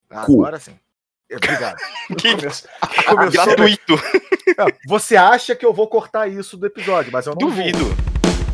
Agora sim. Obrigado. Começou gratuito. Você acha que eu vou cortar isso do episódio, mas eu não duvido. Vou.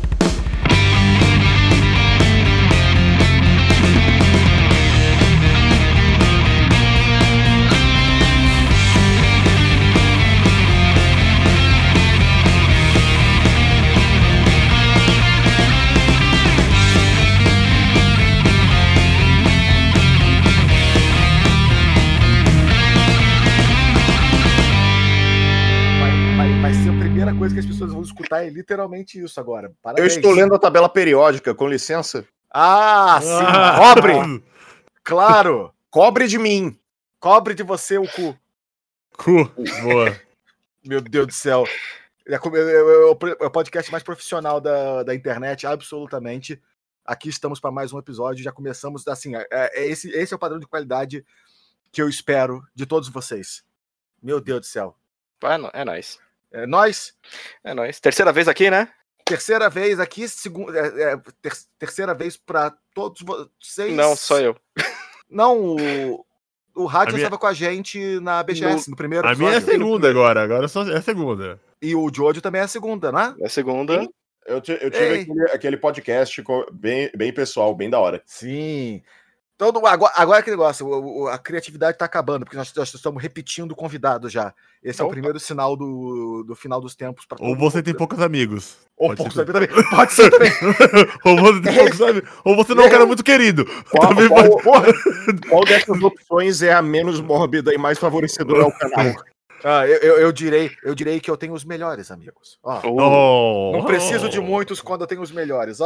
Vai ser a primeira coisa que as pessoas vão escutar é literalmente isso agora. Parabéns. Eu estou lendo a tabela periódica, com licença. Ah, sim. Cobre! Claro! Cobre de mim. Cobre de você o cu. Boa. Meu Deus do céu. É o podcast mais profissional da internet, absolutamente. Aqui estamos para mais um episódio. Já começamos, assim, esse é o padrão de qualidade que eu espero de todos vocês. Meu Deus do céu. É nóis. É nóis? É nóis. Terceira vez aqui, né? Terceira vez aqui, terceira vez para todos vocês. Não, só eu. Não, o Rádio estava com a gente na BGS, no primeiro episódio. A minha é segunda agora só é a segunda. E o Jojo também é a segunda, né? É a segunda. Sim. Eu tive aquele podcast bem pessoal, bem da hora. Sim. Então, agora que negócio, a criatividade tá acabando, porque nós estamos repetindo o convidado já. Esse é o primeiro sinal do final dos tempos. Ou você tem poucos amigos. Ou poucos amigos também. Pode ser também. Ou você tem poucos amigos. Ou você não é um cara muito querido. Qual dessas opções é a menos mórbida e mais favorecedora ao canal? Eu direi que eu tenho os melhores amigos. Não preciso de muitos quando eu tenho os melhores.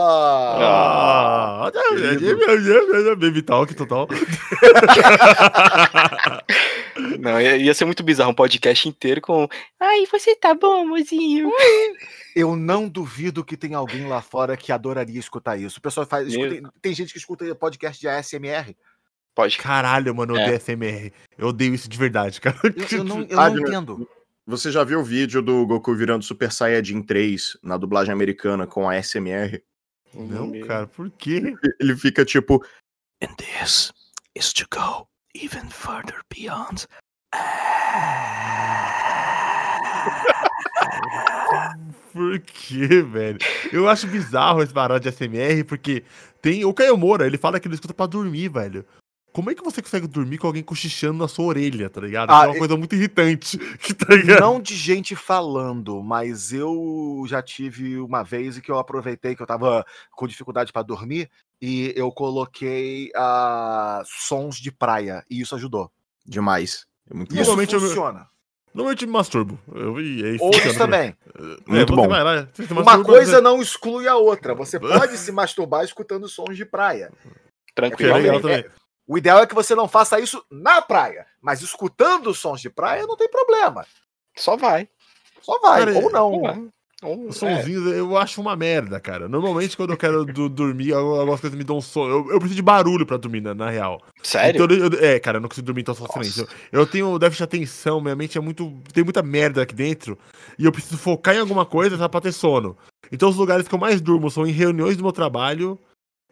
Baby talk total. Não, ia ser muito bizarro um podcast inteiro com ai, você tá bom, mozinho? Eu não duvido que tem alguém lá fora que adoraria escutar isso. O pessoal tem gente que escuta podcast de ASMR. Pode. Caralho, mano, eu odeio ASMR. Eu odeio isso de verdade, cara. Eu não entendo. Você já viu o vídeo do Goku virando Super Saiyajin 3 na dublagem americana com a ASMR? Não, cara, por quê? Ele fica tipo and this is to go even further beyond. Por quê, velho? Eu acho bizarro esse barato de ASMR, porque tem o Caio Moura, ele fala que ele escuta pra dormir, velho. Como é que você consegue dormir com alguém cochichando na sua orelha, tá ligado? É uma coisa muito irritante. Tá ligado? Não de gente falando, mas eu já tive uma vez em que eu aproveitei que eu tava com dificuldade pra dormir e eu coloquei sons de praia e isso ajudou. Demais. Isso funciona. Normalmente me masturbo. Outros também. Muito bom. Uma coisa não exclui a outra. Você pode se masturbar escutando sons de praia. Tranquilo. O ideal é que você não faça isso na praia, mas escutando sons de praia não tem problema. Só vai. Cara, ou não. Os sonzinhos eu acho uma merda, cara. Normalmente quando eu quero dormir, algumas coisas me dão sono. Eu preciso de barulho pra dormir, na real. Sério? Então, cara, eu não consigo dormir tão só silêncio. Eu tenho déficit de atenção, minha mente tem muita merda aqui dentro, e eu preciso focar em alguma coisa pra ter sono. Então os lugares que eu mais durmo são em reuniões do meu trabalho.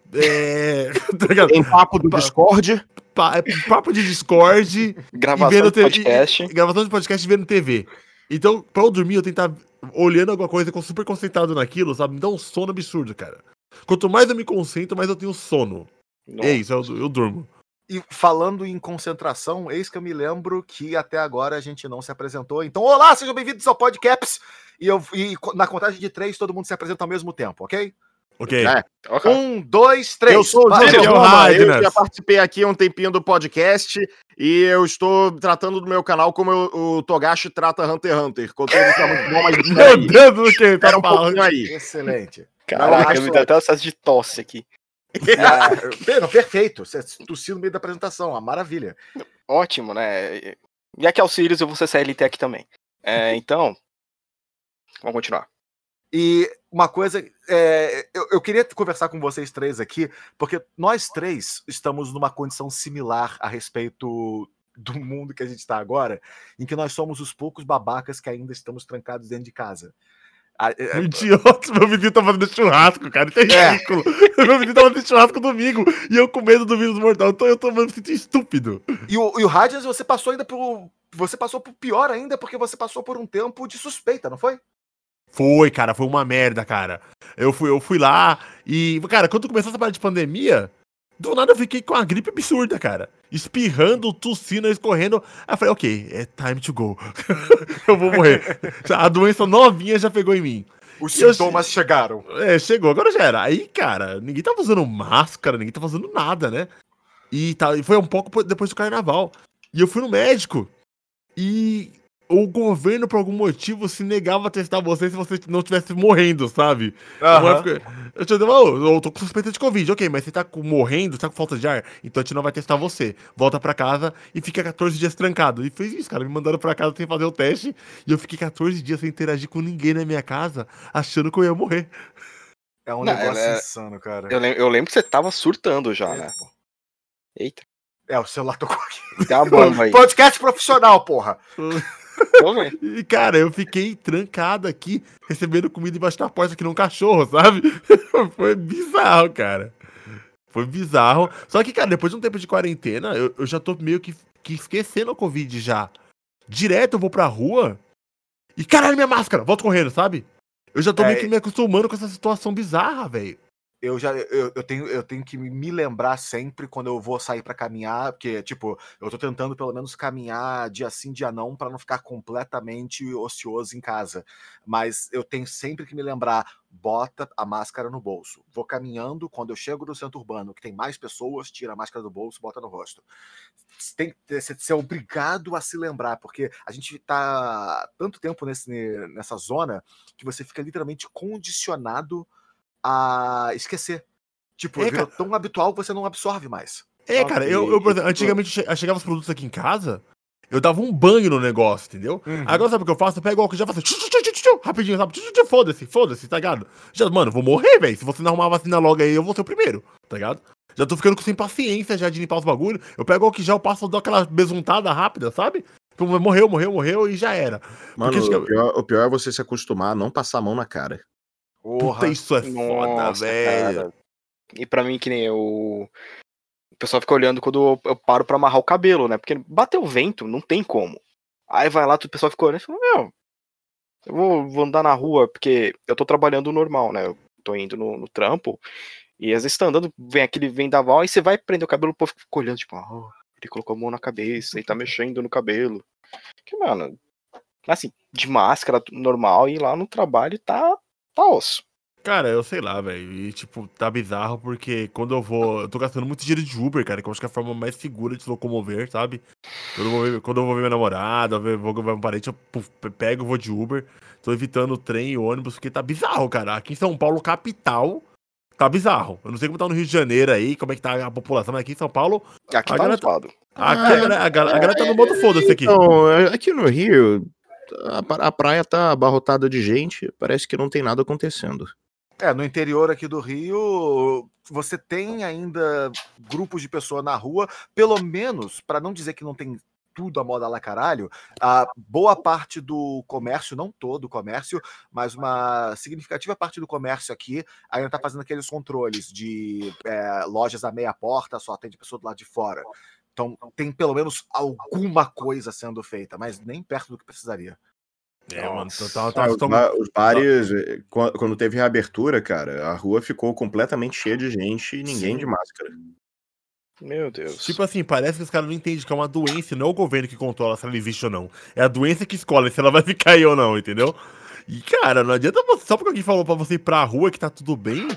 Em papo do Discord. Papo de Discord. Gravação de podcast. Gravação de podcast e vendo TV. Então, pra eu dormir, eu tenho que estar olhando alguma coisa, super concentrado naquilo, sabe? Me dá um sono absurdo, cara. Quanto mais eu me concentro, mais eu tenho sono. Nossa. É isso, eu durmo. E falando em concentração, eis que eu me lembro que até agora a gente não se apresentou. Então, olá, sejam bem-vindos ao Podcaps. E na contagem de 3, todo mundo se apresenta ao mesmo tempo, ok? Ok. 1, 2, 3. Eu sou o Júlio Roma, eu já participei aqui há um tempinho do podcast e eu estou tratando do meu canal como o Togashi trata Hunter x Hunter. Conteúdo tá muito bom, mas meu Deus do que espera um pouquinho aí. Excelente. Caraca, me dá até um acesso de tosse aqui. Não, perfeito. Você tossiu no meio da apresentação, uma maravilha. Ótimo, né? E aqui é o Sirius, eu vou ser CLT aqui também. Então, vamos continuar. E uma coisa, eu queria conversar com vocês três aqui, porque nós três estamos numa condição similar a respeito do mundo que a gente está agora, em que nós somos os poucos babacas que ainda estamos trancados dentro de casa. Idiota, meu vizinho tá fazendo churrasco, cara. Isso é ridículo. Meu vizinho tá fazendo churrasco domingo e eu com medo do vírus mortal. Então eu tô me sentindo estúpido. E o Radiance, você passou ainda por. Você passou por pior ainda, porque você passou por um tempo de suspeita, não foi? Foi, cara, foi uma merda, cara. Eu fui lá e, cara, quando começou essa parada de pandemia, do nada eu fiquei com uma gripe absurda, cara. Espirrando, tossindo, escorrendo. Aí eu falei, ok, é time to go. Eu vou morrer. A doença novinha já pegou em mim. Os sintomas chegaram. Chegou, agora já era. Aí, cara, ninguém tava usando máscara, ninguém tava usando nada, né? E foi um pouco depois do carnaval. E eu fui no médico. E o governo, por algum motivo, se negava a testar você se você não estivesse morrendo, sabe? Eu te digo, eu tô com suspeita de Covid. Ok, mas você tá morrendo, tá com falta de ar, então a gente não vai testar você. Volta pra casa e fica 14 dias trancado. E fez isso, cara. Me mandaram pra casa sem fazer o teste. E eu fiquei 14 dias sem interagir com ninguém na minha casa, achando que eu ia morrer. É um negócio insano, cara. Eu lembro que você tava surtando já, né? Eita. O celular tocou aqui. Dá uma bomba aí. Podcast profissional, porra. E, cara, eu fiquei trancado aqui, recebendo comida embaixo da porta que nem um cachorro, sabe? Foi bizarro, cara. Foi bizarro. Só que, cara, depois de um tempo de quarentena, eu já tô meio que esquecendo a Covid já. Direto eu vou pra rua e, caralho, minha máscara, volto correndo, sabe? Eu já tô meio que me acostumando com essa situação bizarra, velho. Eu tenho que me lembrar sempre quando eu vou sair pra caminhar, porque, tipo, eu tô tentando pelo menos caminhar dia sim, dia não, pra não ficar completamente ocioso em casa. Mas eu tenho sempre que me lembrar, bota a máscara no bolso. Vou caminhando, quando eu chego no centro urbano, que tem mais pessoas, tira a máscara do bolso, bota no rosto. Tem que ser obrigado a se lembrar, porque a gente tá tanto tempo nessa zona que você fica literalmente condicionado a esquecer. Tipo, virou tão habitual que você não absorve mais. Cara, por exemplo, antigamente chegava os produtos aqui em casa, eu dava um banho no negócio, entendeu? Agora sabe o que eu faço? Eu pego o álcool e já faço rapidinho, sabe? Foda-se, tá ligado? Já, mano, vou morrer, velho. Se você não arrumar a vacina logo aí, eu vou ser o primeiro, tá ligado? Já tô ficando sem paciência já de limpar os bagulhos. Eu pego o álcool já, eu passo, dou aquela besuntada rápida, sabe? Morreu e já era. Mano, o pior é você se acostumar a não passar a mão na cara. Puta, isso é foda, velho. E pra mim, que nem eu... O pessoal fica olhando quando eu paro pra amarrar o cabelo, né? Porque bateu o vento, não tem como. Aí vai lá, o pessoal fica olhando e fala, eu vou andar na rua, porque eu tô trabalhando normal, né? Eu tô indo no trampo, e às vezes tá andando, vem aquele vendaval, aí você vai prender o cabelo, o povo fica olhando, tipo, ele colocou a mão na cabeça, ele tá mexendo no cabelo. Que, mano, assim, de máscara normal, e lá no trabalho tá osso. Cara, eu sei lá, velho. E, tipo, tá bizarro porque quando eu tô gastando muito dinheiro de Uber, cara, que eu acho que é a forma mais segura de se locomover, sabe? Quando eu vou ver minha namorada, vou ver um parente, eu pego e vou de Uber. Tô evitando trem e ônibus, porque tá bizarro, cara. Aqui em São Paulo, capital, tá bizarro. Eu não sei como tá no Rio de Janeiro aí, como é que tá a população, mas aqui em São Paulo... Aqui tá zoado. A galera tá no modo foda-se aqui. Então, aqui no Rio, a praia tá abarrotada de gente, parece que não tem nada acontecendo. No interior aqui do Rio, você tem ainda grupos de pessoas na rua, pelo menos, para não dizer que não tem tudo a moda lá caralho, a boa parte do comércio, não todo o comércio, mas uma significativa parte do comércio aqui ainda tá fazendo aqueles controles de lojas a meia porta, só atende pessoa do lado de fora. Então tem pelo menos alguma coisa sendo feita, mas nem perto do que precisaria. Mano, os bares, quando teve reabertura, cara, a rua ficou completamente cheia de gente e ninguém de máscara. Meu Deus. Tipo assim, parece que os caras não entendem que é uma doença, não é o governo que controla se ela existe ou não. É a doença que escolhe se ela vai ficar aí ou não, entendeu? E, cara, não adianta só porque alguém falou pra você ir pra rua que tá tudo bem.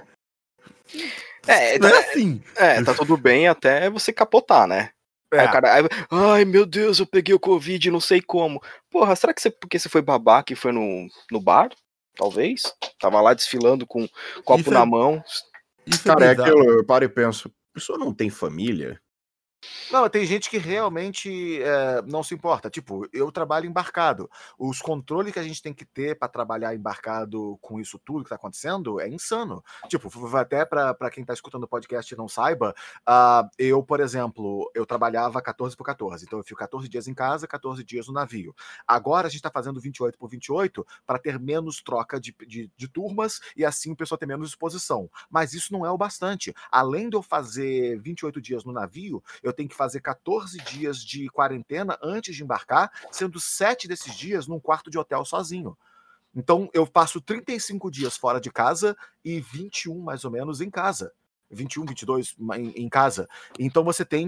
Não é assim. Tá tudo bem até você capotar, né? Aí o cara, ai meu Deus, eu peguei o Covid, não sei como. Porra, será que porque você foi babaca e foi no bar? Talvez? Tava lá desfilando com copo na mão. Cara, é aquilo, eu paro e penso, a pessoa não tem família? Não, tem gente que realmente não se importa. Tipo, eu trabalho embarcado. Os controles que a gente tem que ter para trabalhar embarcado com isso tudo que tá acontecendo é insano. Tipo, até para quem tá escutando o podcast e não saiba, eu, por exemplo, eu trabalhava 14 por 14. Então eu fico 14 dias em casa, 14 dias no navio. Agora a gente tá fazendo 28 por 28 para ter menos troca de turmas e assim o pessoal ter menos exposição. Mas isso não é o bastante. Além de eu fazer 28 dias no navio, eu tenho que fazer 14 dias de quarentena antes de embarcar, sendo 7 desses dias num quarto de hotel sozinho. Então eu passo 35 dias fora de casa e 21 mais ou menos em casa. 21, 22 em casa. Então você tem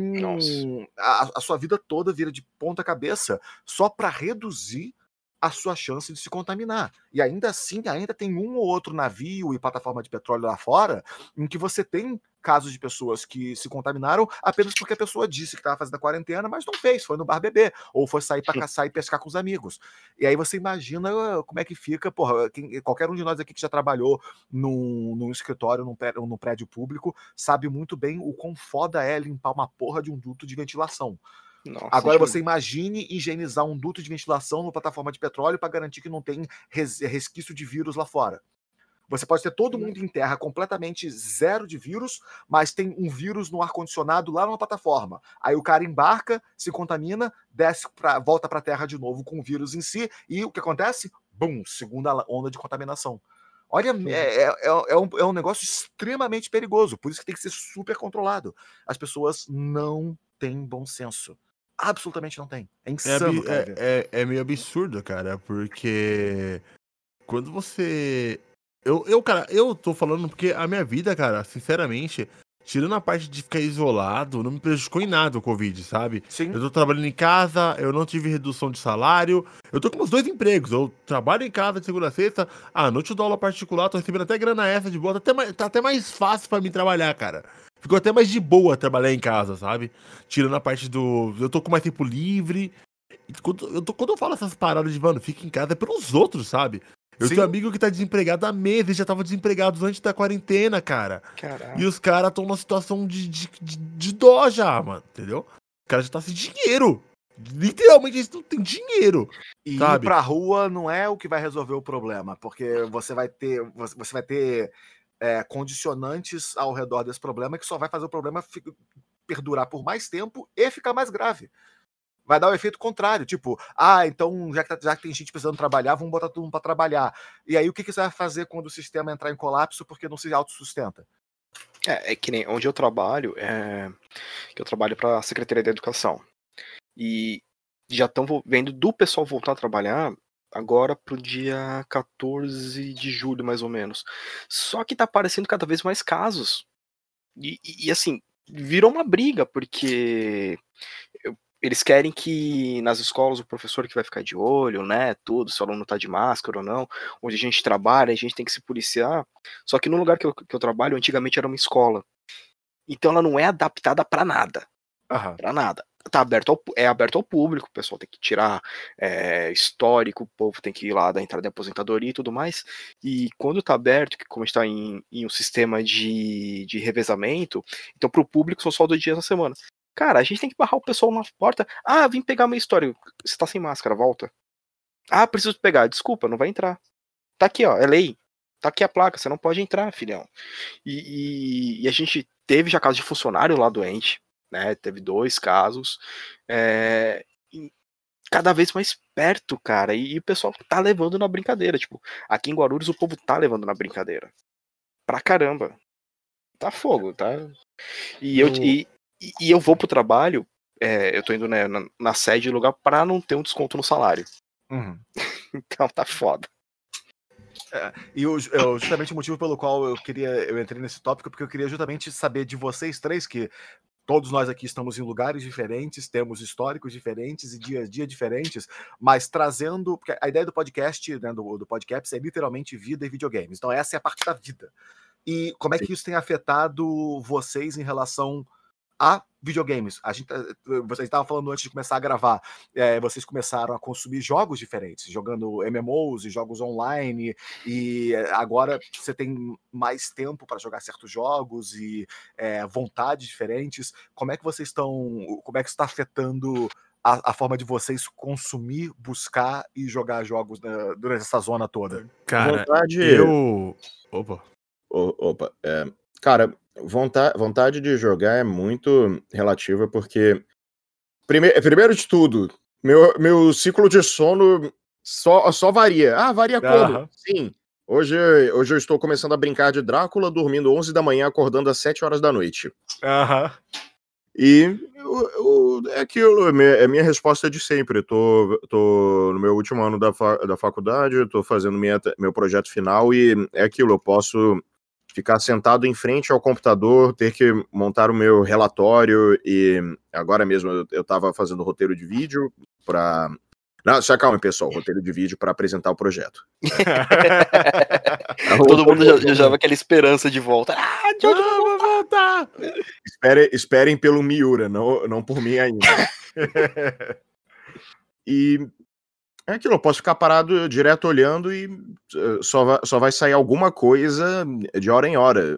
a sua vida toda vira de ponta cabeça só para reduzir a sua chance de se contaminar. E ainda assim, ainda tem um ou outro navio e plataforma de petróleo lá fora em que você tem casos de pessoas que se contaminaram apenas porque a pessoa disse que estava fazendo a quarentena, mas não fez, foi no bar beber, ou foi sair para caçar e pescar com os amigos. E aí você imagina como é que fica, porra, qualquer um de nós aqui que já trabalhou num escritório, num prédio público, sabe muito bem o quão foda é limpar uma porra de um duto de ventilação. Nossa, agora você imagine higienizar um duto de ventilação numa plataforma de petróleo para garantir que não tem resquício de vírus lá fora. Você pode ter todo mundo em terra completamente zero de vírus, mas tem um vírus no ar-condicionado lá numa plataforma. Aí o cara embarca, se contamina, volta para a terra de novo com o vírus em si, e o que acontece? Bum, segunda onda de contaminação. Olha, é um negócio extremamente perigoso, por isso que tem que ser super controlado. As pessoas não têm bom senso. Absolutamente não tem. É insano, cara. É meio absurdo, cara, porque quando você. Cara, eu tô falando porque a minha vida, cara, sinceramente, tirando a parte de ficar isolado, não me prejudicou em nada o Covid, sabe? Sim. Eu tô trabalhando em casa, eu não tive redução de salário, eu tô com os 2 empregos, eu trabalho em casa de segunda a sexta, à noite eu dou aula particular, tô recebendo até grana extra de boa, tá até mais fácil pra mim trabalhar, cara. Ficou até mais de boa trabalhar em casa, sabe? Tirando a parte do. Eu tô com mais tempo livre. Quando eu falo essas paradas de, mano, fica em casa, é pelos outros, sabe? Eu Sim. tenho um amigo que tá desempregado há meses, já tava desempregado antes da quarentena, cara. Caraca. E os caras estão numa situação de dó já, mano, entendeu? O cara já tá sem dinheiro. Literalmente, eles não têm dinheiro. E sabe? ir pra rua não é o que vai resolver o problema, porque você vai ter condicionantes ao redor desse problema que só vai fazer o problema perdurar por mais tempo e ficar mais grave. Vai dar o efeito contrário, tipo, então já que tem gente precisando trabalhar, vamos botar todo mundo para trabalhar. E aí o que você vai fazer quando o sistema entrar em colapso porque não se autossustenta? É que nem onde eu trabalho, que eu trabalho para a Secretaria da Educação. E já estão vendo do pessoal voltar a trabalhar agora pro dia 14 de julho, mais ou menos. Só que tá aparecendo cada vez mais casos. E assim, virou uma briga, porque eles querem que nas escolas o professor que vai ficar de olho, né, tudo, se o aluno tá de máscara ou não, onde a gente trabalha, a gente tem que se policiar. Só que no lugar que eu trabalho, antigamente era uma escola. Então ela não é adaptada para nada. Para nada. É aberto ao público, o pessoal tem que tirar histórico, o povo tem que ir lá da entrada de aposentadoria e tudo mais. E quando tá aberto, que como está em um sistema de revezamento, então pro público são só 2 dias na semana. Cara, a gente tem que barrar o pessoal na porta. Vim pegar minha história. Você tá sem máscara, volta. Preciso pegar. Desculpa, não vai entrar. Tá aqui, ó, é lei. Tá aqui a placa, você não pode entrar, filhão. E a gente teve já caso de funcionário lá doente, né? Teve 2 casos. Cada vez mais perto, cara. E o pessoal tá levando na brincadeira. Tipo, aqui em Guarulhos o povo tá levando na brincadeira. Pra caramba. Tá fogo, tá? E eu vou pro trabalho, eu tô indo na sede do lugar pra não ter um desconto no salário. Uhum. Então tá foda. E justamente o motivo pelo qual eu entrei nesse tópico, porque eu queria justamente saber de vocês três, que todos nós aqui estamos em lugares diferentes, temos históricos diferentes e dia a dia diferentes, mas trazendo, porque a ideia do podcast, né, do Podcaps, é literalmente vida e videogames. Então essa é a parte da vida. E como é que isso tem afetado vocês em relação a videogames. Vocês estavam falando antes de começar a gravar, vocês começaram a consumir jogos diferentes, jogando MMOs e jogos online, e agora você tem mais tempo para jogar certos jogos e vontades diferentes. Como é que vocês estão? Como é que isso está afetando a forma de vocês consumir, buscar e jogar jogos durante essa zona toda? Cara, Cara, vontade de jogar é muito relativa, porque primeiro de tudo, meu ciclo de sono só varia. Varia como? Sim. Hoje eu estou começando a brincar de Drácula, dormindo 11 da manhã, acordando às 7 horas da noite. E é aquilo, é minha resposta de sempre. Tô no meu último ano da faculdade, tô fazendo meu projeto final, e é aquilo, eu posso ficar sentado em frente ao computador, ter que montar o meu relatório, e agora mesmo eu tava fazendo roteiro de vídeo para... Não, só calma, pessoal, roteiro de vídeo para apresentar o projeto. Todo mundo já vai aquela esperança de volta. Jojo vai voltar! Esperem pelo Miura, não por mim ainda. E é aquilo, eu posso ficar parado direto olhando e só vai sair alguma coisa de hora em hora.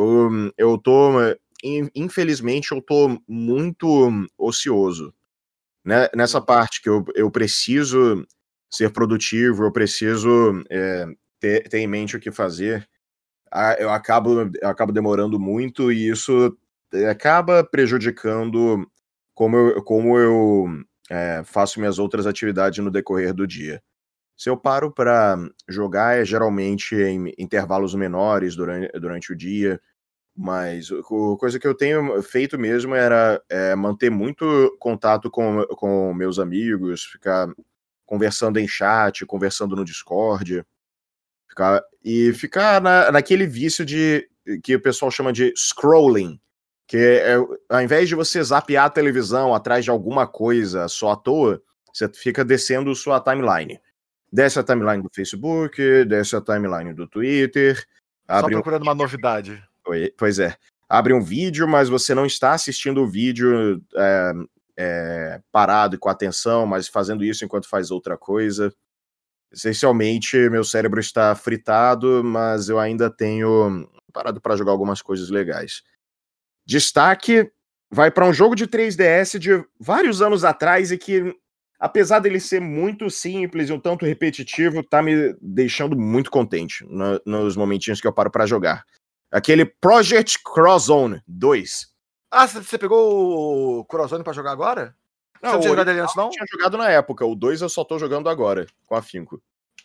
Infelizmente, eu tô muito ocioso, né? Nessa parte que eu preciso ser produtivo, eu preciso ter em mente o que fazer. Eu acabo demorando muito, e isso acaba prejudicando como eu faço minhas outras atividades no decorrer do dia. Se eu paro para jogar, é geralmente em intervalos menores durante o dia, mas a coisa que eu tenho feito mesmo era manter muito contato com meus amigos, ficar conversando em chat, conversando no Discord, ficar naquele vício que o pessoal chama de scrolling, que ao invés de você zapear a televisão atrás de alguma coisa só à toa, você fica descendo sua timeline. Desce a timeline do Facebook, desce a timeline do Twitter. Só procurando uma novidade. Pois é. Abre um vídeo, mas você não está assistindo o vídeo parado e com atenção, mas fazendo isso enquanto faz outra coisa. Essencialmente, meu cérebro está fritado, mas eu ainda tenho parado para jogar algumas coisas legais. Destaque vai para um jogo de 3DS de vários anos atrás, e que, apesar dele ser muito simples e um tanto repetitivo, tá me deixando muito contente nos momentinhos que eu paro para jogar. Aquele Project Crozone 2. Você pegou o Crozone para jogar agora? Não, você não tinha jogado ele antes, não? Eu tinha jogado na época. O 2 eu só tô jogando agora, com afinco.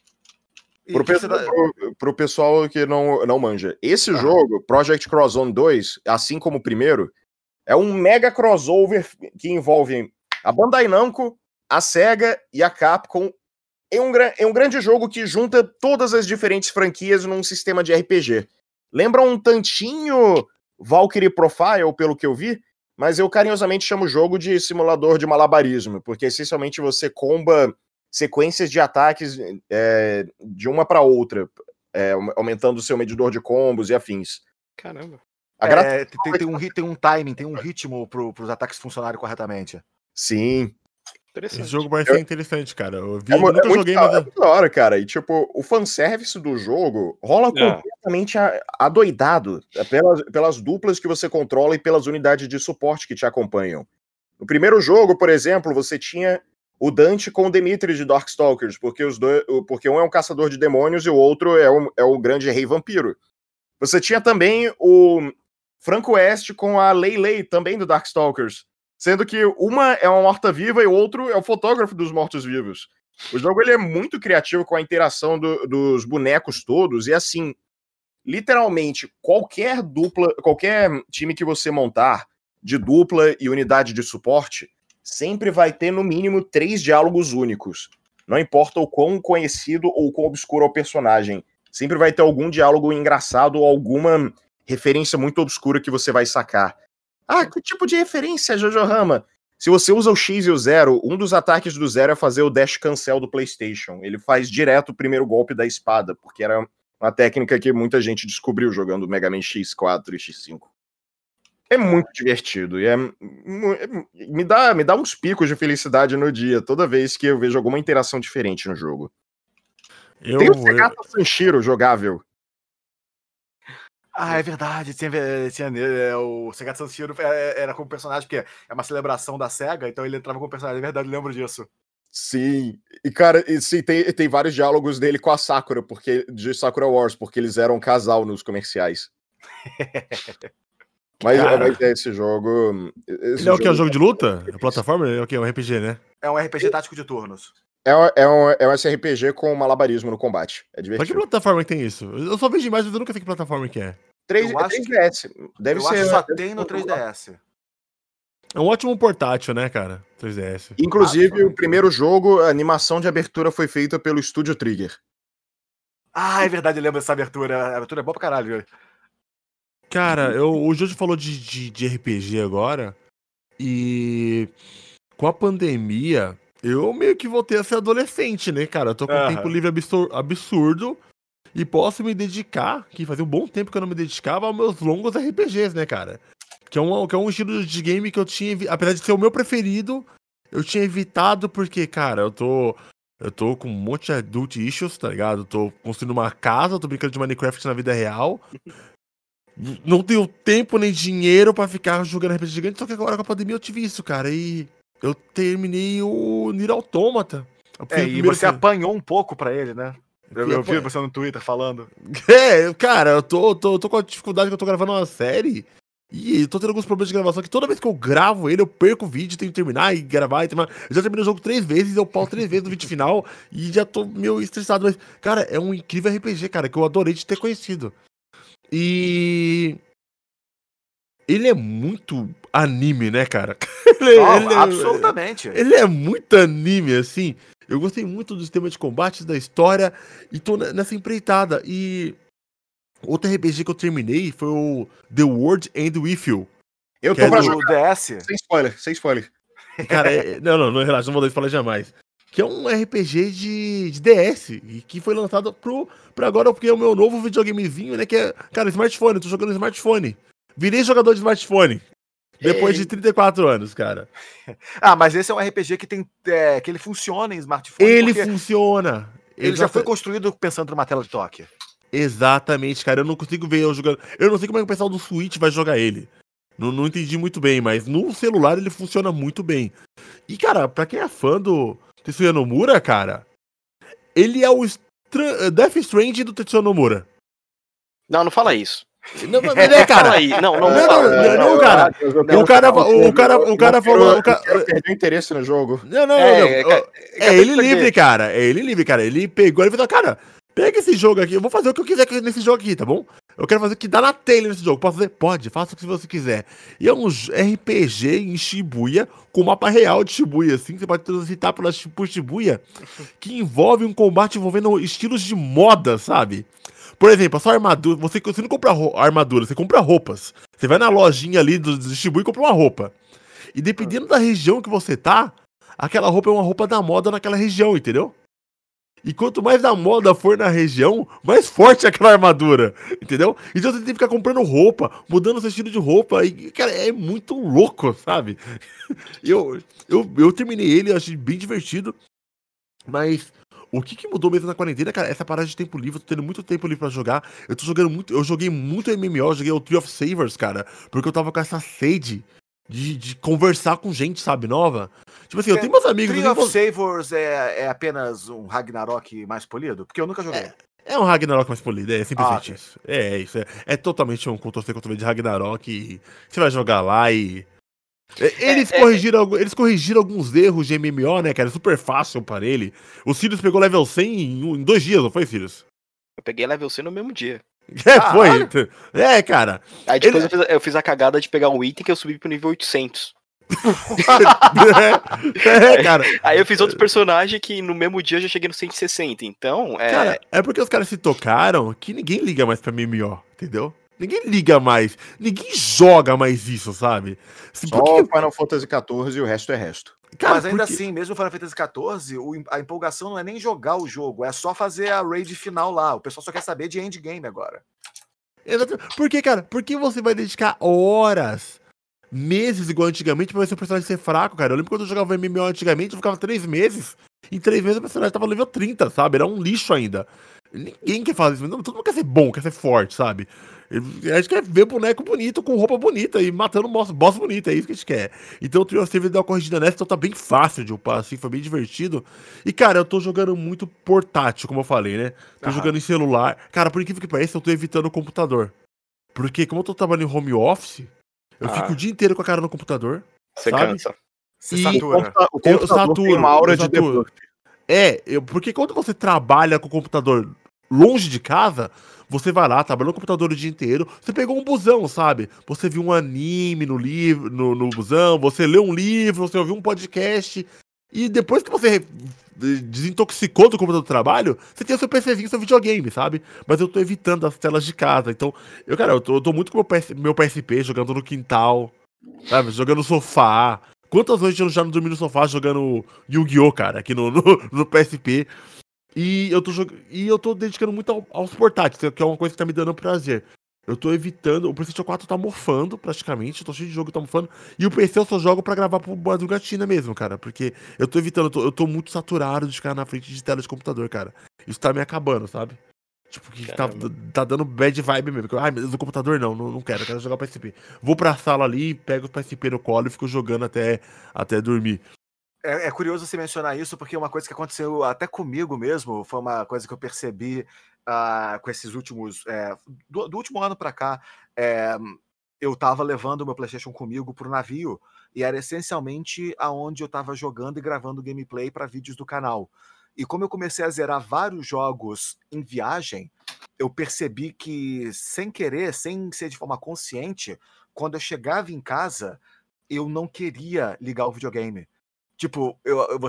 Pro pessoal que não manja. Esse jogo, Project Crozone 2, assim como o primeiro, é um mega crossover que envolve a Bandai Namco, a Sega e a Capcom. É um grande jogo que junta todas as diferentes franquias num sistema de RPG. Lembra um tantinho Valkyrie Profile, pelo que eu vi, mas eu carinhosamente chamo o jogo de simulador de malabarismo, porque essencialmente você comba sequências de ataques de uma para outra, aumentando o seu medidor de combos e afins. Caramba. Tem um timing, tem um ritmo para os ataques funcionarem corretamente. Sim. Esse jogo vai ser interessante, cara. Eu nunca joguei, mas é muito da hora, cara. E tipo, o fanservice do jogo rola completamente adoidado pelas duplas que você controla e pelas unidades de suporte que te acompanham. No primeiro jogo, por exemplo, você tinha o Dante com o Dimitri de Darkstalkers, porque um é um caçador de demônios e o outro é o grande rei vampiro. Você tinha também o Franco West com a Lei também do Darkstalkers, sendo que uma é uma morta-viva e o outro é o fotógrafo dos mortos-vivos. O jogo ele é muito criativo com a interação dos bonecos todos, e assim, literalmente, qualquer time que você montar de dupla e unidade de suporte sempre vai ter no mínimo 3 diálogos únicos. Não importa o quão conhecido ou quão obscuro é o personagem, sempre vai ter algum diálogo engraçado ou alguma referência muito obscura que você vai sacar. Que tipo de referência, Jojo Rama? Se você usa o X e o Zero, um dos ataques do Zero é fazer o Dash Cancel do PlayStation. Ele faz direto o primeiro golpe da espada, porque era uma técnica que muita gente descobriu jogando Mega Man X4 e X5. É muito divertido. E me dá uns picos de felicidade no dia, toda vez que eu vejo alguma interação diferente no jogo. Tem o Segata Sanshiro jogável. Ah, é verdade. O Sega Sanshiro era como personagem, porque é uma celebração da SEGA, então ele entrava como personagem. É verdade, eu lembro disso. Sim. E, cara, sim, tem vários diálogos dele com a Sakura, de Sakura Wars, porque eles eram um casal nos comerciais. Mas esse jogo. Ele é o que? É um jogo de luta? É plataforma? É o que? É um RPG, né? É um RPG tático de turnos. É um SRPG com malabarismo no combate. É Pra que divertido. plataforma que tem isso? Eu só vejo imagens, mas eu nunca sei que plataforma que é. 3DS. Deve Eu ser. acho que só tem no 3DS. É um ótimo portátil, né, cara? 3DS. Inclusive, o primeiro jogo, a animação de abertura foi feita pelo Studio Trigger. Ah, é verdade, eu lembro dessa abertura. A abertura é boa pra caralho, velho. Cara, o Jojo falou de RPG agora. E com a pandemia, eu meio que voltei a ser adolescente, né, cara? Eu tô com um tempo livre absurdo e posso me dedicar, que fazia um bom tempo que eu não me dedicava, aos meus longos RPGs, né, cara? Que é um estilo de game que eu tinha, apesar de ser o meu preferido, eu tinha evitado porque, cara, eu tô com um monte de adult issues, tá ligado? Eu tô construindo uma casa, tô brincando de Minecraft na vida real. Não tenho tempo nem dinheiro pra ficar jogando RPG gigante, só que agora com a pandemia eu tive isso, cara. E eu terminei o Nier Automata. E você apanhou um pouco pra ele, né? Eu vi você no Twitter falando. Cara, eu tô com a dificuldade que eu tô gravando uma série. E eu tô tendo alguns problemas de gravação que toda vez que eu gravo ele, eu perco o vídeo, tenho que terminar e gravar. Eu já terminei o jogo 3 vezes, eu pauso 3 vezes no vídeo final e já tô meio estressado. Mas, cara, é um incrível RPG, cara, que eu adorei de ter conhecido. E ele é muito anime, né, cara? Absolutamente. Ele é muito anime, assim. Eu gostei muito do sistema de combate, da história, e tô nessa empreitada. E outro RPG que eu terminei foi o The World End With You. Eu tô pra jogar DS. Sem spoiler. Cara, não, relaxa, não vou dar spoiler jamais. Que é um RPG de DS, e que foi lançado pra agora, porque é o meu novo videogamezinho, né? Que é, cara, smartphone, eu tô jogando no smartphone. Virei jogador de smartphone. Depois de 34 anos, cara. Mas esse é um RPG que tem. Que ele funciona em smartphone. Ele funciona. Ele já foi construído pensando numa tela de toque. Exatamente, cara. Eu não consigo ver eu jogando. Eu não sei como é que o pessoal do Switch vai jogar ele. Não entendi muito bem, mas no celular ele funciona muito bem. E, cara, pra quem é fã do Tetsuya Nomura, cara, ele é o Death Stranding do Tetsuya Nomura. Não fala isso. Não, cara. O cara falou. Eu perdi o interesse no jogo. Não. É ele livre, cara. É ele livre, cara. Ele pegou e falou, cara, pega esse jogo aqui. Eu vou fazer o que eu quiser nesse jogo aqui, tá bom? Eu quero fazer o que dá na telha nesse jogo. Posso fazer? Pode, faça o que você quiser. E é um RPG em Shibuya, com mapa real de Shibuya, assim. Você pode transitar por Shibuya, que envolve um combate envolvendo estilos de moda, sabe? Por exemplo, a sua armadura, você não compra armadura, você compra roupas. Você vai na lojinha ali do Shibuya e compra uma roupa. E dependendo da região que você tá, aquela roupa é uma roupa da moda naquela região, entendeu? E quanto mais da moda for na região, mais forte é aquela armadura, entendeu? Então você tem que ficar comprando roupa, mudando seu estilo de roupa. E, cara, é muito louco, sabe? Eu terminei ele, eu achei bem divertido. Mas o que mudou mesmo na quarentena, cara, essa parada de tempo livre, eu tô tendo muito tempo livre pra jogar. Eu joguei muito MMO, eu joguei o Tree of Savers, cara, porque eu tava com essa sede de conversar com gente, sabe, nova. Tipo assim, eu tenho meus amigos... Tree of Savers é apenas um Ragnarok mais polido? Porque eu nunca joguei. É um Ragnarok mais polido, é simplesmente isso. Isso. É totalmente um Ctrl-C, Ctrl-V de Ragnarok e você vai jogar lá e... Eles corrigiram alguns erros de MMO, né, cara? É super fácil para ele. O Sirius pegou level 100 em 2 dias, não foi, Sirius? Eu peguei level 100 no mesmo dia. Foi. Cara. Aí depois eu fiz a cagada de pegar um item que eu subi pro nível 800. Cara. Aí eu fiz outro personagem que no mesmo dia eu já cheguei no 160. Então, Cara, é porque os caras se tocaram que ninguém liga mais pra MMO, entendeu? Ninguém liga mais. Ninguém joga mais isso, sabe? Só o Final Fantasy XIV e o resto é resto. Cara, mas ainda assim, mesmo o Final Fantasy XIV, a empolgação não é nem jogar o jogo, é só fazer a raid final lá. O pessoal só quer saber de endgame agora. Por que, cara? Porque você vai dedicar horas meses igual antigamente pra ver se o personagem ser fraco, cara. Eu lembro quando eu jogava MMO antigamente, eu ficava 3 meses. Em 3 meses o personagem tava level 30, sabe? Era um lixo ainda. Ninguém quer fazer isso. Não, todo mundo quer ser bom, quer ser forte, sabe? A gente quer ver boneco bonito, com roupa bonita e matando boss bonito, é isso que a gente quer. Então o Trio Save deu uma corrigida nessa, então tá bem fácil de upar, assim, foi bem divertido. E, cara, eu tô jogando muito portátil, como eu falei, né? Tô jogando em celular. Cara, por incrível que pareça, eu tô evitando o computador. Porque como eu tô trabalhando em home office, eu fico o dia inteiro com a cara no computador. Você sabe? cansa. Você satura. O computador tem uma aura de debug. Porque quando você trabalha com o computador longe de casa, você vai lá, trabalhou no computador o dia inteiro, você pegou um busão, sabe? Você viu um anime no livro, no busão, você leu um livro, você ouviu um podcast, e depois que você desintoxicou do computador do trabalho, você tem o seu PCzinho, seu videogame, sabe? Mas eu tô evitando as telas de casa, então, eu tô muito com o meu PSP jogando no quintal, sabe? Jogando no sofá. Quantas noites eu já não dormi no sofá jogando Yu-Gi-Oh, cara, aqui no PSP. E eu tô dedicando muito aos portáteis, que é uma coisa que tá me dando prazer. Eu tô evitando. O PlayStation 4 tá mofando, praticamente. Eu tô cheio de jogo que tá mofando. E o PC eu só jogo pra gravar pro Madrugatina mesmo, cara. Porque eu tô evitando. Eu tô muito saturado de ficar na frente de tela de computador, cara. Isso tá me acabando, sabe? Tipo, que tá dando bad vibe mesmo. Ai, mas no computador não quero. Eu quero jogar PSP. Vou pra sala ali, pego o PSP no colo e fico jogando até dormir. É curioso você mencionar isso, porque uma coisa que aconteceu até comigo mesmo, foi uma coisa que eu percebi com esses últimos... do último ano pra cá, eu tava levando o meu PlayStation comigo pro navio, e era essencialmente aonde eu tava jogando e gravando gameplay para vídeos do canal. E como eu comecei a zerar vários jogos em viagem, eu percebi que, sem querer, sem ser de forma consciente, quando eu chegava em casa, eu não queria ligar o videogame. Tipo,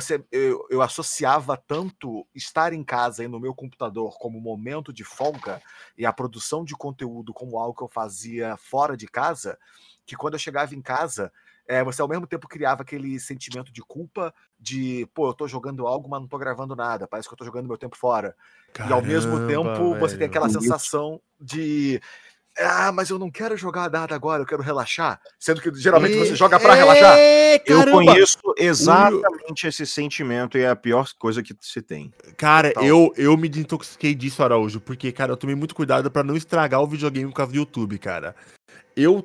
eu associava tanto estar em casa e no meu computador como momento de folga e a produção de conteúdo como algo que eu fazia fora de casa, que quando eu chegava em casa, você ao mesmo tempo criava aquele sentimento de culpa de, pô, eu tô jogando algo, mas não tô gravando nada, parece que eu tô jogando meu tempo fora. Caramba, e ao mesmo tempo você tem velho. aquela sensação de... mas eu não quero jogar nada agora, eu quero relaxar. Sendo que geralmente você joga pra relaxar. Eu conheço exatamente esse sentimento e é a pior coisa que se tem. Cara, Total. eu me desintoxiquei disso, Araújo, porque, cara, eu tomei muito cuidado pra não estragar o videogame por causa do YouTube, cara. Eu,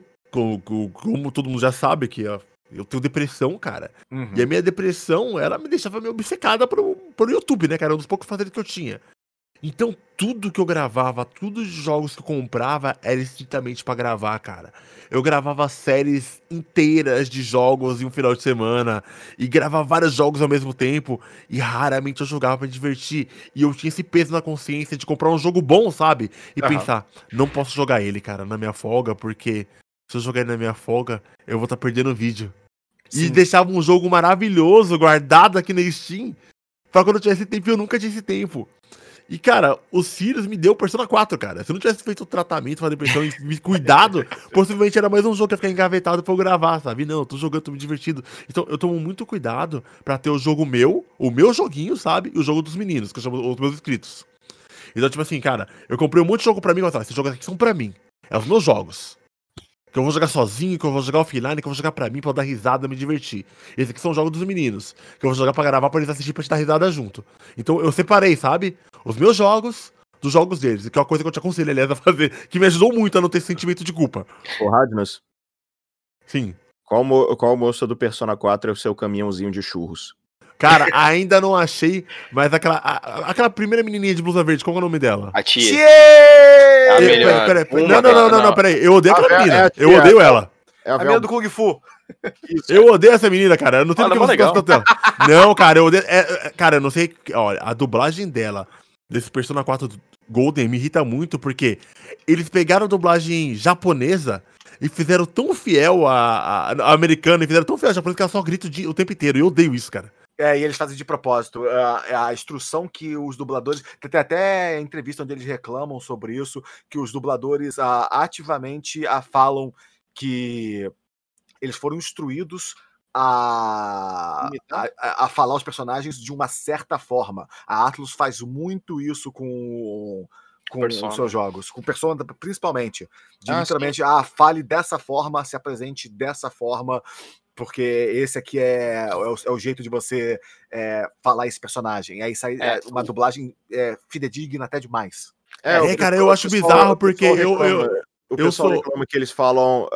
como todo mundo já sabe, que eu tenho depressão, cara. E a minha depressão, ela me deixava meio obcecada pro YouTube, né, cara? Um dos poucos fazeres que eu tinha. Então, tudo que eu gravava, todos os jogos que eu comprava, era estritamente pra gravar, cara. Eu gravava séries inteiras de jogos em um final de semana, e gravava vários jogos ao mesmo tempo, e raramente eu jogava pra me divertir. E eu tinha esse peso na consciência de comprar um jogo bom, sabe? E pensar, não posso jogar ele, cara, na minha folga, porque se eu jogar ele na minha folga, eu vou estar perdendo o vídeo. Sim. E deixava um jogo maravilhoso guardado aqui na Steam, pra quando eu tivesse tempo, eu nunca tinha esse tempo. E, cara, o Sirius me deu Persona 4, cara. Se eu não tivesse feito o tratamento, uma depressão e me cuidado, possivelmente era mais um jogo que ia ficar engavetado pra eu gravar, sabe? Não, eu tô jogando, tô me divertindo. Então, eu tomo muito cuidado pra ter o jogo meu, o meu joguinho, sabe? E o jogo dos meninos, que eu chamo os meus inscritos. Então, tipo assim, cara, eu comprei um monte de jogo pra mim, mas esses jogos aqui são pra mim. É os meus jogos. Que eu vou jogar sozinho, que eu vou jogar offline, que eu vou jogar pra mim, pra eu dar risada, me divertir. Esses aqui são jogos dos meninos, que eu vou jogar pra gravar, pra eles assistir, pra gente dar risada junto. Então eu separei, sabe? Os meus jogos dos jogos deles, que é uma coisa que eu te aconselho, aliás, a fazer, que me ajudou muito a não ter esse sentimento de culpa. Ô, Radnas, Sim. qual moça do Persona 4 é o seu caminhãozinho de churros? Cara, ainda não achei, mas aquela primeira menininha de blusa verde, qual é o nome dela? A tia. Tchê! A melhor. Peraí. Não, peraí. Eu odeio aquela menina. Eu odeio ela. É A menina do Kung Fu. Eu odeio essa menina, cara. Eu não tenho Ela é porque mó legal. dela. Não, cara, eu odeio. Cara, eu não sei. Olha, a dublagem dela, desse Persona 4 Golden, me irrita muito, porque eles pegaram a dublagem japonesa e fizeram tão fiel a americana e fizeram tão fiel a japonesa que ela só grita o tempo inteiro. E eu odeio isso, cara. E eles fazem de propósito. A instrução que os dubladores... Tem até entrevista onde eles reclamam sobre isso, que os dubladores ativamente falam que eles foram instruídos a falar os personagens de uma certa forma. A Atlus faz muito isso com com Persona. os seus jogos, com Persona principalmente. De Ah, literalmente, fale dessa forma, se apresente dessa forma, porque esse aqui é o jeito de você falar esse personagem. Aí sai uma dublagem fidedigna até demais. Cara, eu acho bizarro porque o pessoal reclama que eles falam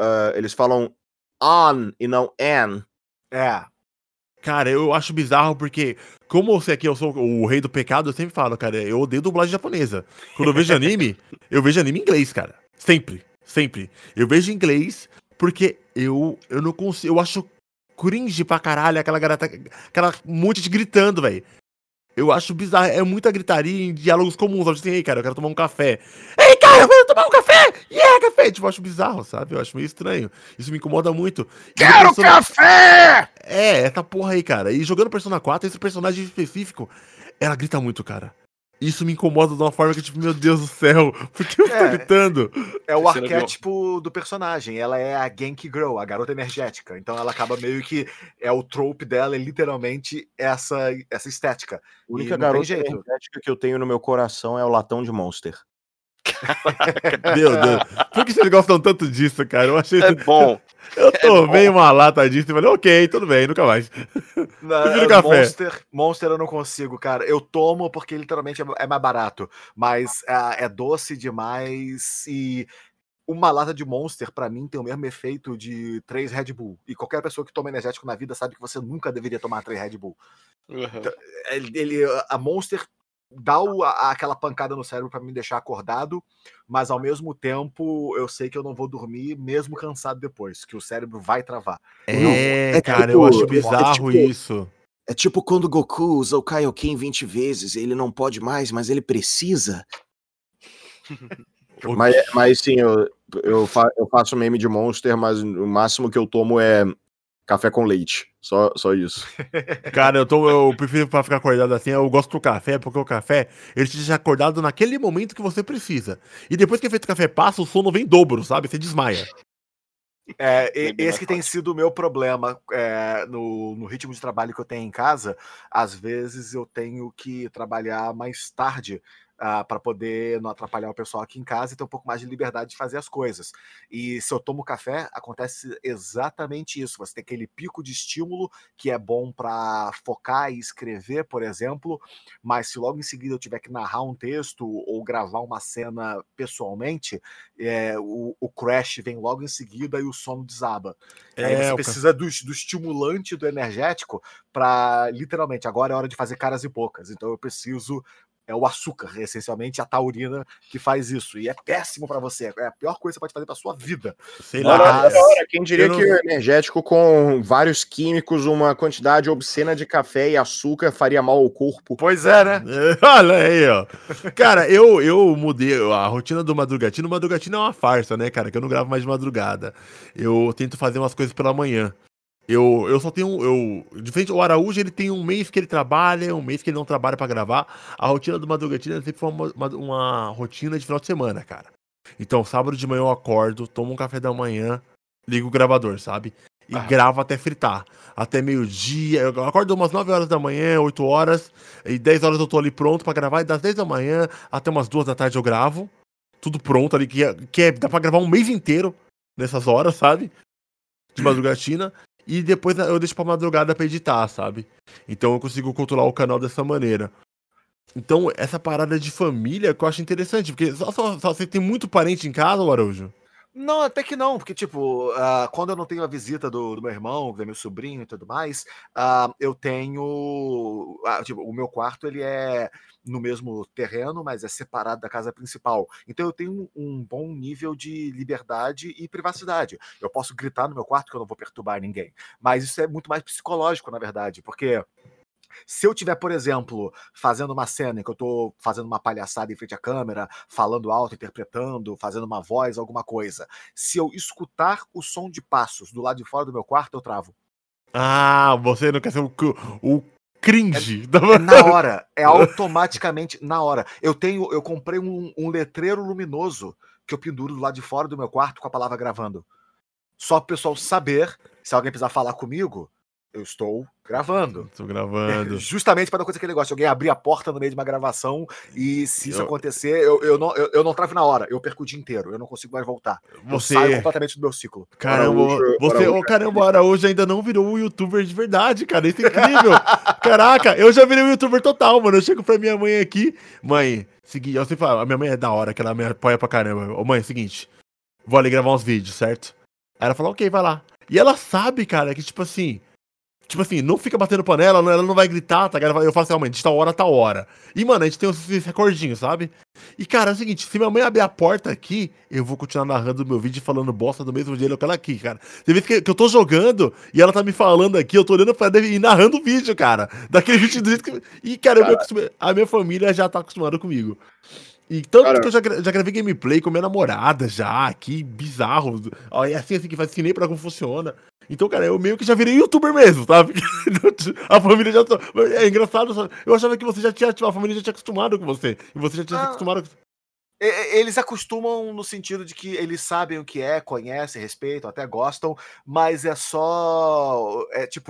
on e não an. Cara, eu acho bizarro porque, como eu sei que eu sou o rei do pecado, eu sempre falo, cara, eu odeio dublagem japonesa. Quando eu vejo anime, eu vejo anime em inglês, cara. Sempre, sempre. Eu vejo em inglês porque eu não consigo. Eu acho cringe pra caralho aquela monte de gritando, velho. Eu acho bizarro, é muita gritaria em diálogos comuns. Eu assim, ei, cara, eu quero tomar um café. Ei, cara, eu quero tomar um café! Yeah, café! Tipo, eu acho bizarro, sabe? Eu acho meio estranho. Isso me incomoda muito. Quero café! Essa porra aí, cara. E jogando Persona 4, esse personagem específico, ela grita muito, cara. Isso me incomoda de uma forma que, tipo, meu Deus do céu, por que eu tô gritando? É o arquétipo do personagem. Ela é a Genki Girl, a garota energética. Então ela acaba meio que... o trope dela é literalmente essa estética. A única garota energética que eu tenho no meu coração é o latão de Monster. Meu Deus. Por que vocês gostam tanto disso, cara? Eu achei... É bom. Eu tomei uma lata disso e falei, ok, tudo bem, nunca mais. Prefiro café. Monster eu não consigo, cara. Eu tomo porque literalmente é mais barato. Mas é doce demais e... Uma lata de Monster, pra mim, tem o mesmo efeito de 3 Red Bull. E qualquer pessoa que toma energético na vida sabe que você nunca deveria tomar 3 Red Bull. Uhum. Então, a Monster dá aquela pancada no cérebro pra me deixar acordado, mas ao mesmo tempo eu sei que eu não vou dormir mesmo cansado depois, que o cérebro vai travar. Cara, eu acho bizarro isso. É tipo quando o Goku usa o Kaioken 20 vezes, ele não pode mais, mas ele precisa. Mas sim, eu faço meme de Monster, mas o máximo que eu tomo é café com leite. Só isso. Cara, eu prefiro pra ficar acordado assim, eu gosto do café, porque o café, ele te deixa acordado naquele momento que você precisa. E depois que o efeito café passa, o sono vem em dobro, sabe? Você desmaia. Esse que tem sido o meu problema no ritmo de trabalho que eu tenho em casa. Às vezes eu tenho que trabalhar mais tarde para poder não atrapalhar o pessoal aqui em casa e ter um pouco mais de liberdade de fazer as coisas. E se eu tomo café, acontece exatamente isso. Você tem aquele pico de estímulo que é bom para focar e escrever, por exemplo, mas se logo em seguida eu tiver que narrar um texto ou gravar uma cena pessoalmente, o crash vem logo em seguida e o sono desaba. Aí você precisa do estimulante, do energético, para literalmente, agora é hora de fazer caras e bocas. Então eu preciso... É o açúcar, essencialmente a taurina que faz isso. E é péssimo pra você. É a pior coisa que você pode fazer pra sua vida. Sei lá, quem diria que o energético com vários químicos, uma quantidade obscena de café e açúcar faria mal ao corpo? Pois é, né? Olha aí, ó. Cara, eu mudei a rotina do Madrugatino. O Madrugatino é uma farsa, né, cara? Que eu não gravo mais de madrugada. Eu tento fazer umas coisas pela manhã. Eu só tenho. Diferente, o Araújo, ele tem um mês que ele trabalha, um mês que ele não trabalha pra gravar. A rotina do Madrugatino sempre foi uma rotina de final de semana, cara. Então, sábado de manhã eu acordo, tomo um café da manhã, ligo o gravador, sabe? E gravo até fritar. Até meio-dia. Eu acordo umas 9 horas da manhã, 8 horas. E 10 horas eu tô ali pronto pra gravar. E das 10 da manhã até umas 2 da tarde eu gravo. Tudo pronto ali, dá pra gravar um mês inteiro nessas horas, sabe? De Madrugatina. E depois eu deixo pra madrugada pra editar, sabe? Então eu consigo controlar o canal dessa maneira. Então, essa parada de família que eu acho interessante, porque só você tem muito parente em casa, Araújo? Não, até que não, porque, tipo, quando eu não tenho a visita do meu irmão, do meu sobrinho e tudo mais, eu tenho... tipo, o meu quarto, ele é no mesmo terreno, mas é separado da casa principal. Então eu tenho um bom nível de liberdade e privacidade. Eu posso gritar no meu quarto que eu não vou perturbar ninguém. Mas isso é muito mais psicológico, na verdade, porque... Se eu tiver, por exemplo, fazendo uma cena em que eu tô fazendo uma palhaçada em frente à câmera, falando alto, interpretando, fazendo uma voz, alguma coisa, se eu escutar o som de passos do lado de fora do meu quarto, eu travo. Ah, você não quer ser o cringe. Na hora, é automaticamente na hora. Eu comprei um letreiro luminoso que eu penduro do lado de fora do meu quarto com a palavra gravando. Só pro pessoal saber, se alguém precisar falar comigo, Eu estou gravando. Tô gravando. Justamente para não acontecer aquele negócio, alguém abrir a porta no meio de uma gravação e se isso Eu- acontecer, eu não travo na hora, eu perco o dia inteiro, eu não consigo mais voltar. Eu saio Você. completamente do meu ciclo. Caramba, caramba, o Araújo ainda não virou um youtuber de verdade, cara. Isso é incrível. Caraca, eu já virei um youtuber total, mano. Eu chego pra minha mãe aqui, mãe, seguinte, eu sempre falo, a minha mãe é da hora, que ela me apoia pra caramba. Ô, mãe, seguinte, vou ali gravar uns vídeos, certo? Aí ela falou, ok, vai lá. E ela sabe, cara, que tipo assim, não fica batendo panela, ela não vai gritar, tá ligado? Eu falo assim, mãe, de tal hora, tal hora. E, mano, a gente tem esse recordinho, sabe? E, cara, é o seguinte, se minha mãe abrir a porta aqui, eu vou continuar narrando o meu vídeo e falando bosta do mesmo jeito que ela aqui, cara. Tem vezes que eu tô jogando e ela tá me falando aqui, eu tô olhando pra ela e narrando o vídeo, cara. Daquele vídeo do jeito que... E, cara, a minha família já tá acostumada comigo. E tanto que eu já gravei gameplay com minha namorada já, que bizarro. Ó, é assim que faz, ensinei pra como funciona. Então, cara, eu meio que já virei youtuber mesmo, sabe? A família já... É engraçado, eu achava que você já tinha... A família já tinha acostumado com você. E você já tinha se acostumado com... Eles acostumam no sentido de que eles sabem o que é, conhecem, respeitam, até gostam, mas é só...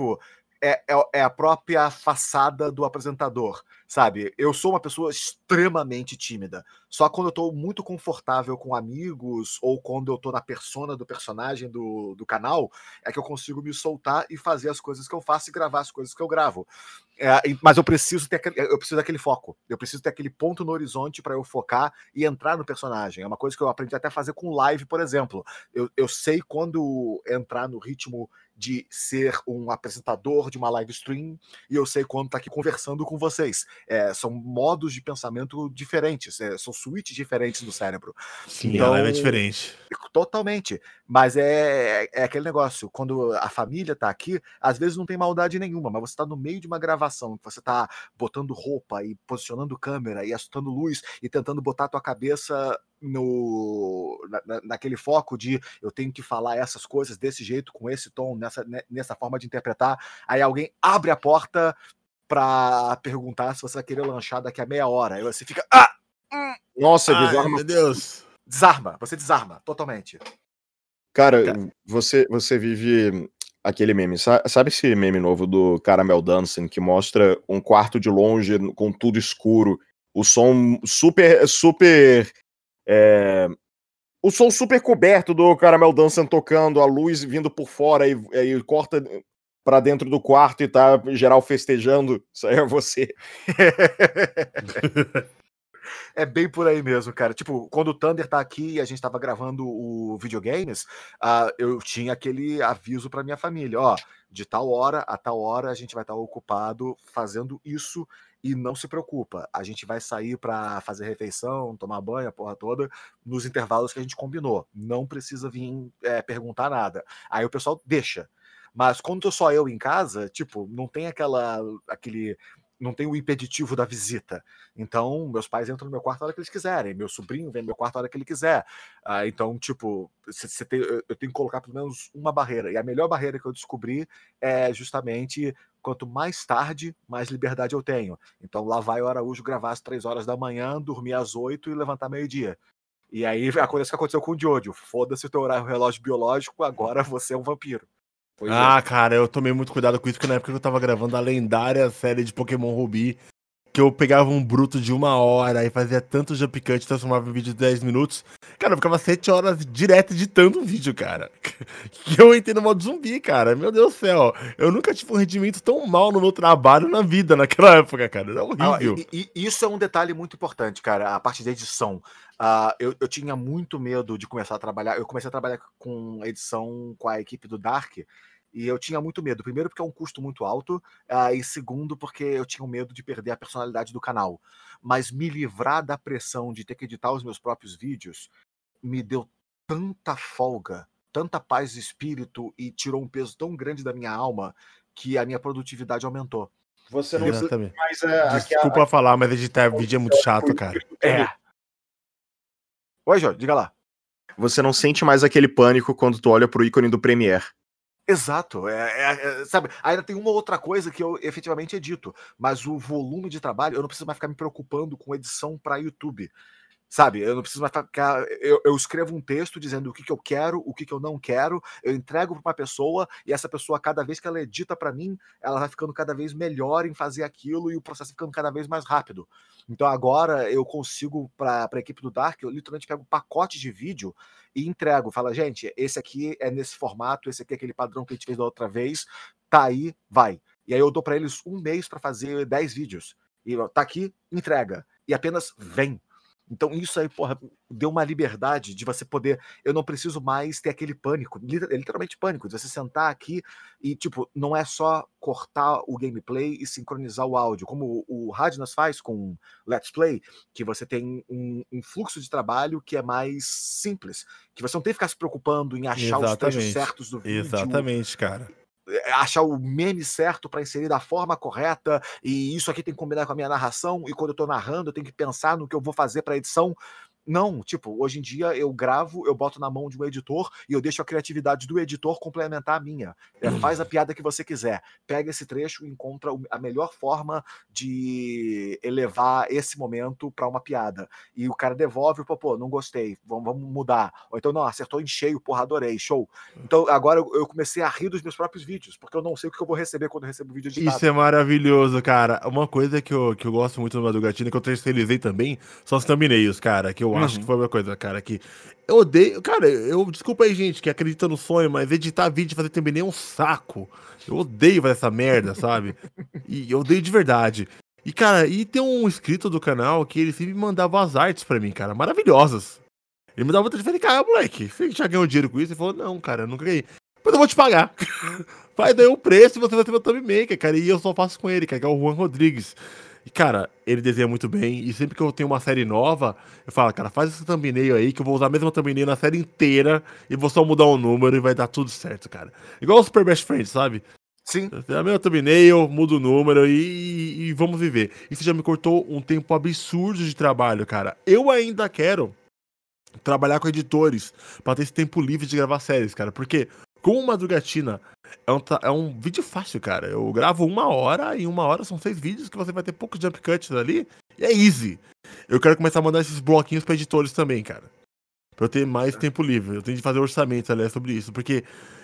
É a própria façada do apresentador, sabe? Eu sou uma pessoa extremamente tímida. Só quando eu tô muito confortável com amigos ou quando eu tô na persona do personagem do canal, é que eu consigo me soltar e fazer as coisas que eu faço e gravar as coisas que eu gravo. Mas eu preciso daquele foco. Eu preciso ter aquele ponto no horizonte para eu focar e entrar no personagem. É uma coisa que eu aprendi até a fazer com live, por exemplo. Eu sei quando entrar no ritmo de ser um apresentador de uma live stream e eu sei quando tá aqui conversando com vocês. São modos de pensamento diferentes, são switches diferentes do cérebro. Sim, então, a live é diferente. Totalmente. Mas é aquele negócio, quando a família tá aqui, às vezes não tem maldade nenhuma, mas você tá no meio de uma gravação, que você tá botando roupa e posicionando câmera e assustando luz e tentando botar a tua cabeça naquele foco de eu tenho que falar essas coisas desse jeito, com esse tom, nessa forma de interpretar. Aí alguém abre a porta pra perguntar se você vai querer lanchar daqui a meia hora. Aí você fica... Nossa, desarma. Meu Deus. Você desarma, totalmente. Cara, você vive aquele meme. Sabe esse meme novo do Caramel Dancing que mostra um quarto de longe com tudo escuro, o som super o som super coberto do Caramel Dancing tocando, a luz vindo por fora e corta pra dentro do quarto e tá geral festejando? Isso aí é você. É bem por aí mesmo, cara. Tipo, quando o Thunder tá aqui e a gente tava gravando o videogames, eu tinha aquele aviso pra minha família, ó, de tal hora a tal hora a gente vai estar ocupado fazendo isso e não se preocupa, a gente vai sair pra fazer refeição, tomar banho, a porra toda, nos intervalos que a gente combinou. Não precisa vir perguntar nada. Aí o pessoal deixa. Mas quando tô só eu em casa, tipo, não tem aquele... Não tem o impeditivo da visita. Então, meus pais entram no meu quarto a hora que eles quiserem. Meu sobrinho vem no meu quarto a hora que ele quiser. Então, tipo, eu tenho que colocar pelo menos uma barreira. E a melhor barreira que eu descobri é justamente quanto mais tarde, mais liberdade eu tenho. Então, lá vai o Araújo gravar às 3 horas da manhã, dormir às 8 e levantar meio-dia. E aí acontece o que aconteceu com o Jojo. Foda-se o teu horário relógio biológico, agora você é um vampiro. Cara, eu tomei muito cuidado com isso, porque na época que eu tava gravando a lendária série de Pokémon Ruby, que eu pegava um bruto de 1 hora e fazia tanto jump cut, transformava em vídeo de 10 minutos. Cara, eu ficava 7 horas direto editando um vídeo, cara. Que eu entrei no modo zumbi, cara. Meu Deus do céu. Eu nunca tive um rendimento tão mal no meu trabalho na vida naquela época, cara. Era horrível. Isso é um detalhe muito importante, cara, a parte da edição. Eu tinha muito medo de começar a trabalhar. Eu comecei a trabalhar com edição com a equipe do Dark. E eu tinha muito medo. Primeiro, porque é um custo muito alto. E segundo, porque eu tinha medo de perder a personalidade do canal. Mas me livrar da pressão de ter que editar os meus próprios vídeos me deu tanta folga, tanta paz de espírito e tirou um peso tão grande da minha alma que a minha produtividade aumentou. Você não Exatamente. Desculpa falar, mas editar vídeo é muito chato, cara. Oi, Jô, diga lá. Você não sente mais aquele pânico quando tu olha pro ícone do Premiere. Exato, sabe, ainda tem uma outra coisa que eu efetivamente edito, mas o volume de trabalho, eu não preciso mais ficar me preocupando com edição para YouTube. Sabe, eu não preciso mais ficar. Eu escrevo um texto dizendo o que eu quero, o que eu não quero, eu entrego para uma pessoa, e essa pessoa, cada vez que ela edita para mim, ela vai ficando cada vez melhor em fazer aquilo e o processo ficando cada vez mais rápido. Então agora eu consigo, para a equipe do Dark, eu literalmente pego pacotes de vídeo e entrego. Fala, gente, esse aqui é nesse formato, esse aqui é aquele padrão que a gente fez da outra vez, tá aí, vai. E aí eu dou para eles um mês para fazer 10 vídeos. E tá aqui, entrega. E apenas vem. Então isso aí, porra, deu uma liberdade de você poder... Eu não preciso mais ter aquele pânico, literalmente pânico, de você sentar aqui e, tipo, não é só cortar o gameplay e sincronizar o áudio, como o Radnas faz com Let's Play, que você tem um fluxo de trabalho que é mais simples, que você não tem que ficar se preocupando em achar os trechos certos do vídeo. Exatamente, cara. Achar o meme certo para inserir da forma correta, e isso aqui tem que combinar com a minha narração, e quando eu tô narrando eu tenho que pensar no que eu vou fazer para edição. Não, tipo, hoje em dia eu gravo, eu boto na mão de um editor e eu deixo a criatividade do editor complementar a minha. Faz a piada que você quiser, pega esse trecho e encontra a melhor forma de elevar esse momento para uma piada. E o cara devolve, pô, não gostei, vamos mudar. Ou então, não, acertou em cheio, porra, adorei, show. Então agora eu comecei a rir dos meus próprios vídeos, porque eu não sei o que eu vou receber quando eu recebo o vídeo editado. Isso é maravilhoso, cara. Uma coisa que eu gosto muito do Madrugatina, que eu terceirizei também, são os thumbnails, cara, que eu acho que foi uma coisa, cara, que eu odeio. Cara, desculpa aí, gente, que acredita no sonho, mas editar vídeo e fazer thumbnail é um saco. Eu odeio fazer essa merda, sabe? E eu odeio de verdade. E, cara, tem um inscrito do canal que ele sempre mandava as artes pra mim, cara, maravilhosas. Ele me dava vontade de falar, cara, moleque, você já ganhou dinheiro com isso? Ele falou, não, cara, eu nunca ganhei. Mas eu vou te pagar. Vai daí o preço e você vai ter meu thumbmaker, cara. E eu só faço com ele, cara, que é o Juan Rodrigues. E, cara, ele desenha muito bem. E sempre que eu tenho uma série nova, eu falo, cara, faz esse thumbnail aí, que eu vou usar a mesma thumbnail na série inteira. E vou só mudar o número e vai dar tudo certo, cara. Igual o Super Best Friends, sabe? Sim. A mesma thumbnail, muda o número e vamos viver. Isso já me cortou um tempo absurdo de trabalho, cara. Eu ainda quero trabalhar com editores pra ter esse tempo livre de gravar séries, cara. Porque com Madrugatina é um vídeo fácil, cara. Eu gravo 1 hora e 1 hora são 6 vídeos que você vai ter poucos jump cuts ali e é easy. Eu quero começar a mandar esses bloquinhos pra editores também, cara. Pra eu ter mais tempo livre. Eu tenho de fazer orçamento, aliás, sobre isso. Porque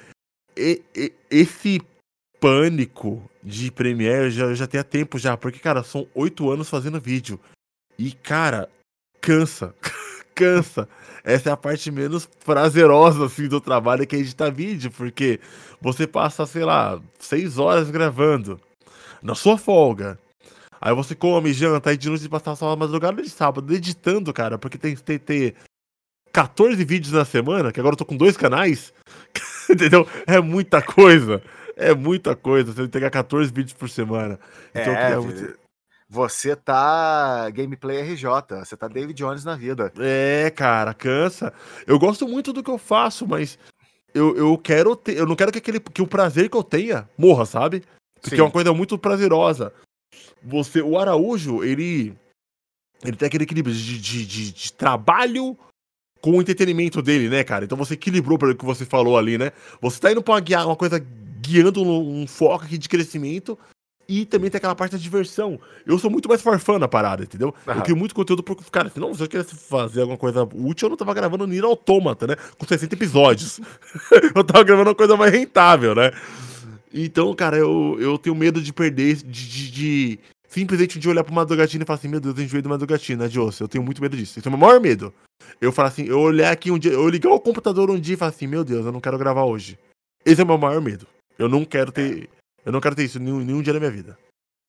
esse pânico de Premiere já tem há tempo já. Porque, cara, são 8 anos fazendo vídeo. E, cara, cansa. Cansa. Essa é a parte menos prazerosa, assim, do trabalho, que é editar vídeo, porque você passa, sei lá, 6 horas gravando, na sua folga. Aí você come, janta, aí de noite passar só a madrugada de sábado, editando, cara, porque tem que ter 14 vídeos na semana, que agora eu tô com 2 canais, entendeu? É muita coisa. É muita coisa, você tem que pegar 14 vídeos por semana. Então eu queria muito... Você tá Gameplay RJ, você tá David Jones na vida. É, cara, cansa. Eu gosto muito do que eu faço, mas eu quero ter, eu não quero que o prazer que eu tenha morra, sabe? Porque Sim. é uma coisa muito prazerosa. O Araújo, ele tem aquele equilíbrio de trabalho com o entretenimento dele, né, cara? Então você equilibrou pelo que você falou ali, né? Você tá indo pra uma coisa guiando um foco aqui de crescimento. E também tem aquela parte da diversão. Eu sou muito mais farfã na parada, entendeu? Eu crio muito conteúdo porque, cara, se eu quisesse fazer alguma coisa útil, eu não tava gravando Nier Automata, né? Com 60 episódios. Eu tava gravando uma coisa mais rentável, né? Então, cara, eu tenho medo de perder, de simplesmente de olhar pra Madrugatina e falar assim, meu Deus, eu enjoei do Madrugatina, adiós. Eu tenho muito medo disso. Esse é o meu maior medo. Eu falar assim, eu olhar aqui um dia, eu ligar o computador um dia e falar assim, meu Deus, eu não quero gravar hoje. Esse é o meu maior medo. Eu não quero ter isso nenhum dia na minha vida.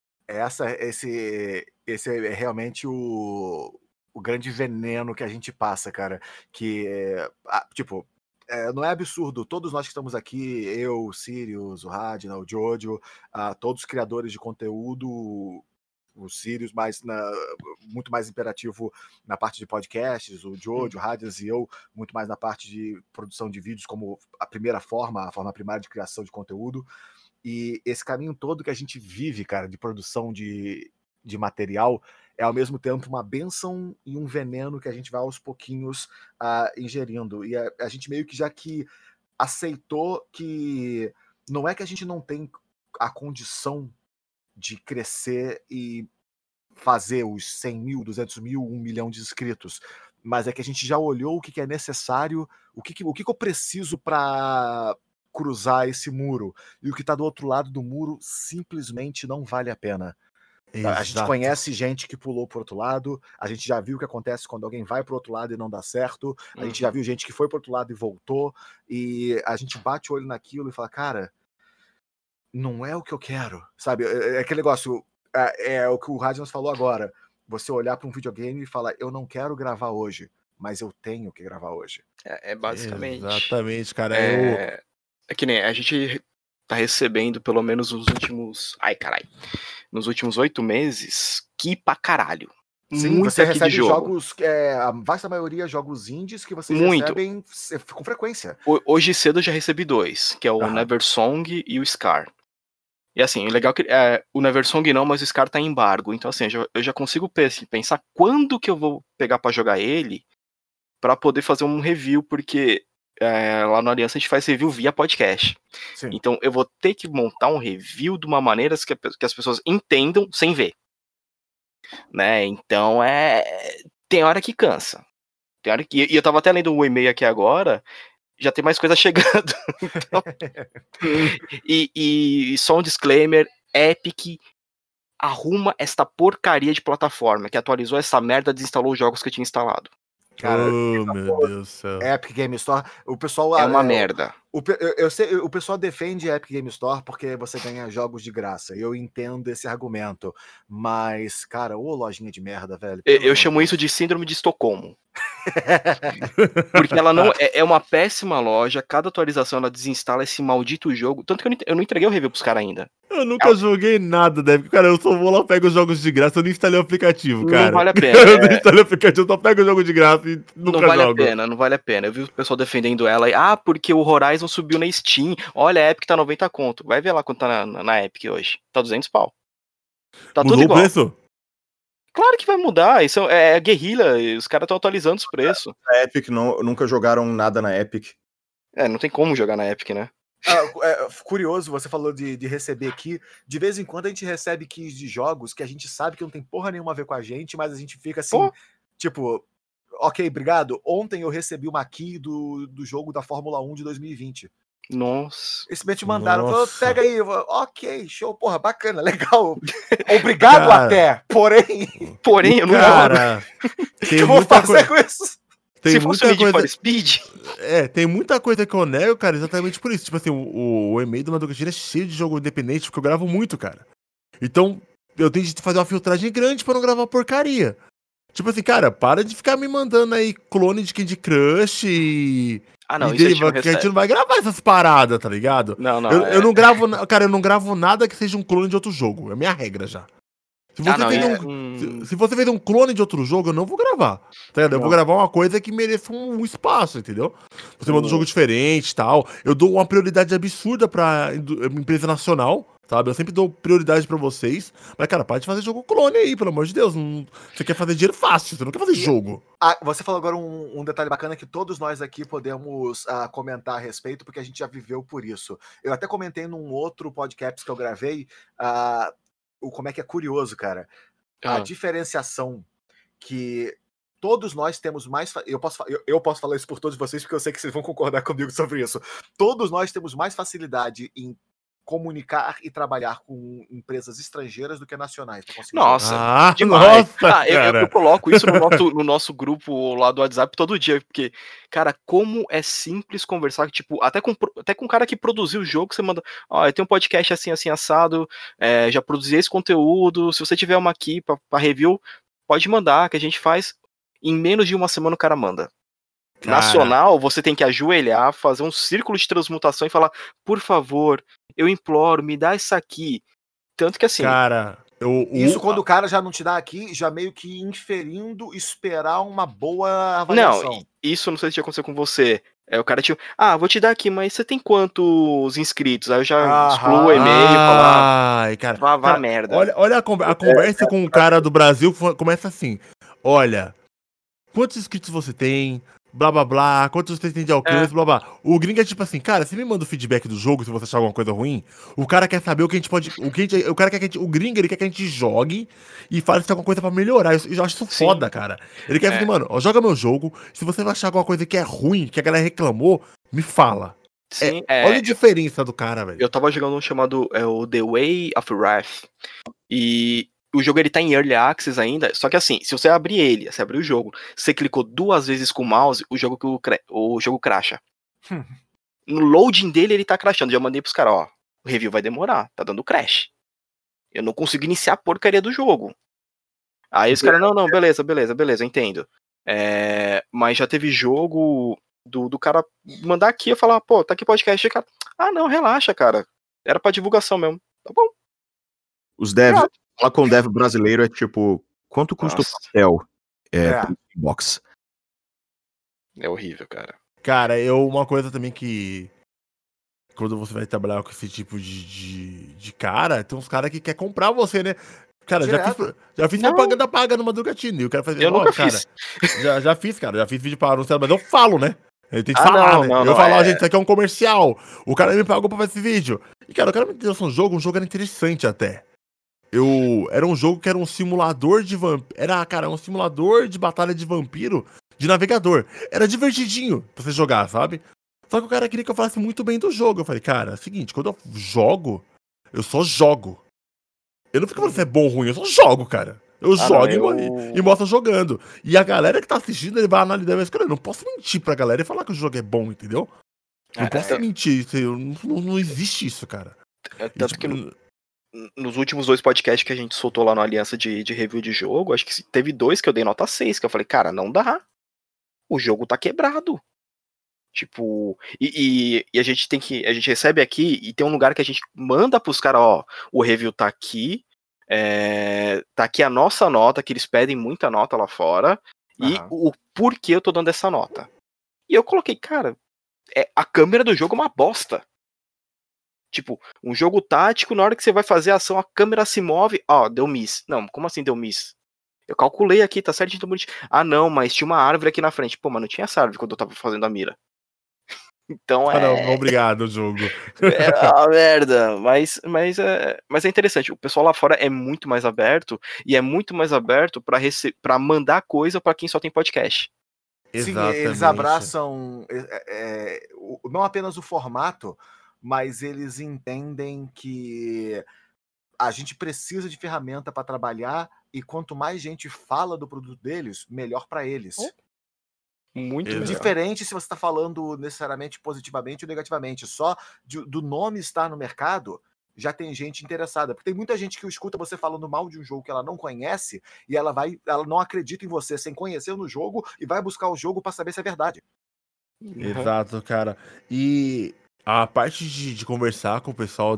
Esse é realmente o grande veneno que a gente passa, cara. Que, não é absurdo. Todos nós que estamos aqui, eu, o Sirius, o Radna, o Jojo, todos os criadores de conteúdo, o Sirius muito mais imperativo na parte de podcasts, o Jojo, o Radnas e eu muito mais na parte de produção de vídeos como a forma primária de criação de conteúdo. E esse caminho todo que a gente vive, cara, de produção de material, é ao mesmo tempo uma bênção e um veneno que a gente vai aos pouquinhos ingerindo. E a gente meio que já que aceitou que não é que a gente não tem a condição de crescer e fazer os 100 mil, 200 mil, 1 milhão de inscritos. mas é que a gente já olhou o que é necessário, o que eu preciso para cruzar esse muro, e o que tá do outro lado do muro simplesmente não vale a pena. A gente Exato. conhece gente que pulou pro outro lado, a gente já viu o que acontece quando alguém vai pro outro lado e não dá certo, a gente já viu gente que foi pro outro lado e voltou, e a gente bate o olho naquilo e fala, cara, não é o que eu quero, sabe? É aquele negócio, é o que o Radnas falou agora, você olhar para um videogame e falar, eu não quero gravar hoje, mas eu tenho que gravar hoje. É basicamente. Exatamente, cara. É que nem a gente tá recebendo pelo menos nos últimos. Ai, caralho. Nos últimos 8 meses, que pra caralho. Sim, muito você aqui de recebe jogo. jogos, a vasta maioria jogos indies que vocês Muito. recebem com frequência. Hoje cedo eu já recebi 2, que é o Aham. Neversong e o Scar. E assim, o legal é que o Neversong não, mas o Scar tá em embargo. Então assim, eu já consigo pensar quando que eu vou pegar pra jogar ele pra poder fazer um review, porque lá no Aliança a gente faz review via podcast. Sim. Então eu vou ter que montar um review de uma maneira que as pessoas entendam sem ver. Né? Então tem hora que cansa. Tem hora que... E eu tava até lendo um e-mail aqui agora, já tem mais coisa chegando. Então... e só um disclaimer, Epic arruma esta porcaria de plataforma, que atualizou essa merda, desinstalou os jogos que eu tinha instalado. Cara, meu Deus do céu. Epic Game Store, o pessoal... É uma merda. Eu sei, o pessoal defende a Epic Game Store porque você ganha jogos de graça. Eu entendo esse argumento. Mas, cara, ô lojinha de merda, velho. Eu chamo isso de síndrome de Estocolmo. Porque ela não é uma péssima loja, cada atualização ela desinstala esse maldito jogo. Tanto que eu não entreguei o review pros caras ainda. Eu nunca joguei nada, Deve. Cara, eu só vou lá, pego os jogos de graça, eu não instalei o aplicativo, cara. Não vale a pena. Eu não instalei o aplicativo, eu só pego o jogo de graça e nunca não vale jogo. Não vale a pena. Eu vi o pessoal defendendo ela e, porque o Horizon subiu na Steam. Olha, a Epic tá 90 conto. Vai ver lá quanto tá na Epic hoje. Tá 200 pau. Tá Mudou tudo igual. o preço? Claro que vai mudar. Isso é guerrilha. Os caras estão atualizando os preços. A Epic nunca jogaram nada na Epic. Não tem como jogar na Epic, né? Curioso, você falou de receber aqui. De vez em quando a gente recebe keys de jogos que a gente sabe que não tem porra nenhuma a ver com a gente, mas a gente fica assim, tipo, ok, obrigado. Ontem eu recebi uma key do jogo da Fórmula 1 de 2020. Nossa. Esse me mandaram, falou, pega aí, ok, show, porra, bacana, legal. Obrigado até, porém eu não vou. Que eu vou fazer com isso? Se fosse o Need for Speed. Tem muita coisa que eu nego, cara, exatamente por isso. Tipo assim, o e-mail do Madrugatina é cheio de jogo independente, porque eu gravo muito, cara. Então, eu tenho que fazer uma filtragem grande pra não gravar porcaria. Tipo assim, cara, para de ficar me mandando aí clone de Candy Crush e... não, isso que a gente não vai gravar essas paradas, tá ligado? Não, eu não gravo, cara, eu não gravo nada que seja um clone de outro jogo. É minha regra já. Se você fez um clone de outro jogo, eu não vou gravar. Tá ligado? Eu vou gravar uma coisa que mereça um espaço, entendeu? Você manda um jogo diferente e tal. Eu dou uma prioridade absurda pra empresa nacional, sabe? Eu sempre dou prioridade pra vocês. Mas, cara, para de fazer jogo clone aí, pelo amor de Deus. Você quer fazer dinheiro fácil, você não quer fazer jogo. Você falou agora um detalhe bacana que todos nós aqui podemos comentar a respeito, porque a gente já viveu por isso. Eu até comentei num outro podcast que eu gravei, como é que é curioso, cara. A diferenciação que todos nós temos mais... Eu posso falar isso por todos vocês, porque eu sei que vocês vão concordar comigo sobre isso. Todos nós temos mais facilidade em comunicar e trabalhar com empresas estrangeiras do que nacionais. Nossa, demais. Eu coloco isso no nosso grupo lá do WhatsApp todo dia, porque, cara, como é simples conversar, tipo, até com o cara que produziu o jogo, você manda, eu tenho um podcast assim, assim, assado, já produzi esse conteúdo, se você tiver uma aqui pra review, pode mandar, que a gente faz. Em menos de uma semana o cara manda. Nacional, você tem que ajoelhar, fazer um círculo de transmutação e falar, por favor, eu imploro, me dá isso aqui. Tanto que assim... Cara, isso quando o cara já não te dá aqui, já meio que inferindo esperar uma boa avaliação. Não, isso não sei se já aconteceu com você. O cara tipo, vou te dar aqui, mas você tem quantos inscritos? Aí eu já excluo o e-mail e falo, cara, vá merda. Olha a conversa com o cara do Brasil começa assim, olha... Quantos inscritos você tem? blá blá blá, quantos você tem de alcance, blá blá. O gringo é tipo assim, cara, você me manda o feedback do jogo se você achar alguma coisa ruim. O cara quer saber o que a gente pode. O cara quer que a gente, o gringo ele quer que a gente jogue e fale se tem alguma coisa pra melhorar. Eu acho isso foda, cara. Ele quer dizer, mano, ó, joga meu jogo. Se você vai achar alguma coisa que é ruim, que a galera reclamou, me fala. Sim, olha a diferença do cara, velho. Eu tava jogando um chamado o The Way of Wrath. E o jogo ele tá em Early Access ainda. Só que assim, se você abrir ele, você abrir o jogo, você clicou 2 vezes com o mouse, o jogo crasha. No loading dele, ele tá crashando. Já mandei pros caras, ó. O review vai demorar, tá dando crash. Eu não consigo iniciar a porcaria do jogo. Aí os caras, não, beleza, eu entendo. Mas já teve jogo do cara mandar aqui, eu falar, pô, tá aqui podcast, e cara, não, relaxa, cara. Era pra divulgação mesmo. Tá bom. Os devs, falar com o dev brasileiro é tipo, quanto custa o papel pro box? É horrível, cara. Cara, uma coisa também que quando você vai trabalhar com esse tipo de cara, tem uns caras que quer comprar você, né? Cara, já fiz propaganda paga no Madrugatino. E o cara faz, eu nunca fiz. Já fiz, cara. Já fiz vídeo para anunciar, mas eu falo, né? Ele tem que falar, né? Eu falo, gente, isso aqui é um comercial. O cara me pagou pra fazer esse vídeo. E, cara, o cara me deu um jogo era interessante até. Era um jogo que era um simulador de vampiro. Era um simulador de batalha de vampiro de navegador. Era divertidinho pra você jogar, sabe? Só que o cara queria que eu falasse muito bem do jogo. Eu falei, cara, é o seguinte, quando eu jogo, eu só jogo. Eu não fico falando se é bom ou ruim, eu só jogo, cara. Eu jogo e mostro jogando. E a galera que tá assistindo, ele vai analisar e vai escrever. Eu não posso mentir pra galera e falar que o jogo é bom, entendeu? Não posso mentir. Não existe isso, cara. Tanto que nos últimos 2 podcasts que a gente soltou lá no Aliança de review de jogo, acho que teve 2 que eu dei nota 6, que eu falei, cara, não dá. O jogo tá quebrado. Tipo, e a gente a gente recebe aqui e tem um lugar que a gente manda pros caras, ó, o review tá aqui, tá aqui a nossa nota, que eles pedem muita nota lá fora, e o porquê eu tô dando essa nota. E eu coloquei, cara, a câmera do jogo é uma bosta. Tipo, um jogo tático, na hora que você vai fazer a ação, a câmera se move, deu miss. Não, como assim deu miss? Eu calculei aqui, tá certinho, tá bonitinho. Não, mas tinha uma árvore aqui na frente. Pô, mas não tinha essa árvore quando eu tava fazendo a mira. Então não, obrigado, jogo. É uma merda, mas é interessante. O pessoal lá fora é muito mais aberto e é muito mais aberto pra mandar coisa pra quem só tem podcast. Exatamente. Sim, eles abraçam não apenas o formato, mas eles entendem que a gente precisa de ferramenta para trabalhar e quanto mais gente fala do produto deles, melhor para eles. Muito melhor. Diferente se você está falando necessariamente positivamente ou negativamente. Só do nome estar no mercado, já tem gente interessada. Porque tem muita gente que escuta você falando mal de um jogo que ela não conhece e ela não acredita em você sem conhecer no jogo e vai buscar o jogo para saber se é verdade. Exato, cara. E a parte de conversar com o pessoal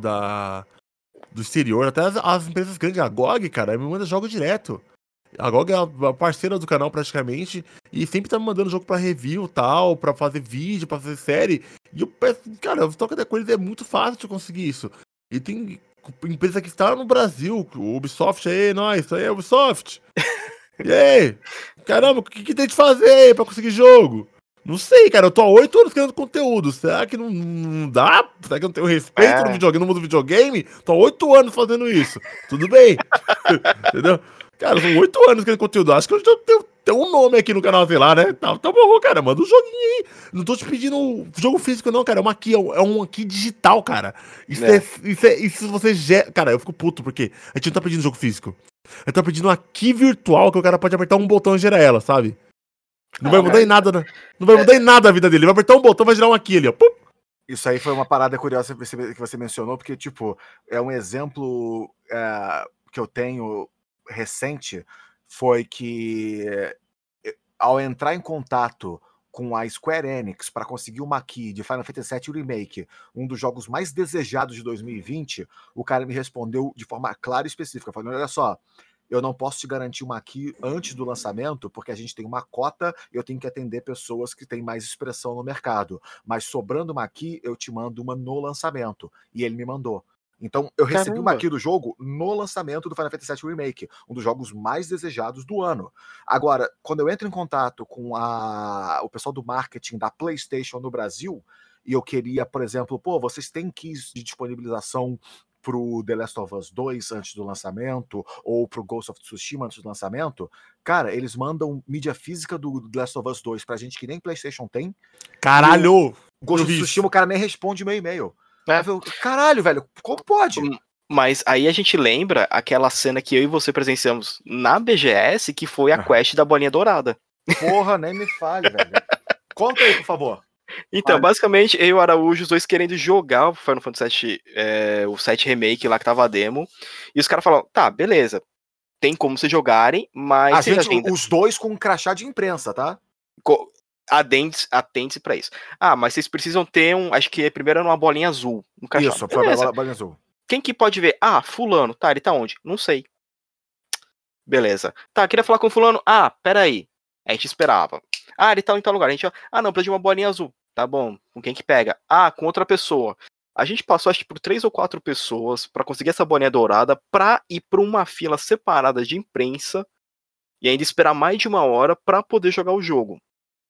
do exterior, até as empresas grandes, a GOG, cara, me manda jogo direto. A GOG é a parceira do canal praticamente e sempre tá me mandando jogo pra review e tal, pra fazer vídeo, pra fazer série. E eu peço, cara, eu troco com eles, é muito fácil de conseguir isso. E tem empresa que está no Brasil, o Ubisoft aí, isso aí é Ubisoft. E aí? Caramba, o que tem de fazer aí pra conseguir jogo? Não sei, cara, eu tô há 8 anos criando conteúdo. Será que não dá? Será que eu não tenho respeito no mundo do videogame? Tô há 8 anos fazendo isso. Tudo bem. Entendeu? Cara, são 8 anos criando conteúdo. Acho que eu já tenho um nome aqui no canal, sei lá, né? Tá bom, cara, manda um joguinho aí. Não tô te pedindo um jogo físico, não, cara. É um aqui digital, cara. Isso você Cara, eu fico puto, porque a gente não tá pedindo jogo físico. A gente tá pedindo um aqui virtual que o cara pode apertar um botão e gerar ela, sabe? Não vai mudar em nada, né? Não vai mudar em nada a vida dele. Ele vai apertar um botão e vai gerar um aqui ali, ó. Pum. Isso aí foi uma parada curiosa que você mencionou, porque, tipo, é um exemplo que eu tenho recente, foi que ao entrar em contato com a Square Enix para conseguir uma key de Final Fantasy VII Remake, um dos jogos mais desejados de 2020, o cara me respondeu de forma clara e específica, falando, olha só, eu não posso te garantir uma key antes do lançamento, porque a gente tem uma cota e eu tenho que atender pessoas que têm mais expressão no mercado. Mas sobrando uma key, eu te mando uma no lançamento. E ele me mandou. Então, eu recebi Caramba. uma key do jogo no lançamento do Final Fantasy VII Remake, um dos jogos mais desejados do ano. Agora, quando eu entro em contato com o pessoal do marketing da PlayStation no Brasil, e eu queria, por exemplo, vocês têm keys de disponibilização pro The Last of Us 2 antes do lançamento, ou pro Ghost of Tsushima antes do lançamento, cara, eles mandam mídia física do The Last of Us 2 pra gente que nem PlayStation tem. Caralho! Ghost of Tsushima, o cara nem responde meu e-mail. É. Caralho, velho, como pode? Mas aí a gente lembra aquela cena que eu e você presenciamos na BGS, que foi a quest da bolinha dourada. Porra, nem me fale, velho. Conta aí, por favor. Então, basicamente, eu e o Araújo, os dois querendo jogar o Final Fantasy VII, o 7 Remake lá que tava a demo, e os caras falaram, tá, beleza, tem como vocês jogarem, mas... Os dois com um crachá de imprensa, tá? Atente-se pra isso. Mas vocês precisam ter acho que primeiro era uma bolinha azul. Um crachá. Isso, a bolinha azul. Quem que pode ver? Fulano. Tá, ele tá onde? Não sei. Beleza. Tá, queria falar com fulano. Peraí. A gente esperava. Ele tá em tal lugar. A gente, não, precisa de uma bolinha azul. Tá bom. Com quem que pega? Com outra pessoa. A gente passou, acho que por 3 ou 4 pessoas pra conseguir essa bolinha dourada pra ir pra uma fila separada de imprensa e ainda esperar mais de 1 hora pra poder jogar o jogo.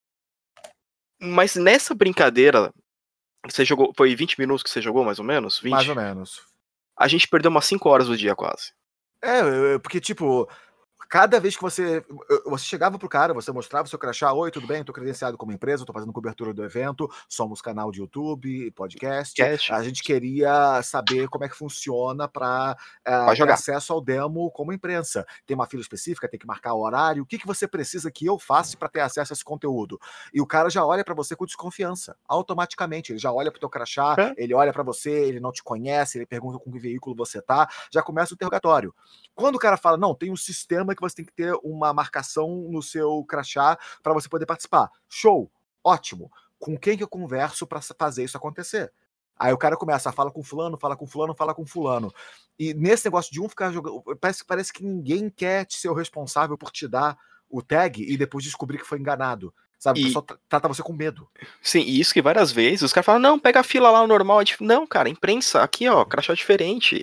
Mas nessa brincadeira, você jogou, foi 20 minutos que você jogou, mais ou menos? 20? Mais ou menos. A gente perdeu umas 5 horas do dia, quase. Porque, tipo, cada vez que você chegava pro cara, você mostrava o seu crachá, oi, tudo bem? Tô credenciado como empresa, tô fazendo cobertura do evento, somos canal de YouTube, podcast. A gente queria saber como é que funciona pra ter acesso ao demo como imprensa. Tem uma fila específica, tem que marcar o horário, o que você precisa que eu faça pra ter acesso a esse conteúdo? E o cara já olha pra você com desconfiança, automaticamente. Ele já olha pro teu crachá, ele olha pra você, ele não te conhece, ele pergunta com que veículo você tá, já começa o interrogatório. Quando o cara fala, não, tem um sistema que você tem que ter uma marcação no seu crachá para você poder participar. Show, ótimo. Com quem que eu converso para fazer isso acontecer? Aí o cara começa, fala com fulano, fala com fulano, fala com fulano. E nesse negócio de ficar jogando, parece que ninguém quer ser o responsável por te dar o tag e depois descobrir que foi enganado. Sabe, o pessoal trata você com medo. Sim, e isso que várias vezes os caras falam, não, pega a fila lá normal. Não, cara, imprensa, aqui ó, crachá diferente.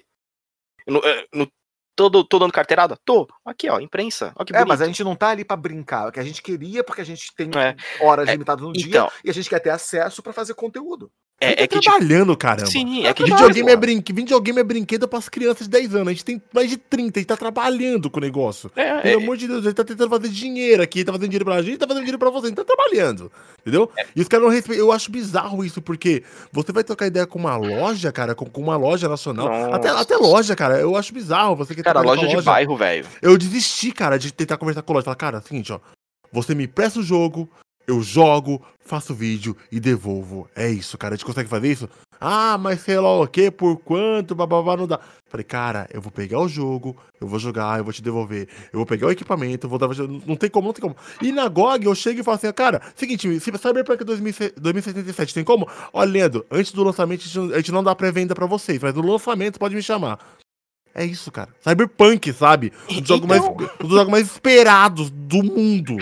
Tô dando carteirada? Tô. Aqui, ó, imprensa. Ó, que bonito. Mas a gente não tá ali pra brincar. O que a gente queria, porque a gente tem horas limitadas no dia e a gente quer ter acesso pra fazer conteúdo. Tá trabalhando, caramba. Sim, videogame é brinquedo pras crianças de 10 anos. A gente tem mais de 30, a gente tá trabalhando com o negócio. Pelo amor de Deus, a gente tá tentando fazer dinheiro aqui, tá fazendo dinheiro pra gente, tá fazendo dinheiro pra você, a gente tá trabalhando. Entendeu? E os caras não respeitam. Eu acho bizarro isso, porque você vai trocar ideia com uma loja, cara, com uma loja nacional. Até loja, cara, eu acho bizarro. Você quer cara, loja de bairro, velho. Eu desisti, cara, de tentar conversar com a loja. Falar, cara, é o seguinte, ó. Você me presta o jogo, eu jogo, faço vídeo e devolvo. É isso, cara. A gente consegue fazer isso? Mas sei lá o que, por quanto, bababá, não dá. Falei, cara, eu vou pegar o jogo, eu vou jogar, eu vou te devolver. Eu vou pegar o equipamento, eu vou dar. Não tem como. E na GOG eu chego e falo assim, cara, seguinte, Cyberpunk 2077 tem como? Olha, Leandro, antes do lançamento a gente não dá pré-venda pra vocês, mas no lançamento pode me chamar. É isso, cara. Cyberpunk, sabe? Um dos jogos mais esperados do mundo.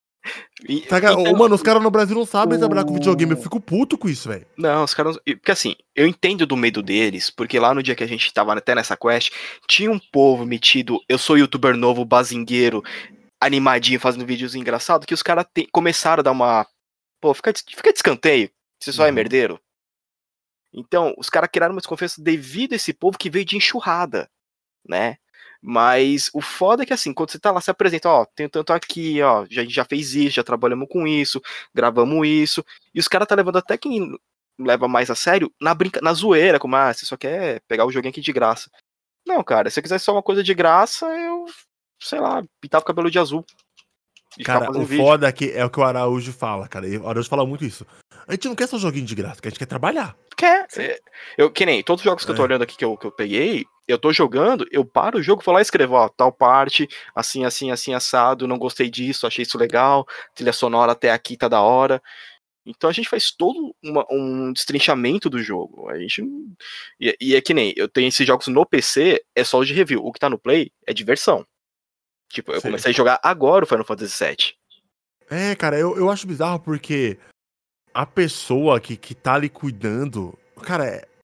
Mano, os caras no Brasil não sabem trabalhar com videogame. Eu fico puto com isso, velho. Não, os caras. Porque assim, eu entendo do medo deles, porque lá no dia que a gente tava até nessa quest, tinha um povo metido, eu sou youtuber novo, bazingueiro, animadinho, fazendo vídeos engraçados, que os caras começaram a dar uma. Fica de escanteio. Você só é merdeiro. Então, os caras criaram uma desconfiança devido a esse povo que veio de enxurrada, né? Mas o foda é que assim, quando você tá lá, se apresenta, tem tanto aqui, a gente já fez isso, já trabalhamos com isso, gravamos isso, e os caras tá levando até quem leva mais a sério na zoeira, como, você só quer pegar o joguinho aqui de graça. Não, cara, se você quiser só uma coisa de graça, eu, sei lá, pintar o cabelo de azul. Cara, o foda é o que o Araújo fala, cara. O Araújo fala muito isso. A gente não quer só joguinho de graça, a gente quer trabalhar. Que nem todos os jogos que eu tô olhando aqui que eu peguei, eu tô jogando, eu paro o jogo, vou lá e escrevo, tal parte, assim, assado, não gostei disso, achei isso legal, trilha sonora até aqui tá da hora. Então a gente faz todo um destrinchamento do jogo. A gente e é que nem, eu tenho esses jogos no PC, é só de review. O que tá no Play é diversão. Tipo, eu comecei a jogar agora o Final Fantasy VII. Cara, eu acho bizarro porque a pessoa que tá ali cuidando, cara,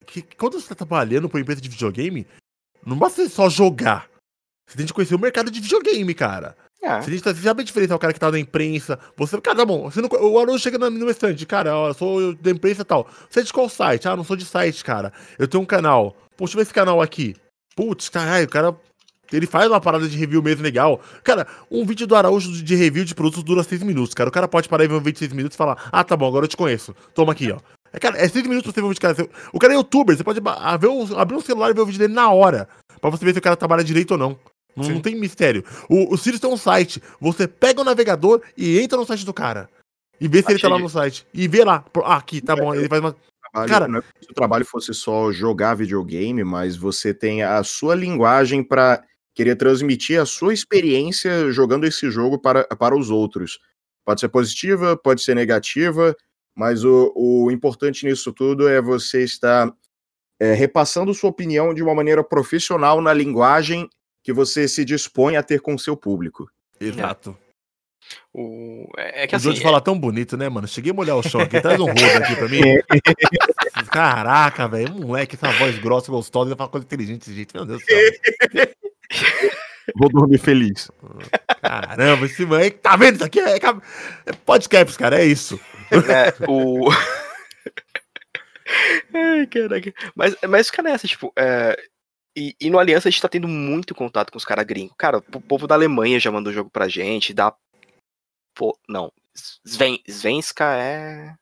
que quando você tá trabalhando pra uma empresa de videogame, não basta só jogar. Você tem que conhecer o mercado de videogame, cara. Você sabe a diferença, o cara que tá na imprensa. Você, cara, tá bom. O aluno chega no meu estande, cara, ó, eu sou da imprensa e tal. Você é de qual site? Ah, não sou de site, cara. Eu tenho um canal. Pô, deixa eu ver esse canal aqui. Putz, caralho, o cara. Ele faz uma parada de review mesmo legal. Cara, um vídeo do Araújo de review de produtos dura 6 minutos, cara. O cara pode parar e ver um vídeo de 6 minutos e falar: ah, tá bom, agora eu te conheço. Toma aqui, ó. Cara, é 6 minutos pra você ver um vídeo, cara. O cara é youtuber, você pode abrir um celular e ver o vídeo dele na hora. Pra você ver se o cara trabalha direito ou não. Não tem mistério. O Sirius tem um site. Você pega o navegador e entra no site do cara. E vê se ele tá lá no site. E vê lá. Ah, aqui, tá bom. Ele faz uma. Cara, não é que se o trabalho fosse só jogar videogame, mas você tem a sua linguagem pra querer transmitir a sua experiência jogando esse jogo para os outros. Pode ser positiva, pode ser negativa, mas o importante nisso tudo é você estar repassando sua opinião de uma maneira profissional na linguagem que você se dispõe a ter com o seu público. Exato. Que o assim, Jojo fala tão bonito, né, mano? Cheguei a molhar o chão aqui. Traz um rodo aqui pra mim. Caraca, velho. Moleque, essa voz grossa, gostosa. Ele fala coisa inteligente desse jeito. Meu Deus do céu. Vou dormir feliz. Caramba, esse moleque. Tá vendo isso aqui? É podcasts, cara. É isso. Ai, caraca. Mas fica nessa, tipo... E no Aliança a gente tá tendo muito contato com os caras gringos. Cara, o povo da Alemanha já mandou jogo pra gente. Não. Svenska é...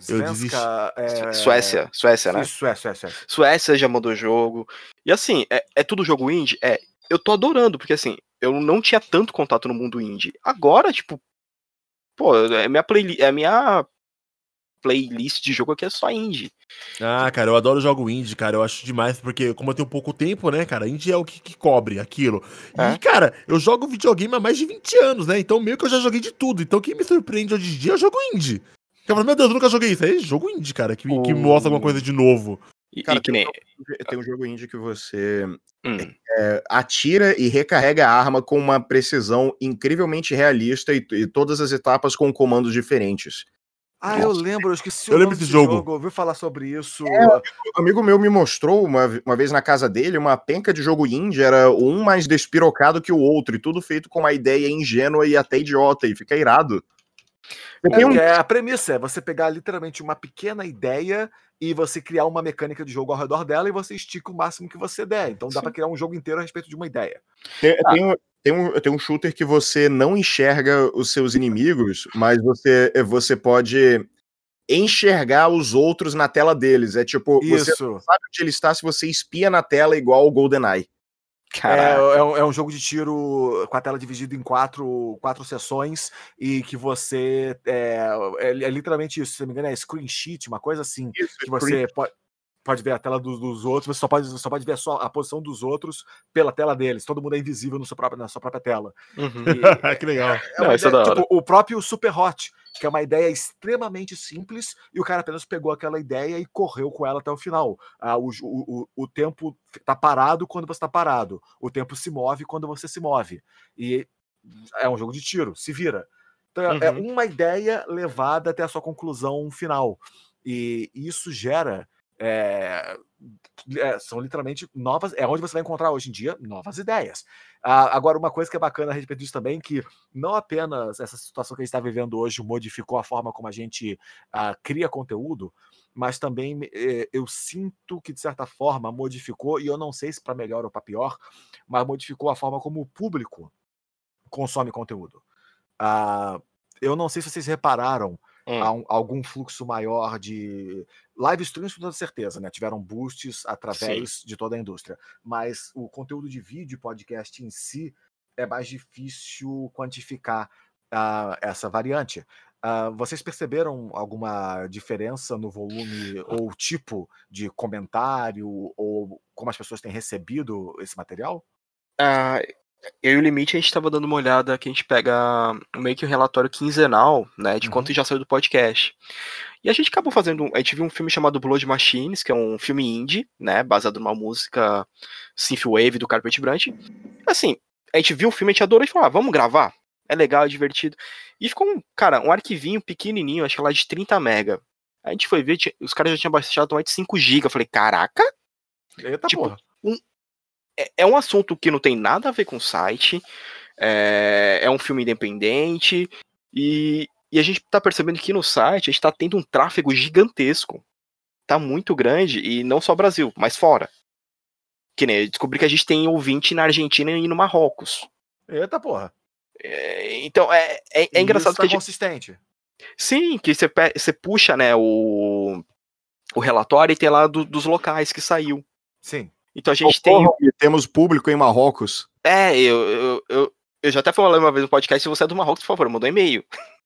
Suécia, né? Suécia já mandou jogo. E assim, é tudo jogo indie? Eu tô adorando, porque assim, eu não tinha tanto contato no mundo indie. Agora, tipo, pô, a minha playlist de jogo aqui é só indie. Ah, cara, eu adoro jogo indie, cara. Eu acho demais, porque como eu tenho pouco tempo, né, cara, indie é o que cobre aquilo. E, cara, eu jogo videogame há mais de 20 anos, né? Então meio que eu já joguei de tudo. Então quem me surpreende hoje em dia é o jogo indie. Eu falo, meu Deus, eu nunca joguei isso. É jogo indie, cara, que mostra alguma coisa de novo. Cara, tem um jogo indie que você atira e recarrega a arma com uma precisão incrivelmente realista e todas as etapas com comandos diferentes. Eu lembro, eu esqueci o nome desse jogo. Eu ouvi falar sobre isso. Um amigo meu me mostrou uma vez na casa dele uma penca de jogo indie, era um mais despirocado que o outro, e tudo feito com uma ideia ingênua e até idiota, e fica irado. A premissa é você pegar literalmente uma pequena ideia e você criar uma mecânica de jogo ao redor dela e você estica o máximo que você der. Então dá pra criar um jogo inteiro a respeito de uma ideia. Tem um shooter que você não enxerga os seus inimigos, mas você pode enxergar os outros na tela deles. É tipo, você não sabe onde ele está se você espia na tela igual o GoldenEye. É um jogo de tiro com a tela dividida em quatro sessões e que você... É literalmente isso, se não me engano é screen sheet, uma coisa assim, que você pode ver a tela dos outros, você só pode ver a posição dos outros pela tela deles. Todo mundo é invisível na sua própria tela. Que legal. Tipo, o próprio Super Hot, que é uma ideia extremamente simples, e o cara apenas pegou aquela ideia e correu com ela até o final. O tempo tá parado quando você tá parado. O tempo se move quando você se move. E é um jogo de tiro, se vira. Então é uma ideia levada até a sua conclusão final. E isso gera... são literalmente novas... É onde você vai encontrar hoje em dia novas ideias. Agora, uma coisa que é bacana a respeito disso também, que não apenas essa situação que a gente está vivendo hoje modificou a forma como a gente cria conteúdo, mas também eu sinto que, de certa forma, modificou, e eu não sei se para melhor ou para pior, mas modificou a forma como o público consome conteúdo. Eu não sei se vocês repararam algum fluxo maior de live streams, com toda certeza, né? Tiveram boosts através de toda a indústria, mas o conteúdo de vídeo e podcast em si é mais difícil quantificar essa variante. Vocês perceberam alguma diferença no volume ou tipo de comentário ou como as pessoas têm recebido esse material? Eu e o Limite, a gente tava dando uma olhada, que a gente pega meio que um relatório quinzenal, né, de quanto já saiu do podcast. E a gente acabou fazendo, a gente viu um filme chamado Blood Machines, que é um filme indie, né, baseado numa música synthwave do Carpet Brand. Assim, a gente viu o filme, a gente adorou e falou, vamos gravar? É legal, é divertido. E ficou um arquivinho pequenininho, acho que lá de 30 mega. A gente foi ver, os caras já tinham baixado mais de 5 GB. Eu falei, caraca! Eita, Tipo, porra. É um assunto que não tem nada a ver com o site, é um filme independente, e a gente tá percebendo que no site a gente tá tendo um tráfego gigantesco. Tá muito grande, e não só Brasil, mas fora. Que nem eu descobri que a gente tem ouvinte na Argentina e no Marrocos. Eita, porra. Então, é engraçado isso tá que consistente. Sim, que você puxa, né, o relatório e tem lá dos locais que saiu. Sim. Então a gente tem... Temos público em Marrocos. Eu já até falei uma vez no podcast, se você é do Marrocos, por favor, manda um e-mail.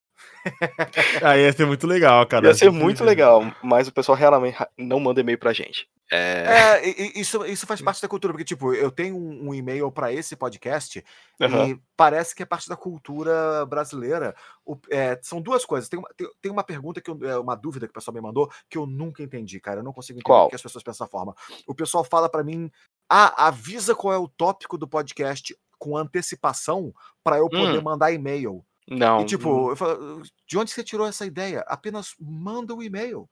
Ia ser muito legal, cara. Ia ser muito legal, mas o pessoal realmente não manda e-mail pra gente. Isso faz parte da cultura, porque, tipo, eu tenho um e-mail pra esse podcast Uhum. e parece que é parte da cultura brasileira. São duas coisas. Tem uma pergunta, uma dúvida que o pessoal me mandou, que eu nunca entendi, cara. Eu não consigo entender Qual? porque as pessoas pensam dessa forma. O pessoal fala pra mim, avisa qual é o tópico do podcast com antecipação pra eu poder mandar e-mail. Não. E, tipo, eu falo, de onde você tirou essa ideia? Apenas manda o e-mail.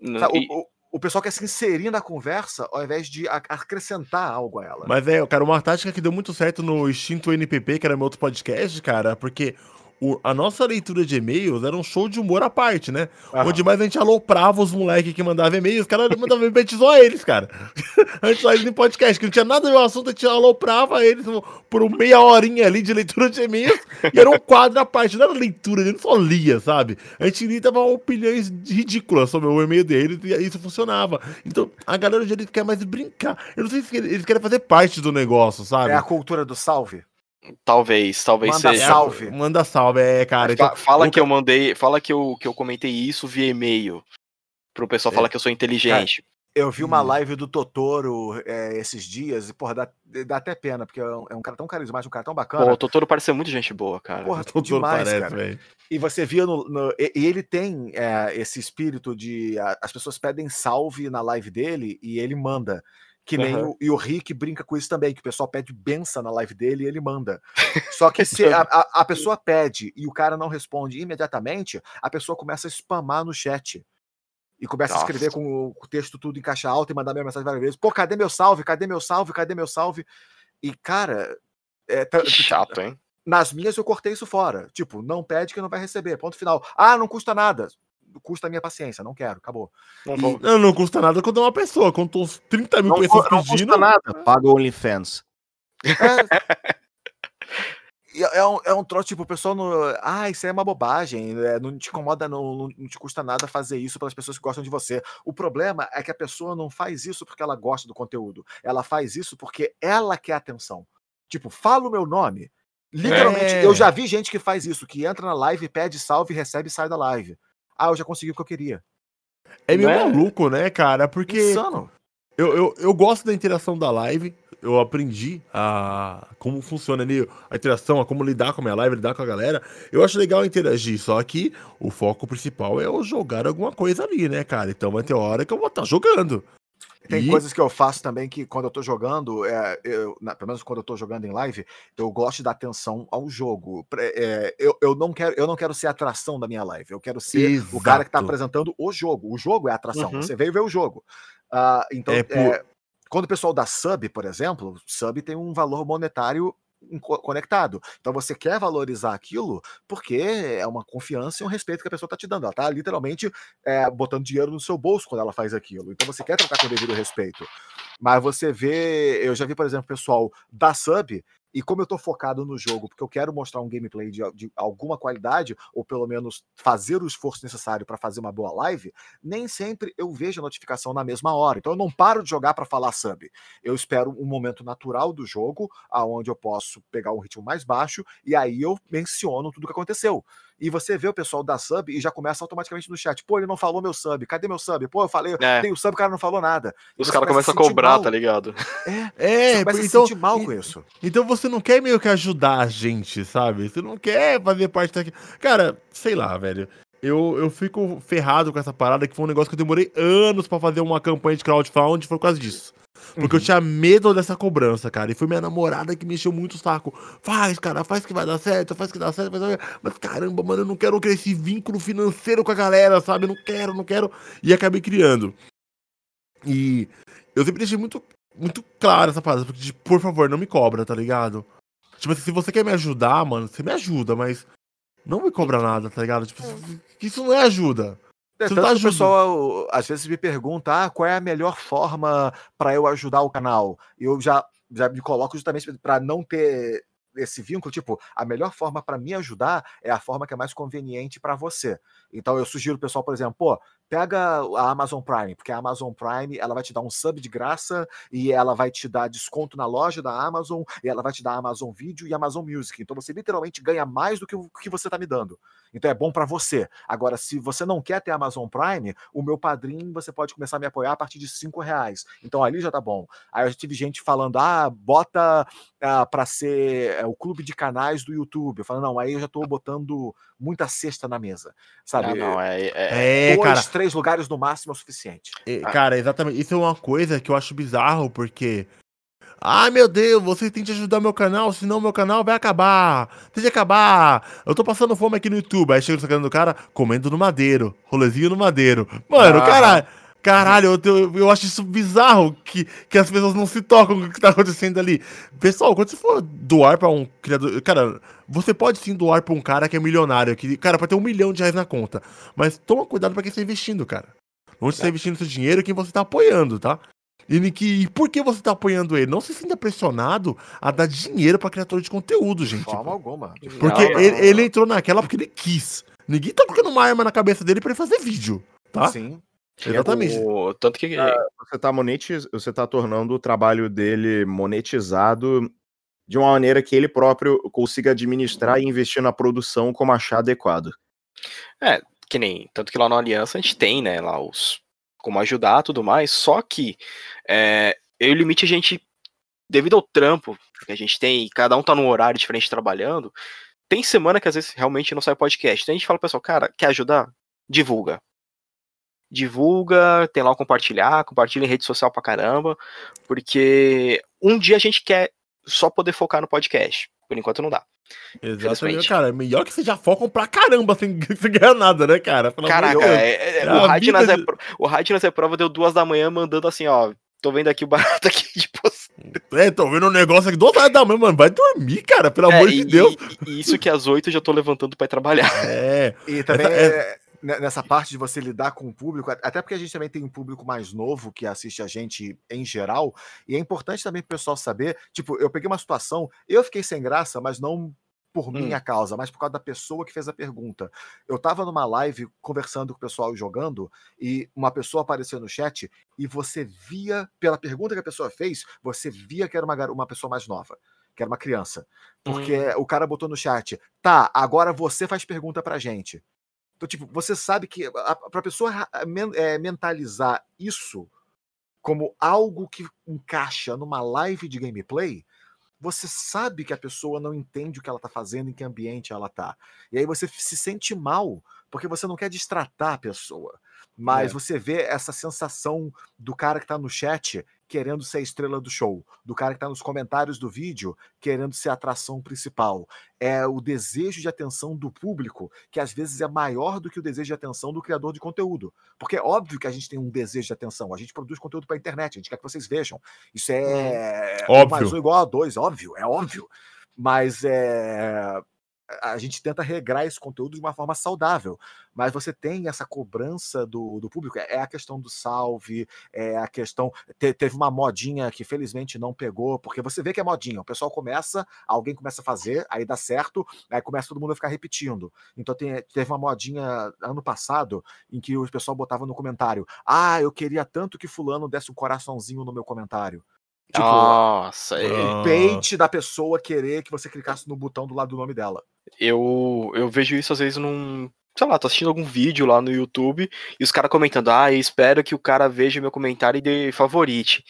O pessoal quer se inserir na conversa ao invés de acrescentar algo a ela. Mas cara, uma tática que deu muito certo no Extinto NPP, que era meu outro podcast, cara, porque a nossa leitura de e-mails era um show de humor à parte, né? Onde mais a gente aloprava os moleques que mandavam e-mails, os caras mandavam e-mail pra gente zoar eles, cara. A gente zoava eles em podcast, que não tinha nada a ver com o assunto, a gente aloprava eles por meia horinha ali de leitura de e-mails, e era um quadro à parte, não era leitura, a gente só lia, sabe? A gente lia e dava opiniões ridículas sobre o e-mail deles, e isso funcionava. Então, a galera hoje quer mais brincar. Eu não sei se eles querem fazer parte do negócio, sabe? É a cultura do salve? Talvez Manda seja. salve. Manda salve, cara. Então, fala que eu mandei, fala que eu comentei isso via e-mail, pro pessoal falar que eu sou inteligente. Eu vi uma live do Totoro esses dias e, porra, dá até pena, porque é um cara tão carismático, um cara tão bacana. Pô, o Totoro parece ser muito gente boa, cara. Porra, demais, parece, cara. Véio. E você via e ele tem esse espírito de... As pessoas pedem salve na live dele e ele manda. Que nem o Rick brinca com isso também, que o pessoal pede benção na live dele e ele manda. Só que se a pessoa pede e o cara não responde imediatamente, a pessoa começa a spamar no chat. E começa a escrever com o texto tudo em caixa alta e mandar minha mensagem várias vezes. Pô, cadê meu salve? Cadê meu salve? Cadê meu salve? E, cara... Que chato, hein? Nas minhas eu cortei isso fora. Tipo, não pede que não vai receber. Ponto final. Não custa nada. Custa a minha paciência. Não quero. Acabou. Não custa nada quando é uma pessoa. Quando tô 30 mil pessoas pedindo... Não custa nada. Paga o OnlyFans. É um troço, tipo, o pessoal isso aí é uma bobagem, não te incomoda, não te custa nada fazer isso pelas pessoas que gostam de você. O problema é que a pessoa não faz isso porque ela gosta do conteúdo. Ela faz isso porque ela quer atenção. Tipo, fala o meu nome. Literalmente, eu já vi gente que faz isso, que entra na live, pede salve, recebe e sai da live. Eu já consegui o que eu queria. É meio maluco, né, cara? Porque Insano. Eu gosto da interação da live. Eu aprendi como funciona ali a interação, a como lidar com a minha live, lidar com a galera. Eu acho legal interagir, só que o foco principal é eu jogar alguma coisa ali, né, cara? Então vai ter hora que eu vou estar jogando. Tem coisas que eu faço também que quando eu tô jogando, pelo menos quando eu tô jogando em live, eu gosto de dar atenção ao jogo. Eu não quero ser a atração da minha live, eu quero ser o cara que tá apresentando o jogo. O jogo é a atração, você veio ver o jogo. Então, quando o pessoal dá sub, por exemplo, sub tem um valor monetário conectado. Então você quer valorizar aquilo porque é uma confiança e um respeito que a pessoa tá te dando. Ela tá literalmente botando dinheiro no seu bolso quando ela faz aquilo. Então você quer trocar com o devido respeito. Mas você vê... Eu já vi, por exemplo, o pessoal dar sub e como eu tô focado no jogo, porque eu quero mostrar um gameplay de alguma qualidade, ou pelo menos fazer o esforço necessário para fazer uma boa live, nem sempre eu vejo a notificação na mesma hora. Então eu não paro de jogar para falar sub. Eu espero um momento natural do jogo, aonde eu posso pegar um ritmo mais baixo, e aí eu menciono tudo que aconteceu. E você vê o pessoal dar sub e já começa automaticamente no chat. Pô, ele não falou meu sub. Cadê meu sub? Pô, eu falei, dei o sub, o cara não falou nada. Os caras começam a cobrar, tá ligado? Você começa a se sentir mal com isso. Então você não quer meio que ajudar a gente, sabe? Você não quer fazer parte daqui. Cara, sei lá, velho. Eu fico ferrado com essa parada, que foi um negócio que eu demorei anos pra fazer uma campanha de crowdfunding, foi por causa disso. Porque eu tinha medo dessa cobrança, cara. E foi minha namorada que me encheu muito o saco. Faz, cara, faz que vai dar certo, faz que dá certo. Mas caramba, mano, eu não quero criar esse vínculo financeiro com a galera, sabe? Eu não quero. E acabei criando. E eu sempre deixei muito claro essa parada. Porque, tipo, por favor, não me cobra, tá ligado? Tipo assim, se você quer me ajudar, mano, você me ajuda, mas não me cobra nada, tá ligado? Tipo, isso não é ajuda. Você não tá Tanto que o ajudando. pessoal às vezes me pergunta qual é a melhor forma para eu ajudar o canal. Eu já me coloco justamente para não ter esse vínculo, tipo, a melhor forma para me ajudar é a forma que é mais conveniente para você. Então eu sugiro o pessoal, por exemplo, pô, pega a Amazon Prime, porque a Amazon Prime ela vai te dar um sub de graça e ela vai te dar desconto na loja da Amazon e ela vai te dar Amazon Video e Amazon Music. Então você literalmente ganha mais do que o que você tá me dando. Então é bom para você. Agora, se você não quer ter Amazon Prime, o meu padrinho você pode começar a me apoiar a partir de R$5. Então ali já tá bom. Aí eu já tive gente falando, bota para ser o clube de canais do YouTube. Eu falo, não, aí eu já tô botando muita cesta na mesa, sabe? Não, Dois, cara. 3 lugares no máximo é o suficiente. Cara, exatamente. Isso é uma coisa que eu acho bizarro, porque. Ai, meu Deus, você tem que ajudar meu canal, senão meu canal vai acabar. Tem que acabar. Eu tô passando fome aqui no YouTube. Aí chega no canal do cara, comendo no madeiro. Rolezinho no madeiro. Mano, caralho, eu acho isso bizarro que as pessoas não se tocam com o que tá acontecendo ali. Pessoal, quando você for doar pra um criador. Cara, você pode sim doar pra um cara que é milionário. Cara, pode ter R$1 milhão na conta. Mas toma cuidado pra quem você tá investindo, cara. Onde você tá investindo seu dinheiro e quem você tá apoiando, tá? E por que você tá apoiando ele? Não se sinta pressionado a dar dinheiro pra criador de conteúdo, gente. De forma alguma. Porque ele entrou naquela porque ele quis. Ninguém tá colocando uma arma na cabeça dele pra ele fazer vídeo, tá? Sim. Exatamente. Tanto que Você tá tornando o trabalho dele monetizado de uma maneira que ele próprio consiga administrar e investir na produção como achar adequado. Que nem, tanto que lá na Aliança a gente tem, né, lá como ajudar tudo mais, só que o limite a gente, devido ao trampo que a gente tem, e cada um tá num horário diferente trabalhando, tem semana que às vezes realmente não sai podcast. Então a gente fala pro pessoal, cara, quer ajudar? Divulga, tem lá o compartilha em rede social pra caramba, porque um dia a gente quer só poder focar no podcast, por enquanto não dá. Exatamente, cara, melhor que vocês já focam pra caramba sem ganhar nada, né, cara? Caraca, o Radnas é prova, deu 2 da manhã mandando assim, ó, tô vendo aqui o barato aqui de tô vendo um negócio aqui 2 horas da manhã, mano, vai dormir, cara, pelo amor de Deus. E isso que às 8 eu já tô levantando pra ir trabalhar. E também nessa parte de você lidar com o público, até porque a gente também tem um público mais novo que assiste a gente em geral, e é importante também pro pessoal saber, tipo, eu peguei uma situação, eu fiquei sem graça, mas não por minha causa, mas por causa da pessoa que fez a pergunta. Eu tava numa live conversando com o pessoal jogando, e uma pessoa apareceu no chat, e você via, pela pergunta que a pessoa fez, você via que era uma pessoa mais nova, que era uma criança. Porque o cara botou no chat, tá, agora você faz pergunta pra gente. Então, tipo, você sabe que pra pessoa mentalizar isso como algo que encaixa numa live de gameplay, você sabe que a pessoa não entende o que ela tá fazendo, em que ambiente ela tá. E aí você se sente mal, porque você não quer destratar a pessoa. Mas você vê essa sensação do cara que tá no chat querendo ser a estrela do show, do cara que tá nos comentários do vídeo querendo ser a atração principal. É o desejo de atenção do público, que às vezes é maior do que o desejo de atenção do criador de conteúdo. Porque é óbvio que a gente tem um desejo de atenção, a gente produz conteúdo pra internet, a gente quer que vocês vejam. Isso é 1 mais 1 igual a 2, óbvio, é óbvio. Mas a gente tenta regrar esse conteúdo de uma forma saudável, mas você tem essa cobrança do público, é a questão do salve, é a questão, teve uma modinha que felizmente não pegou, porque você vê que é modinha, o pessoal alguém começa a fazer, aí dá certo, aí começa todo mundo a ficar repetindo. Então teve uma modinha ano passado, em que o pessoal botava no comentário, eu queria tanto que fulano desse um coraçãozinho no meu comentário. Tipo, Nossa, o bait da pessoa querer que você clicasse no botão do lado do nome dela. Eu vejo isso às vezes sei lá, tô assistindo algum vídeo lá no YouTube e os caras comentando, eu espero que o cara veja meu comentário e dê favorite.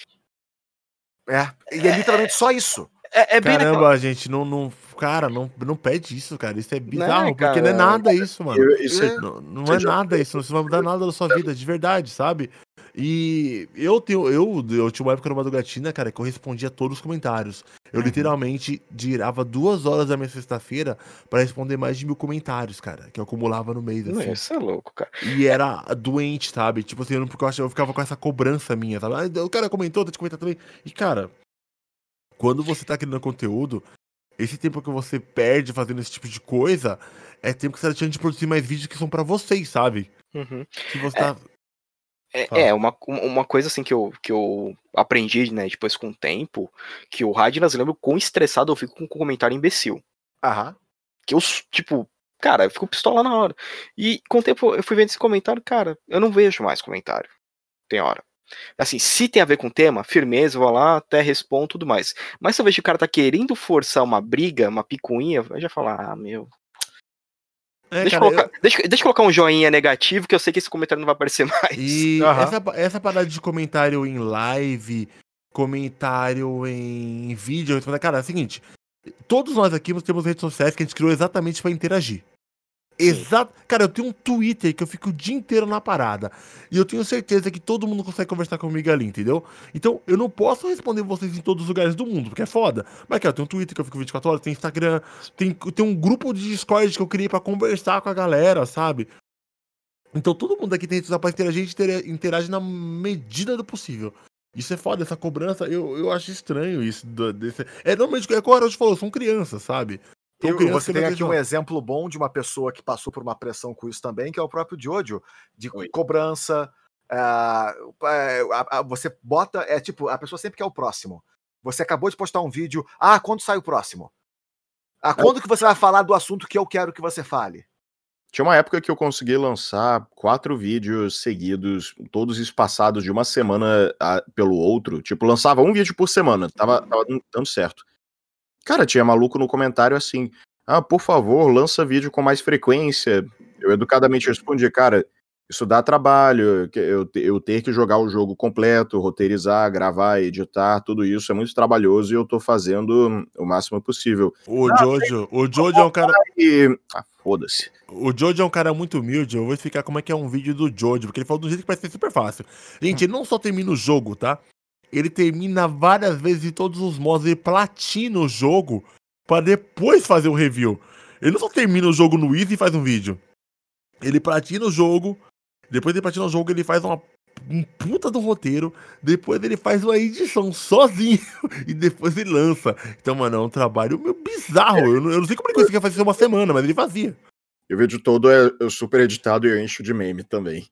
E é literalmente só isso. Bem caramba, gente, cara, não pede isso, cara. Isso é bizarro, porque não é nada isso, mano. Não é nada isso, não vai mudar nada da sua vida, de verdade, sabe? E eu tinha uma época no Madugatina, cara, que eu respondia todos os comentários. Eu literalmente girava 2 horas da minha sexta-feira pra responder mais de 1000 comentários, cara, que eu acumulava no mês, assim. Isso é louco, cara. E era doente, sabe? Tipo assim, porque eu ficava com essa cobrança minha, sabe? Ah, o cara comentou, tá te comentando também. E, cara, quando você tá criando conteúdo, esse tempo que você perde fazendo esse tipo de coisa é tempo que você tá deixando de produzir mais vídeos que são pra vocês, sabe? Uhum. Que você tá. Uma coisa assim que eu aprendi, né, depois com o tempo, que o Radnas lembra o quão estressado eu fico com um comentário imbecil. Aham. Que eu, tipo, cara, eu fico pistola na hora. E com o tempo eu fui vendo esse comentário, cara, eu não vejo mais comentário. Tem hora. Assim, se tem a ver com o tema, firmeza, eu vou lá, até respondo tudo mais. Mas se eu vejo que o cara tá querendo forçar uma briga, uma picuinha, eu já falo, meu. Deixa eu colocar um joinha negativo, que eu sei que esse comentário não vai aparecer mais. E essa parada de comentário em live, comentário em vídeo, cara, é o seguinte, todos nós aqui temos redes sociais que a gente criou exatamente pra interagir. Exato. Cara, eu tenho um Twitter que eu fico o dia inteiro na parada. E eu tenho certeza que todo mundo consegue conversar comigo ali, entendeu? Então, eu não posso responder vocês em todos os lugares do mundo, porque é foda. Mas, cara, eu tenho um Twitter que eu fico 24 horas, tem Instagram, tem um grupo de Discord que eu criei pra conversar com a galera, sabe? Então, todo mundo aqui tem redes sociais pra interagir, a gente interage na medida do possível. Isso é foda, essa cobrança, eu acho estranho isso. Normalmente, é como a Harold falou, são crianças, sabe? Você tem aqui um exemplo bom de uma pessoa que passou por uma pressão com isso também, que é o próprio Jojo, de cobrança. Você bota, tipo, a pessoa sempre quer o próximo. Você acabou de postar um vídeo, quando sai o próximo? Quando que você vai falar do assunto que eu quero que você fale? Tinha uma época que eu consegui lançar 4 vídeos seguidos, todos espaçados de uma semana pelo outro. Tipo, lançava um vídeo por semana, tava dando certo. Cara, tinha maluco no comentário assim, por favor, lança vídeo com mais frequência. Eu educadamente respondi, cara, isso dá trabalho, eu ter que jogar o jogo completo, roteirizar, gravar, editar, tudo isso é muito trabalhoso e eu tô fazendo o máximo possível. O Jojo é um cara... Foda-se. O Jojo é um cara muito humilde, eu vou explicar como é que é um vídeo do Jojo, porque ele falou de um jeito que parece ser super fácil. Gente, ele não só termina o jogo, tá? Ele termina várias vezes em todos os modos, ele platina o jogo pra depois fazer um review. Ele não só termina o jogo no Easy e faz um vídeo. Ele platina o jogo, depois ele platina o jogo, ele faz um puta do roteiro, depois ele faz uma edição sozinho e depois ele lança. Então, mano, é um trabalho meio bizarro. Eu não sei como ele conseguia fazer isso uma semana, mas ele fazia. E o vídeo todo é super editado e eu encho de meme também.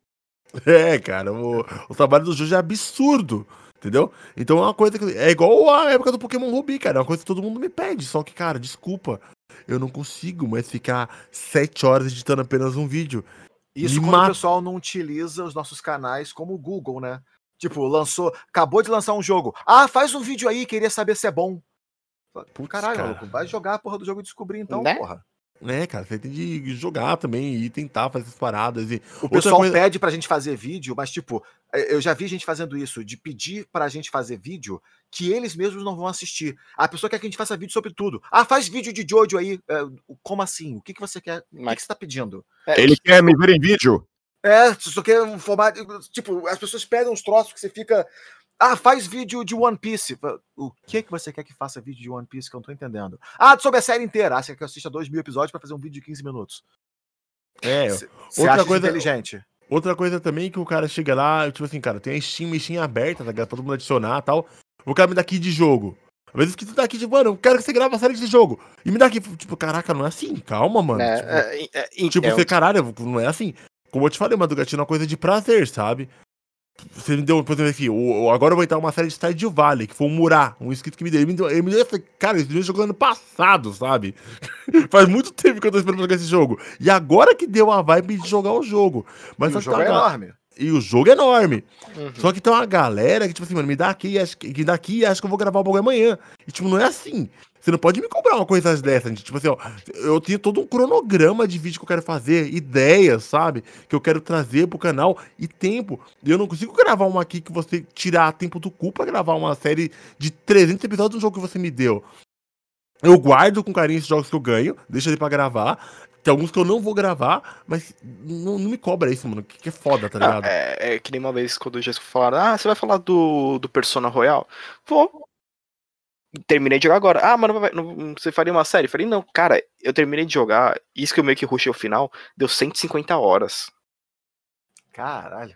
Cara, o trabalho do Jojo é absurdo. Entendeu? Então é uma coisa que... É igual a época do Pokémon Ruby, cara. É uma coisa que todo mundo me pede. Só que, cara, desculpa. Eu não consigo mais ficar 7 horas editando apenas um vídeo. Isso quando o pessoal não utiliza os nossos canais como o Google, né? Tipo, acabou de lançar um jogo. Faz um vídeo aí, queria saber se é bom. Caralho, cara. Maluco, vai jogar a porra do jogo e descobrir então, né? Porra. Cara, você tem de jogar também e tentar fazer essas paradas. O pessoal pede pra gente fazer vídeo, mas tipo, eu já vi gente fazendo isso, de pedir pra gente fazer vídeo que eles mesmos não vão assistir. A pessoa quer que a gente faça vídeo sobre tudo. Faz vídeo de Jojo aí. Como assim? O que você quer? O que você tá pedindo? Ele quer me ver em vídeo? Você só quer um formato... Tipo, as pessoas pedem uns troços que você fica... faz vídeo de One Piece. O que você quer que faça vídeo de One Piece que eu não tô entendendo? Sobre a série inteira. Você quer que eu assista 2.000 episódios pra fazer um vídeo de 15 minutos. Você acha coisa inteligente. Outra coisa também que o cara chega lá, tipo assim, cara, tem a Steam aberta, tá ligado? Todo mundo adicionar e tal. O cara me dá aqui de jogo. Às vezes que tu dá aqui de, mano, eu quero que você grave a série de jogo. E me dá aqui, tipo, caraca, não é assim, calma, mano. Você, caralho, não é assim. Como eu te falei, Madugatina é uma coisa de prazer, sabe? Você me deu, por exemplo, aqui, agora eu vou entrar uma série de Stardew Valley, que foi um Murá, um inscrito que me deu. Ele me deu cara, esse jogo ano passado, sabe? Faz muito tempo que eu tô esperando jogar esse jogo. E agora que deu a vibe de jogar o jogo. Mas o jogo é enorme. E o jogo é enorme. Só que tem uma galera que, tipo assim, mano, me dá aqui, acho que eu vou gravar o bagulho amanhã. E, tipo, não é assim. Você não pode me cobrar uma coisa dessa, gente. Tipo assim, eu tenho todo um cronograma de vídeo que eu quero fazer, ideias, sabe? Que eu quero trazer pro canal e tempo. E eu não consigo gravar uma aqui que você tirar tempo do cu pra gravar uma série de 300 episódios do jogo que você me deu. Eu guardo com carinho esses jogos que eu ganho, deixo ele pra gravar. Tem alguns que eu não vou gravar, mas não me cobra isso, mano. Que é foda, tá ligado? É que nem uma vez quando o Jéssico falaram, você vai falar do Persona Royal? Vou. Terminei de jogar agora. Mas você faria uma série? Falei, não, cara, eu terminei de jogar, isso que eu meio que rushei o final, deu 150 horas. Caralho.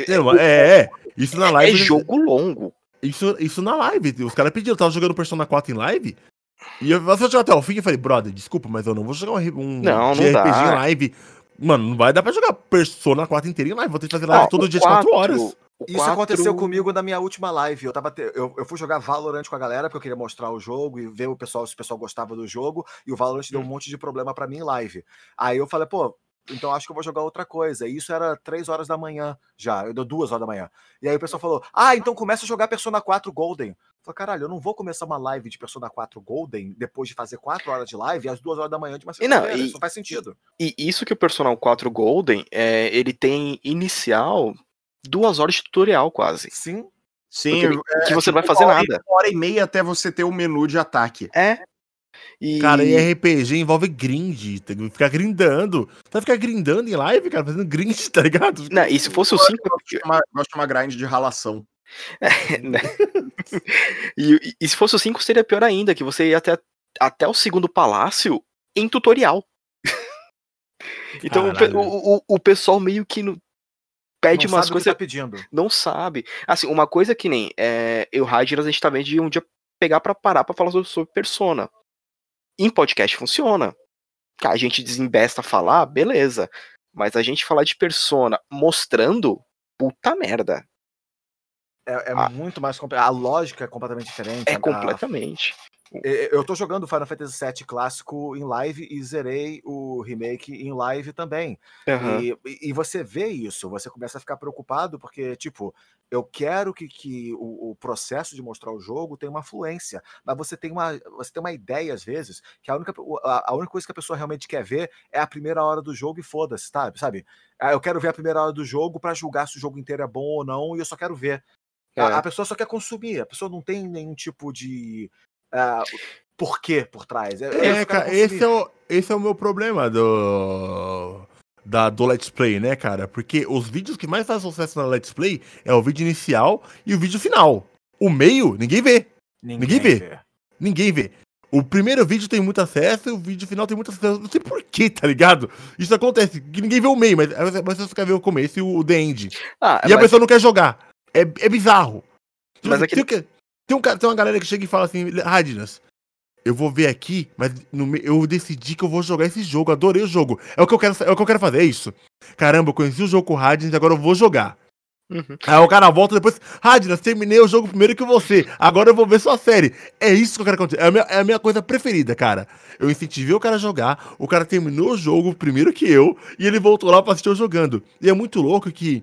Isso na live. É jogo longo. Isso na live. Os caras pediram, eu tava jogando Persona 4 em live. E eu jogar até o fim e falei, brother, desculpa, mas eu não vou jogar um não RPG dá. em live. Mano, não vai dar pra jogar Persona 4 inteiro em live. Vou ter que fazer live todo dia de 4 horas. Isso aconteceu comigo na minha última live. Eu fui jogar Valorant com a galera, porque eu queria mostrar o jogo e ver se o pessoal gostava do jogo. E o Valorant deu um monte de problema pra mim em live. Aí eu falei, então acho que eu vou jogar outra coisa. E isso era 3 horas da manhã já. Eu deu 2 horas da manhã. E aí o pessoal falou, então começa a jogar Persona 4 Golden. Eu falei, caralho, eu não vou começar uma live de Persona 4 Golden depois de fazer 4 horas de live às 2 horas da manhã de uma segunda-feira. Isso não faz sentido. E isso que o Persona 4 Golden, ele tem inicial 2 horas de tutorial quase. Sim. Que você não vai fazer nada. 1h30 até você ter o menu de ataque. Cara, e RPG envolve grind, tem que ficar grindando. Você vai ficar grindando em live, cara, fazendo grind, tá ligado? Não, e se fosse o 5... Eu gosto de chamar grind de ralação. Né? E se fosse o 5 seria pior ainda, que você ia até o segundo palácio em tutorial. Então o pessoal meio que pede umas coisas. Tá pedindo. Não sabe. Assim, uma coisa que nem eu e o Radner, a gente tá vendo de um dia pegar pra parar pra falar sobre Persona. Em podcast funciona. A gente desembesta a falar, beleza. Mas a gente falar de Persona mostrando, puta merda. Muito mais complicado. A lógica é completamente diferente. Completamente. Eu tô jogando Final Fantasy VII clássico em live e zerei o remake em live também. Uhum. E você vê isso, você começa a ficar preocupado porque, tipo, eu quero que o processo de mostrar o jogo tenha uma fluência, mas você tem uma ideia, às vezes, que a única coisa que a pessoa realmente quer ver é a primeira hora do jogo e foda-se, sabe? Eu quero ver a primeira hora do jogo pra julgar se o jogo inteiro é bom ou não, e eu só quero ver. A pessoa só quer consumir, a pessoa não tem nenhum tipo de porquê por trás. Cara, esse é o meu problema do Let's Play, né, cara? Porque os vídeos que mais fazem sucesso na Let's Play é o vídeo inicial e o vídeo final. O meio, ninguém vê. Ninguém vê. O primeiro vídeo tem muito acesso e o vídeo final tem muito acesso. Não sei porquê, tá ligado? Isso acontece, que ninguém vê o meio, mas você quer ver o começo e o The End. E a pessoa não quer jogar. É bizarro. Mas tem uma galera que chega e fala assim, Radnas, eu vou ver aqui, mas eu decidi que eu vou jogar esse jogo, adorei o jogo. É o que eu quero fazer, é isso. Caramba, eu conheci o jogo com o Radnas, agora eu vou jogar. Uhum. Aí o cara volta depois, Radnas, terminei o jogo primeiro que você, agora eu vou ver sua série. É isso que eu quero acontecer, é a minha coisa preferida, cara. Eu incentivei o cara a jogar, o cara terminou o jogo primeiro que eu, e ele voltou lá pra assistir eu jogando. E é muito louco que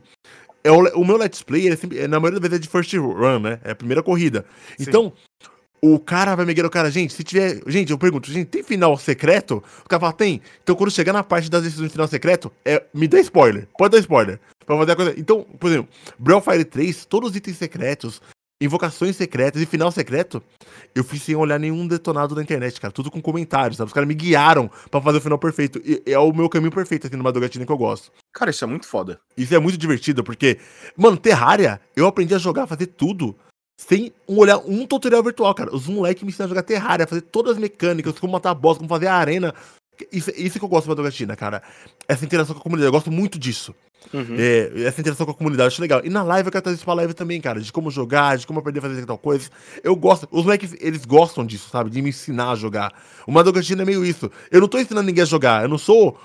o meu Let's Play, na maioria das vezes é de first run, né? É a primeira corrida. Sim. Então, o cara vai me guiar o cara, gente, se tiver... Gente, eu pergunto, gente, tem final secreto? O cara fala, tem. Então, quando chegar na parte das decisões de final secreto, me dá spoiler. Pode dar spoiler. Pra fazer a coisa... Então, por exemplo, Breath of Fire 3, todos os itens secretos, invocações secretas e final secreto, eu fiz sem olhar nenhum detonado na internet, cara. Tudo com comentários, sabe? Os caras me guiaram pra fazer o final perfeito. E é o meu caminho perfeito aqui no Madogatina que eu gosto. Cara, isso é muito foda. Isso é muito divertido, porque... Mano, Terraria, eu aprendi a jogar, fazer tudo sem olhar um tutorial virtual, cara. Os moleques me ensinaram a jogar Terraria, fazer todas as mecânicas, como matar boss, como fazer a arena. Isso que eu gosto do Madogatina, cara. Essa interação com a comunidade, eu gosto muito disso. Uhum. Essa interação com a comunidade, eu acho legal. E na live eu quero trazer isso pra live também, cara. De como jogar, de como aprender a fazer tal coisa. Eu gosto. Os moleques, eles gostam disso, sabe? De me ensinar a jogar. O Madogatina é meio isso. Eu não tô ensinando ninguém a jogar. Eu não sou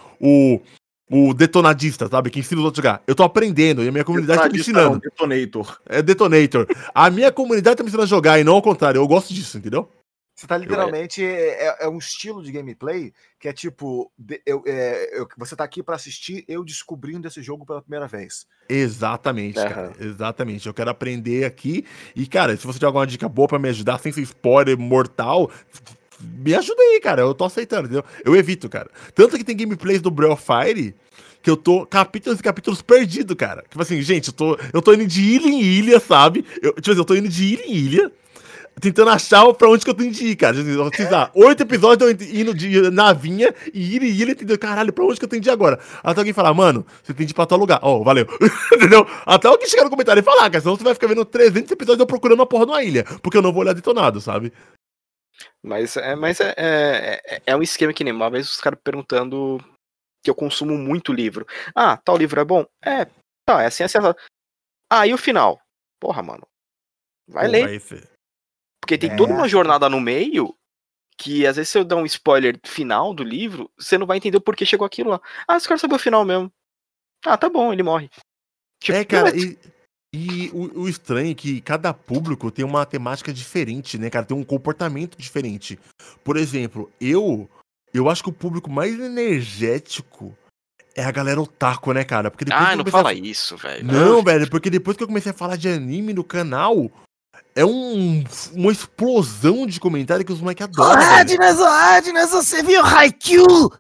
o detonadista, sabe? Que ensina os outros a jogar. Eu tô aprendendo e a minha comunidade tá me ensinando. É detonator. É detonator. A minha comunidade tá me ensinando a jogar e não ao contrário. Eu gosto disso, entendeu? Você tá literalmente... É um estilo de gameplay que é tipo... você tá aqui pra assistir eu descobrindo esse jogo pela primeira vez. Exatamente, cara. Exatamente. Eu quero aprender aqui. E, cara, se você tiver alguma dica boa pra me ajudar, sem ser spoiler mortal... Me ajuda aí, cara. Eu tô aceitando, entendeu? Eu evito, cara. Tanto que tem gameplays do Breath of Fire que eu tô capítulos e capítulos perdido, cara. Tipo assim, gente, eu tô indo de ilha em ilha, sabe? Eu tô indo de ilha em ilha. tentando achar pra onde que eu tenho de ir, cara. Sei lá, 8 episódios eu indo de navinha e ele entendeu, caralho, pra onde que eu tenho de ir agora? Até alguém falar, mano, você tem de ir pra tal lugar. Ó, valeu. Entendeu? Até alguém chegar no comentário e falar, cara, senão você vai ficar vendo 300 episódios eu procurando uma porra numa ilha, porque eu não vou olhar detonado, sabe? Mas é um esquema que nem uma vez os caras perguntando que eu consumo muito livro. Ah, tal livro é bom? É, tá, é assim. Ah, e o final? Porra, mano. Vai ler. Porque tem toda uma jornada no meio que às vezes se eu dar um spoiler final do livro, você não vai entender o porquê chegou aquilo lá. Ah, você quer saber o final mesmo. Ah, tá bom, ele morre. Tipo, cara, e o estranho é que cada público tem uma temática diferente, né, cara? Tem um comportamento diferente. Por exemplo, eu acho que o público mais energético é a galera otaku, né, cara? Porque depois não fala isso, velho. Não, velho, porque depois que eu comecei a falar de anime no canal, é uma explosão de comentário que os moleques adoram. Adnas, você viu Haikyuu?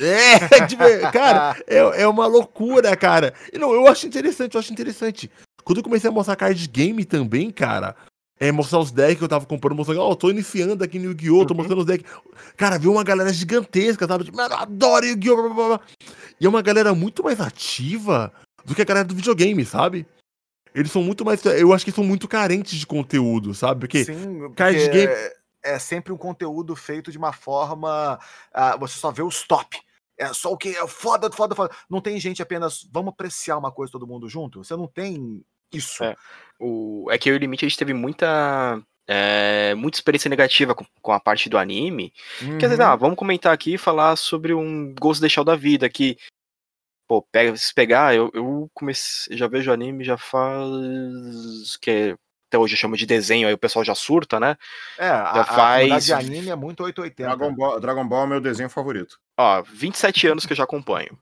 Cara, é uma loucura, cara. E não, eu acho interessante. Quando eu comecei a mostrar card game também, cara, mostrar os decks que eu tava comprando, mostrando, tô iniciando aqui no Yu-Gi-Oh!, tô mostrando os decks. Cara, viu uma galera gigantesca, sabe? Tipo, mano, eu adoro Yu-Gi-Oh! Blá, blá, blá. E é uma galera muito mais ativa do que a galera do videogame, sabe? Eles são muito mais. Eu acho que são muito carentes de conteúdo, sabe? Porque card game é sempre um conteúdo feito de uma forma. Você só vê os top. É só o que é foda. Não tem gente apenas. Vamos apreciar uma coisa todo mundo junto? Você não tem isso. É que o Limite a gente teve muita experiência negativa com a parte do anime. Quer dizer, vamos comentar aqui e falar sobre um Ghost in the Shell da vida que. Pô, se pegar, eu comecei, já vejo anime já faz. Que até hoje eu chamo de desenho, aí o pessoal já surta, né? A comunidade de anime é muito 880. Dragon Ball é meu desenho favorito. 27 anos que eu já acompanho.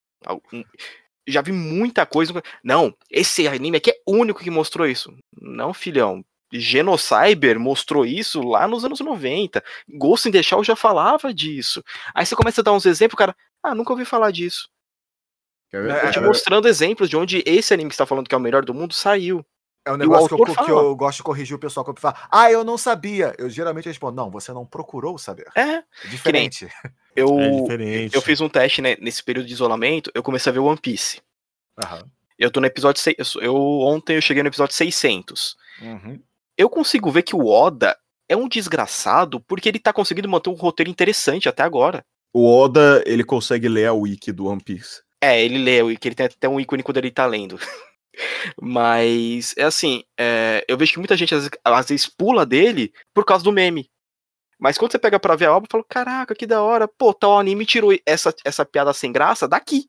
Já vi muita coisa. Não, esse anime aqui é único que mostrou isso. Não, filhão. Genocyber mostrou isso lá nos anos 90. Ghost in the Shell já falava disso. Aí você começa a dar uns exemplos, cara. Nunca ouvi falar disso. Tô te mostrando exemplos de onde esse anime que você tá falando que é o melhor do mundo saiu. É um negócio que eu gosto de corrigir o pessoal quando fala, eu não sabia. Eu geralmente respondo, não, você não procurou saber. É diferente. Eu fiz um teste, né, nesse período de isolamento, eu comecei a ver One Piece. Eu tô no episódio 6, ontem eu cheguei no episódio 600. Eu consigo ver que o Oda é um desgraçado porque ele tá conseguindo manter um roteiro interessante até agora. O Oda, ele consegue ler a wiki do One Piece. Ele lê, que ele tem até um ícone quando ele tá lendo. Mas, eu vejo que muita gente às vezes pula dele por causa do meme. Mas quando você pega pra ver a obra, eu falo, caraca, que da hora. Pô, tal anime tirou essa piada sem graça daqui.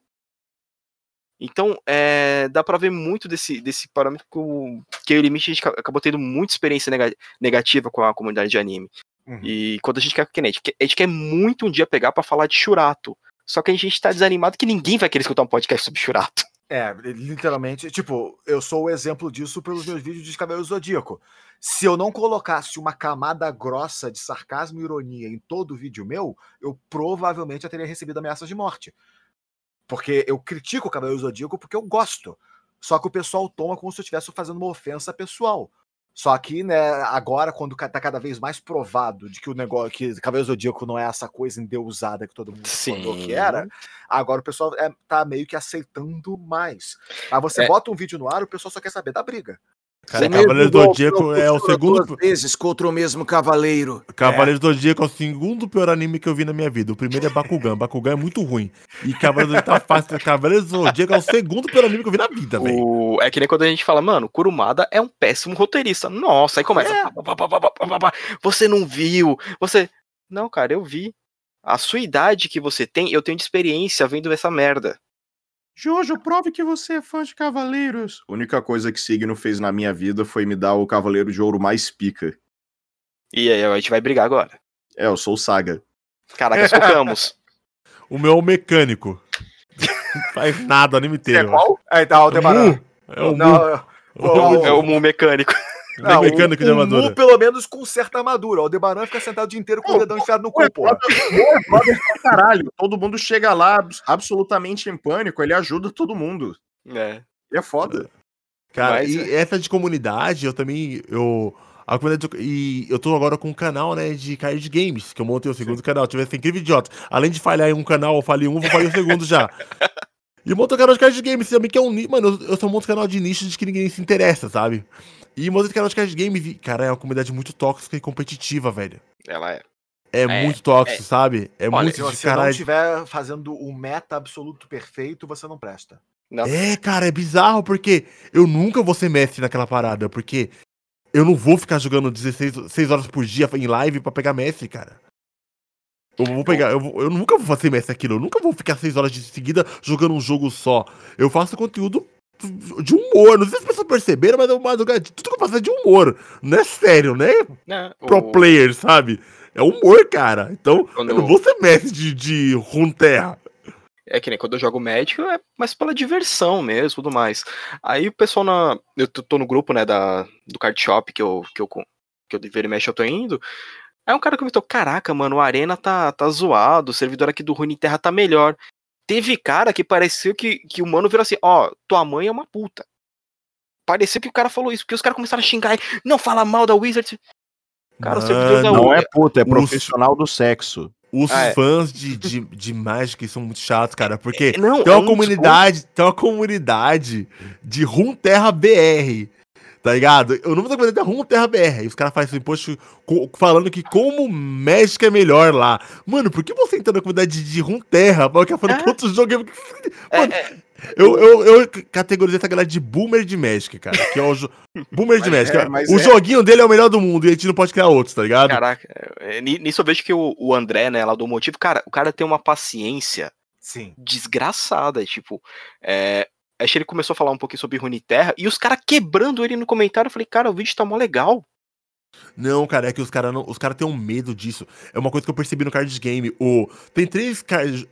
Então, dá pra ver muito desse parâmetro que o Limite a gente acabou tendo muita experiência negativa com a comunidade de anime. E quando a gente quer, a gente quer muito um dia pegar pra falar de Shurato. Só que a gente tá desanimado que ninguém vai querer escutar um podcast sobre Shurato. Literalmente, tipo, eu sou o exemplo disso pelos meus vídeos de Cavaleiro Zodíaco. Se eu não colocasse uma camada grossa de sarcasmo e ironia em todo vídeo meu, eu provavelmente já teria recebido ameaças de morte. Porque eu critico o Cavaleiro Zodíaco porque eu gosto. Só que o pessoal toma como se eu estivesse fazendo uma ofensa pessoal. Só que, né, agora, quando tá cada vez mais provado de que o negócio, que Cavaleiro Zodíaco não é essa coisa endeusada que todo mundo falou que era, agora o pessoal tá meio que aceitando mais. Aí você bota um vídeo no ar, o pessoal só quer saber da briga. Cara, Cavaleiro do Zodíaco é o segundo. 2 vezes contra o mesmo cavaleiro. Cavaleiro do Zodíaco é o segundo pior anime que eu vi na minha vida. O primeiro é Bakugan. Bakugan é muito ruim. E Cavaleiro do Zodíaco tá fácil. Cavaleiro do Zodíaco é o segundo pior anime que eu vi na vida, velho. É que nem quando a gente fala, mano, Kurumada é um péssimo roteirista. Nossa, aí começa. Você não viu. Não, cara, eu vi. A sua idade que você tem, eu tenho de experiência vendo essa merda. Jojo, prove que você é fã de Cavaleiros. A única coisa que Signo fez na minha vida foi me dar o Cavaleiro de Ouro mais pica. E aí, a gente vai brigar agora. Eu sou o Saga. Caraca, escutamos. O meu é o mecânico. Não faz nada o anime inteiro. É qual? Tá, o Debaran. É o Mu mecânico. O mecânico de armadura. O Mu, pelo menos, conserta a armadura. O Debaran fica sentado o dia inteiro com o dedão enfiado no cu, porra. Caralho, todo mundo chega lá absolutamente em pânico, ele ajuda todo mundo. Ele é foda. Cara, e essa de comunidade, A comunidade e eu tô agora com um canal, né, de card games, que eu montei o segundo canal. Tive essa incrível idiota. Além de falhar em um canal, eu falhei um, vou falhar o segundo já. E eu monto o canal de card games também, que é um nicho. Mano, eu só monto canal de nicho de que ninguém se interessa, sabe? E montei o canal de card games e, cara, é uma comunidade muito tóxica e competitiva, velho. Ela é. É muito tóxico, sabe? É Olha, muito se de você não caralho. estiver fazendo o meta absoluto perfeito, você não presta. Não. É, cara, é bizarro, porque eu nunca vou ser mestre naquela parada, porque eu não vou ficar jogando 6 horas por dia em live pra pegar mestre, cara. Eu vou pegar, eu nunca vou fazer mestre aquilo, eu nunca vou ficar 6 horas de seguida jogando um jogo só. Eu faço conteúdo de humor, não sei se as pessoas perceberam, mas tudo que eu faço é de humor, não é sério, né? Pro player, sabe? É humor, cara. Então, eu não vou ser mestre de Runeterra. É que nem quando eu jogo Magic, é mais pela diversão mesmo, tudo mais. Aí o pessoal eu tô no grupo, né, do card shop que eu deveria mexer, eu tô indo. Aí um cara comentou, caraca, mano, o Arena tá zoado, o servidor aqui do Runeterra tá melhor. Teve cara que pareceu que o mano virou assim, ó, tua mãe é uma puta. Pareceu que o cara falou isso, porque os caras começaram a xingar, não fala mal da Wizards. Cara, o servidor da Não Wizards... é puta, é profissional do sexo. Os fãs de Magic são muito chatos, cara, porque tem uma comunidade de Runeterra BR, tá ligado? O nome da comunidade é Runeterra BR, e os caras fazem um post falando que como Magic é melhor lá. Mano, por que você entra na comunidade de Runeterra? Porque falando que outro jogo é... Mano, eu categorizei essa galera de boomer de Magic, cara, que é o boomer de Magic. Joguinho dele é o melhor do mundo e a gente não pode criar outros, tá ligado? Caraca, nisso eu vejo que o André, né, lá do Motivo, cara, o cara tem uma paciência desgraçada, tipo, acho que ele começou a falar um pouquinho sobre Runeterra e os caras quebrando ele no comentário, eu falei, cara, o vídeo tá mó legal. Não, cara, é que os caras têm um medo disso. É uma coisa que eu percebi no card game. Tem 3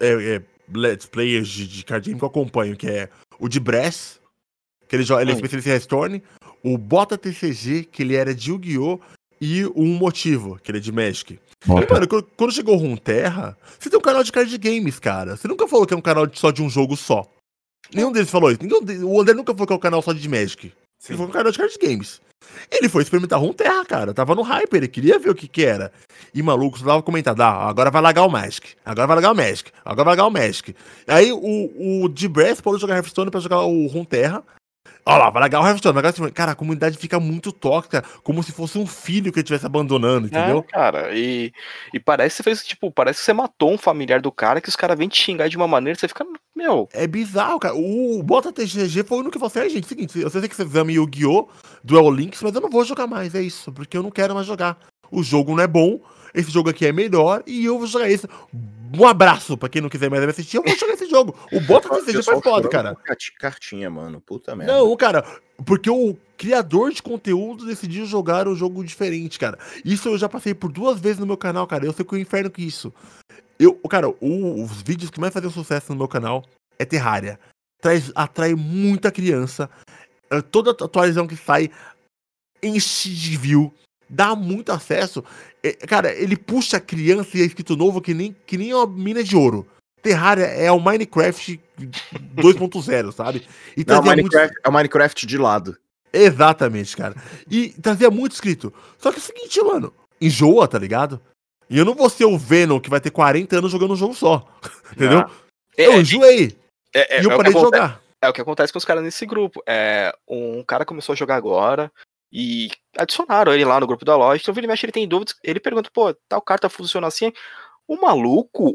Let's Players de card game que eu acompanho, que é o de Brass, que ele é especialista em Hearthstone, o Bota TCG, que ele era de Yu-Gi-Oh! E o Um Motivo, que ele é de Magic. E, mano, quando chegou o Runeterra, você tem um canal de card games, cara. Você nunca falou que é um canal só de um jogo só. Nenhum deles falou isso. O André nunca falou que é um canal só de Magic. Ele falou que é um canal de card games. Ele foi experimentar Runeterra, cara. Tava no hype, ele queria ver o que era. E maluco, só tava comentando, agora vai largar o Magic. Agora vai largar o Magic. Agora vai largar o Magic. Aí o D-Brass pode jogar Hearthstone pra jogar o Runeterra. Olha lá, vai largar o Hearthstone. Cara, a comunidade fica muito tóxica, como se fosse um filho que ele estivesse abandonando, entendeu? Cara, e parece que você fez, tipo, parece que você matou um familiar do cara, que os caras vêm te xingar de uma maneira, você fica, meu... É bizarro, cara. O Bota TGG foi o único que falou assim, gente, seguinte, eu sei que você ama Yu-Gi-Oh! Duel Links, mas eu não vou jogar mais, é isso, porque eu não quero mais jogar. O jogo não é bom, esse jogo aqui é melhor, e eu vou jogar esse. Um abraço pra quem não quiser mais me assistir, eu vou jogar esse jogo. O Bota TCG foi foda, cara. Cartinha, mano, puta merda. Não, cara, porque o criador de conteúdo decidiu jogar um jogo diferente, cara. Isso eu já passei por 2 vezes no meu canal, cara, eu sei que o inferno que isso. Cara, os vídeos que mais fazem sucesso no meu canal é Terraria. Atrai muita criança. Toda atualização que sai enche de view, dá muito acesso. Cara, ele puxa a criança e é escrito novo que nem uma mina de ouro. Terraria é o Minecraft 2.0, sabe? E não, é o Minecraft de lado. Exatamente, cara. E trazia muito inscrito. Só que é o seguinte, mano, enjoa, tá ligado? E eu não vou ser o Venom que vai ter 40 anos jogando um jogo só. Entendeu? Eu enjoei. E eu parei de jogar. É o que acontece com os caras nesse grupo. Um cara começou a jogar agora e adicionaram ele lá no grupo da loja. Então, ele mexe, ele tem dúvidas. Ele pergunta, pô, tal carta funciona assim? O maluco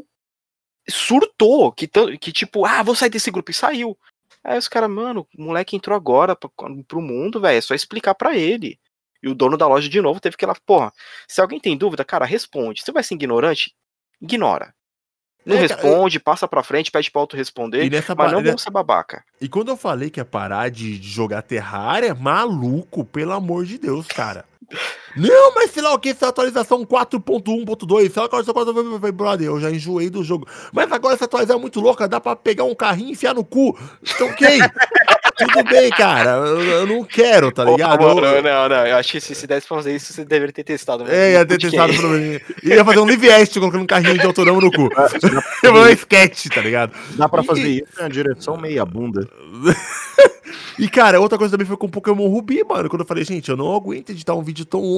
surtou, que tipo, vou sair desse grupo, e saiu. Aí os caras, mano, o moleque entrou agora pro mundo, velho, é só explicar pra ele. E o dono da loja de novo teve que ir lá, porra, se alguém tem dúvida, cara, responde. Se vai ser ignorante, ignora. Não responde, passa pra frente, pede pra outro responder, mas não vamos ser babaca. E quando eu falei que ia parar de jogar Terraria, maluco, pelo amor de Deus, cara. Não, mas sei lá o que, essa atualização 4.1.2, sei lá qual é essa atualização, brother, eu já enjoei do jogo. Mas agora essa atualização é muito louca, dá pra pegar um carrinho e enfiar no cu. Então, ok. Tudo bem, cara, eu não quero, tá ligado? Não, eu acho que se desse pra fazer isso, você deveria ter testado. Ia ter testado pra mim. Ia fazer um live act colocando um carrinho de autorama no cu. Eu vou sketch, tá ligado? Dá pra fazer isso na direção meia bunda. E, cara, outra coisa também foi com o Pokémon Ruby, mano. Quando eu falei, gente, eu não aguento editar um vídeo tão longo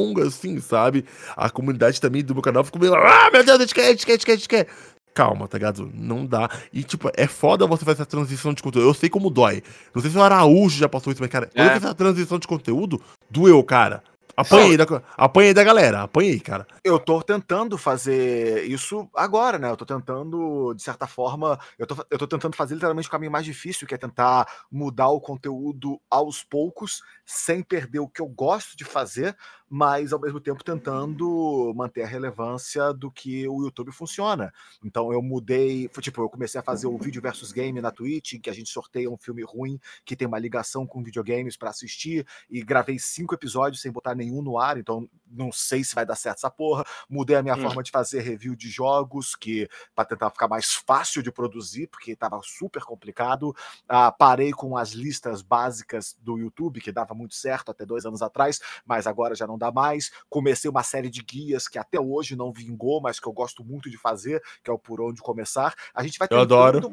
longa, assim, sabe? A comunidade também do meu canal ficou meio, meu Deus, a gente quer. Calma, tá ligado? Não dá. E, tipo, é foda você fazer essa transição de conteúdo. Eu sei como dói. Não sei se o Araújo já passou isso, mas, cara, quando eu fiz essa transição de conteúdo, doeu, cara. Apanhei da galera, apanhei, cara. Eu tô tentando fazer isso agora, né? Eu tô tentando, de certa forma, eu tô tentando fazer literalmente o caminho mais difícil, que é tentar mudar o conteúdo aos poucos, sem perder o que eu gosto de fazer, mas ao mesmo tempo tentando manter a relevância do que o YouTube funciona. Então eu mudei, eu comecei a fazer o vídeo versus game na Twitch, em que a gente sorteia um filme ruim que tem uma ligação com videogames pra assistir, e gravei 5 episódios sem botar nenhum no ar, então não sei se vai dar certo essa porra. Mudei a minha forma de fazer review de jogos, para tentar ficar mais fácil de produzir, porque estava super complicado. Parei com as listas básicas do YouTube, que dava muito certo até 2 anos atrás, mas agora já não dá mais. Comecei uma série de guias que até hoje não vingou, mas que eu gosto muito de fazer, que é o Por Onde Começar. A gente vai Eu adoro.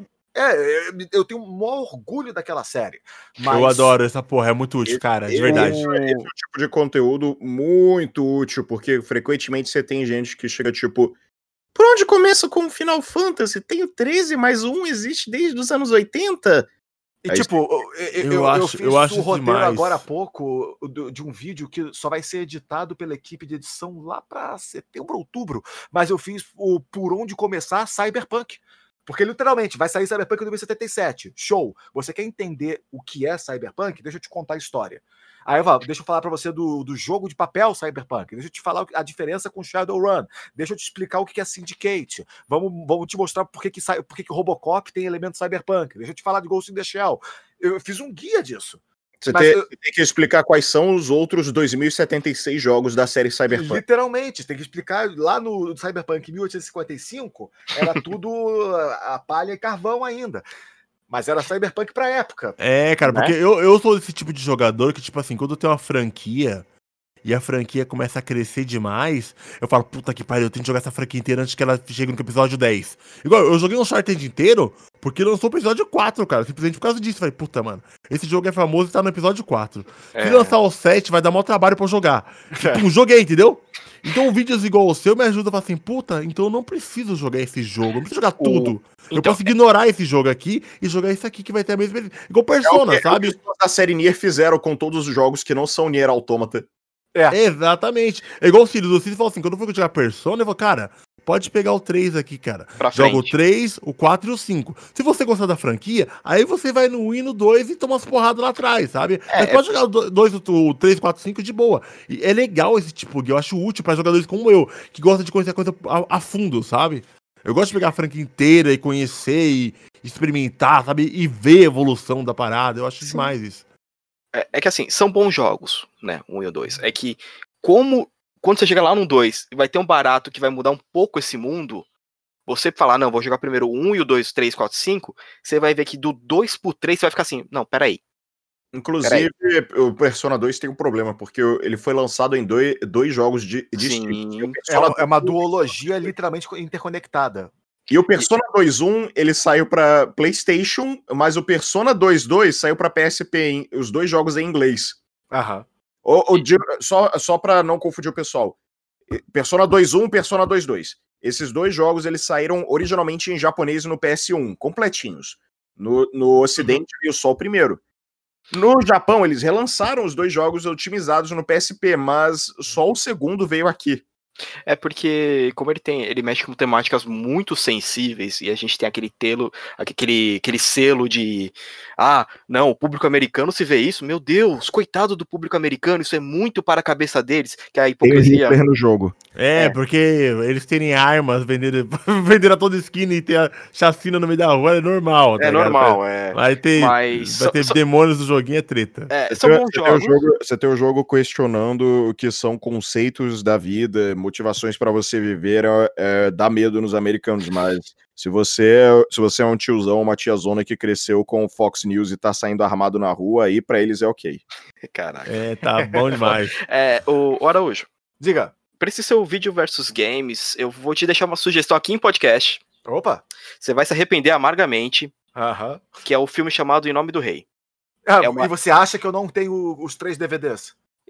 Eu tenho um maior orgulho daquela série. Mas... Eu adoro essa porra, é muito útil, cara, de verdade. Esse é um tipo de conteúdo muito útil, porque frequentemente você tem gente que chega tipo, por onde começa com Final Fantasy? Tenho 13, mas um existe desde os anos 80? E Aí tipo, eu fiz eu acho o roteiro demais. agora há pouco de um vídeo que só vai ser editado pela equipe de edição lá para setembro, outubro. Mas eu fiz o Por Onde Começar Cyberpunk. Porque literalmente vai sair Cyberpunk em 2077. Show! Você quer entender o que é Cyberpunk? Deixa eu te contar a história. Aí deixa eu falar pra você do jogo de papel Cyberpunk. Deixa eu te falar a diferença com Shadowrun. Deixa eu te explicar o que é Syndicate. Vamos te mostrar por que Robocop tem elementos Cyberpunk. Deixa eu te falar de Ghost in the Shell. Eu fiz um guia disso. Você tem que explicar quais são os outros 2076 jogos da série Cyberpunk. Literalmente, tem que explicar. Lá no Cyberpunk 1855, era tudo a palha e carvão ainda. Mas era Cyberpunk pra época. É, cara, né? porque eu sou desse tipo de jogador que, tipo assim, quando tem uma franquia e a franquia começa a crescer demais, eu falo, puta que pariu, eu tenho que jogar essa franquia inteira antes que ela chegue no episódio 10. Igual, eu joguei um Uncharted inteiro porque lançou o episódio 4, cara, simplesmente por causa disso. Falei, puta, mano, esse jogo é famoso e tá no episódio 4. Se lançar o 7, vai dar maior trabalho pra eu jogar. Tipo, joguei, entendeu? Então vídeos igual o seu me ajudam a falar assim, puta, então eu não preciso jogar esse jogo, eu não preciso jogar tudo. Eu posso ignorar esse jogo aqui e jogar esse aqui que vai ter a mesma... Igual Persona, sabe? É o que os da série Nier fizeram com todos os jogos que não são Nier Automata. Exatamente. É igual o Ciro. O Ciro falou assim, quando eu for jogar Persona, eu falo, cara, pode pegar o 3 aqui, cara. Joga o 3, o 4 e o 5. Se você gostar da franquia, aí você vai no 1 e no 2 e toma umas porradas lá atrás, sabe? Mas pode jogar o 2, o 3, 4, 5 de boa. E é legal esse tipo de... Eu acho útil pra jogadores como eu, que gostam de conhecer a coisa a fundo, sabe? Eu gosto de pegar a franquia inteira e conhecer e experimentar, sabe? E ver a evolução da parada. Eu acho demais isso. É que assim, são bons jogos, né? 1 e o 2. É que, quando você chega lá no 2 e vai ter um barato que vai mudar um pouco esse mundo, você falar, não, vou jogar primeiro o 1 e o 2, 3, 4, 5, você vai ver que do 2 pro 3 você vai ficar assim, não, peraí. Inclusive, o Persona 2 tem um problema, porque ele foi lançado em dois jogos distintos. É uma duologia literalmente interconectada. E o Persona 2.1, ele saiu pra PlayStation, mas o Persona 2.2 saiu pra PSP, os dois jogos em inglês. Aham. Só pra não confundir o pessoal. Persona 2.1 e Persona 2.2. Esses dois jogos, eles saíram originalmente em japonês no PS1, completinhos. No Ocidente veio só o primeiro. No Japão, eles relançaram os dois jogos otimizados no PSP, mas só o segundo veio aqui. É porque, como ele mexe com temáticas muito sensíveis, e a gente tem aquele selo de não, o público americano se vê isso, meu Deus, coitado do público americano, isso é muito para a cabeça deles, que a hipocrisia... Tem no jogo. Porque eles terem armas, vender a toda esquina e ter a chacina no meio da rua é normal. É normal, Vai ter demônios no joguinho, é treta. São bons jogos. Você tem o jogo questionando o que são conceitos da vida, motivações pra você viver, dá medo nos americanos, mas se você é um tiozão, uma tiazona que cresceu com o Fox News e tá saindo armado na rua, aí pra eles é ok. Caraca. Tá bom demais. O Araújo. Diga. Pra esse seu vídeo versus games, eu vou te deixar uma sugestão aqui em podcast. Opa! Você vai se arrepender amargamente, que é o filme chamado Em Nome do Rei. E você acha que eu não tenho os 3 DVDs?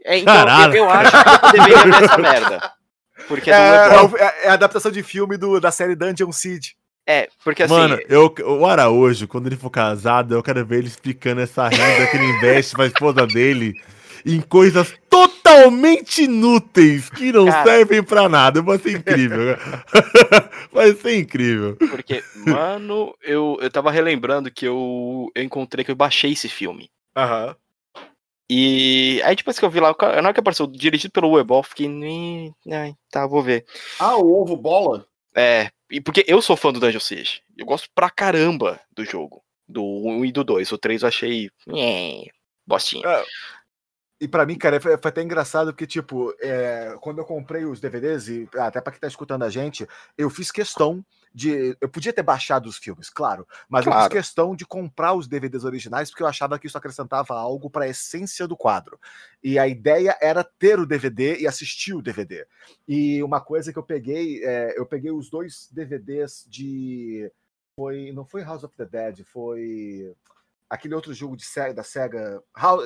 Então, Caralho. eu acho que deveria ver essa merda. Porque É a adaptação de filme da série Dungeon Siege. porque assim... Mano, o Araújo, quando ele for casado, eu quero ver ele explicando essa renda que ele investe pra esposa dele em coisas totalmente inúteis, que não Cara. servem pra nada. Vai ser incrível. Vai ser incrível. Porque, mano, eu tava relembrando que eu encontrei que eu baixei esse filme. Aham. E aí depois que eu vi lá, na hora que apareceu dirigido pelo Uebol, fiquei... Tá, vou ver. Ah, o ovo bola? E porque eu sou fã do Dungeon Siege. Eu gosto pra caramba do jogo. Do 1 e do 2. O 3 eu achei... bostinha. E pra mim, cara, foi até engraçado porque, tipo, quando eu comprei os DVDs, e até pra quem tá escutando a gente, eu fiz questão de... Eu podia ter baixado os filmes, claro, mas eu fiz questão de comprar os DVDs originais porque eu achava que isso acrescentava algo pra essência do quadro. E a ideia era ter o DVD e assistir o DVD. E uma coisa que eu peguei os 2 DVDs de... Não foi House of the Dead, foi aquele outro jogo da SEGA...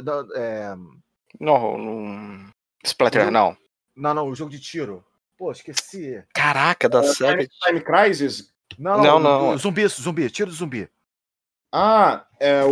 Não. Splatter, não. Não, o jogo de tiro. Pô, esqueci. Caraca, da SEGA. Time Crisis? Não. Zumbi, tiro de zumbi. Ah,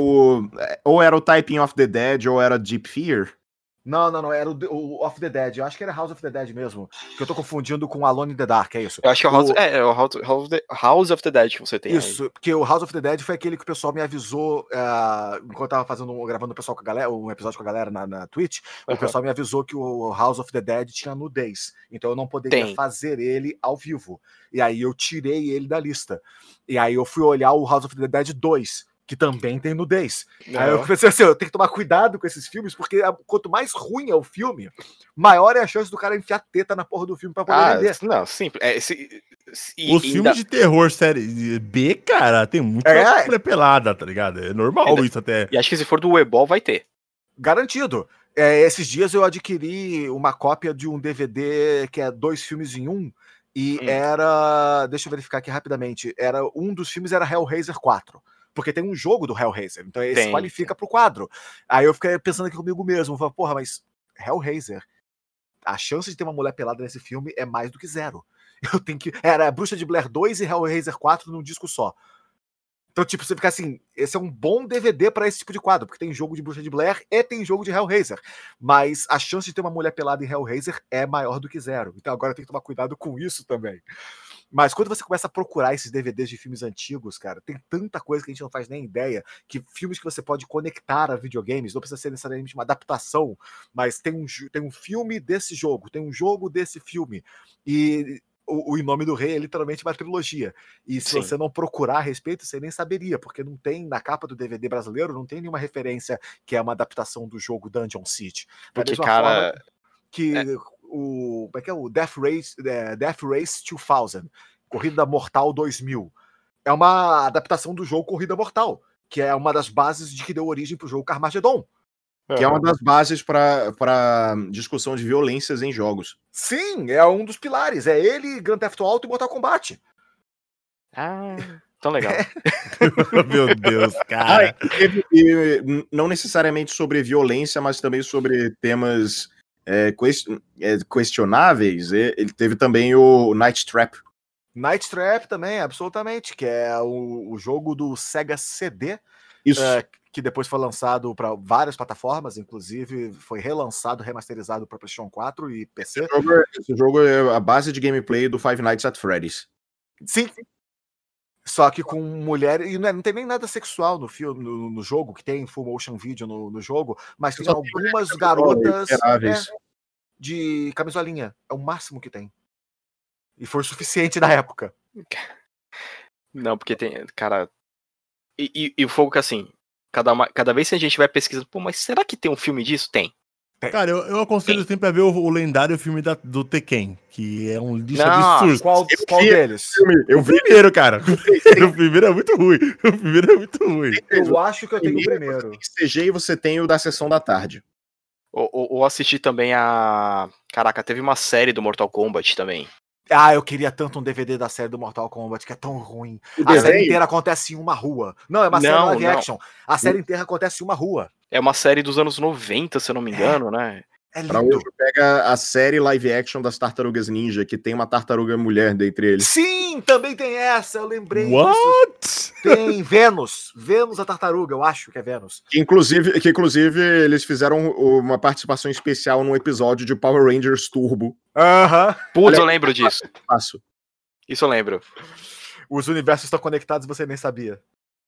ou era o Typing of the Dead, ou era Deep Fear? Não, era o Of the Dead. Eu acho que era House of the Dead mesmo. Que eu tô confundindo com Alone in the Dark, é isso. Eu acho que é o House of the Dead que você tem. Isso, aí. Porque o House of the Dead foi aquele que o pessoal me avisou enquanto eu tava gravando o pessoal com a galera, um episódio com a galera na Twitch. O pessoal me avisou que o House of the Dead tinha nudez. Então eu não poderia fazer ele ao vivo. E aí eu tirei ele da lista. E aí eu fui olhar o House of the Dead 2. Que também tem nudez. Aí eu pensei assim, eu tenho que tomar cuidado com esses filmes, porque quanto mais ruim é o filme, maior é a chance do cara enfiar teta na porra do filme pra poder vender. Não, simples. Os filmes de terror série B, cara, tem muita mulher pelada, tá ligado? É normal isso até. E acho que se for do Uebol, vai ter. Garantido. Esses dias eu adquiri uma cópia de um DVD que é 2 filmes em 1, e era... Deixa eu verificar aqui rapidamente. Um dos filmes era Hellraiser 4. Porque tem um jogo do Hellraiser, então esse qualifica pro quadro. Aí eu fiquei pensando aqui comigo mesmo, falei, porra, mas Hellraiser, a chance de ter uma mulher pelada nesse filme é mais do que 0. Eu tenho que... Era Bruxa de Blair 2 e Hellraiser 4 num disco só. Então, tipo, você fica assim, esse é um bom DVD pra esse tipo de quadro, porque tem jogo de Bruxa de Blair e tem jogo de Hellraiser. Mas a chance de ter uma mulher pelada em Hellraiser é maior do que 0. Então agora eu tenho que tomar cuidado com isso também. Mas quando você começa a procurar esses DVDs de filmes antigos, cara, tem tanta coisa que a gente não faz nem ideia, que filmes que você pode conectar a videogames, não precisa ser necessariamente uma adaptação, mas tem um filme desse jogo, tem um jogo desse filme, e o Em Nome do Rei é literalmente uma trilogia, e se você não procurar a respeito, você nem saberia, porque não tem, na capa do DVD brasileiro, não tem nenhuma referência que é uma adaptação do jogo Dungeon Siege. Porque, cara... Como é que é o Death Race 2000, Corrida Mortal 2000. É uma adaptação do jogo Corrida Mortal, que é uma das bases de que deu origem pro jogo Carmageddon. Que é uma das bases para discussão de violências em jogos. Sim, é um dos pilares. É ele, Grand Theft Auto e Mortal Kombat. Tão legal. Meu Deus, cara. E não necessariamente sobre violência, mas também sobre temas... questionáveis. Ele teve também o Night Trap. Night Trap também, absolutamente, que é o jogo do Sega CD, Isso. Que depois foi lançado para várias plataformas, inclusive foi relançado, remasterizado para PlayStation 4 e PC. Esse jogo é a base de gameplay do Five Nights at Freddy's. Sim. Só que com mulher, e não tem nem nada sexual no filme, no jogo, que tem full motion video no jogo, mas tem algumas garotas de camisolinha. É o máximo que tem. E foi o suficiente na época. Não, porque tem, cara... E o fogo que assim, cada vez que a gente vai pesquisando, pô, mas será que tem um filme disso? Tem. Cara, eu aconselho sempre a ver o lendário filme do Tekken, que é um lixo absurdo. Qual deles? O primeiro, cara. O primeiro é muito ruim. Eu acho que eu tenho o primeiro. CG e você tem o da Sessão da Tarde. Ou assisti também Caraca, teve uma série do Mortal Kombat também. Eu queria tanto um DVD da série do Mortal Kombat, que é tão ruim. A série inteira acontece em uma rua. Não, é uma série live action. A série inteira acontece em uma rua. É uma série dos anos 90, se eu não me engano, né? É lindo. Araújo pega a série live action das Tartarugas Ninja, que tem uma tartaruga mulher dentre eles. Sim, também tem essa, eu lembrei disso. What? Tem Vênus a tartaruga, eu acho que é Vênus. Que inclusive eles fizeram uma participação especial num episódio de Power Rangers Turbo. Aham. Putz, eu lembro disso. Passo. Isso eu lembro. Os universos estão conectados e você nem sabia.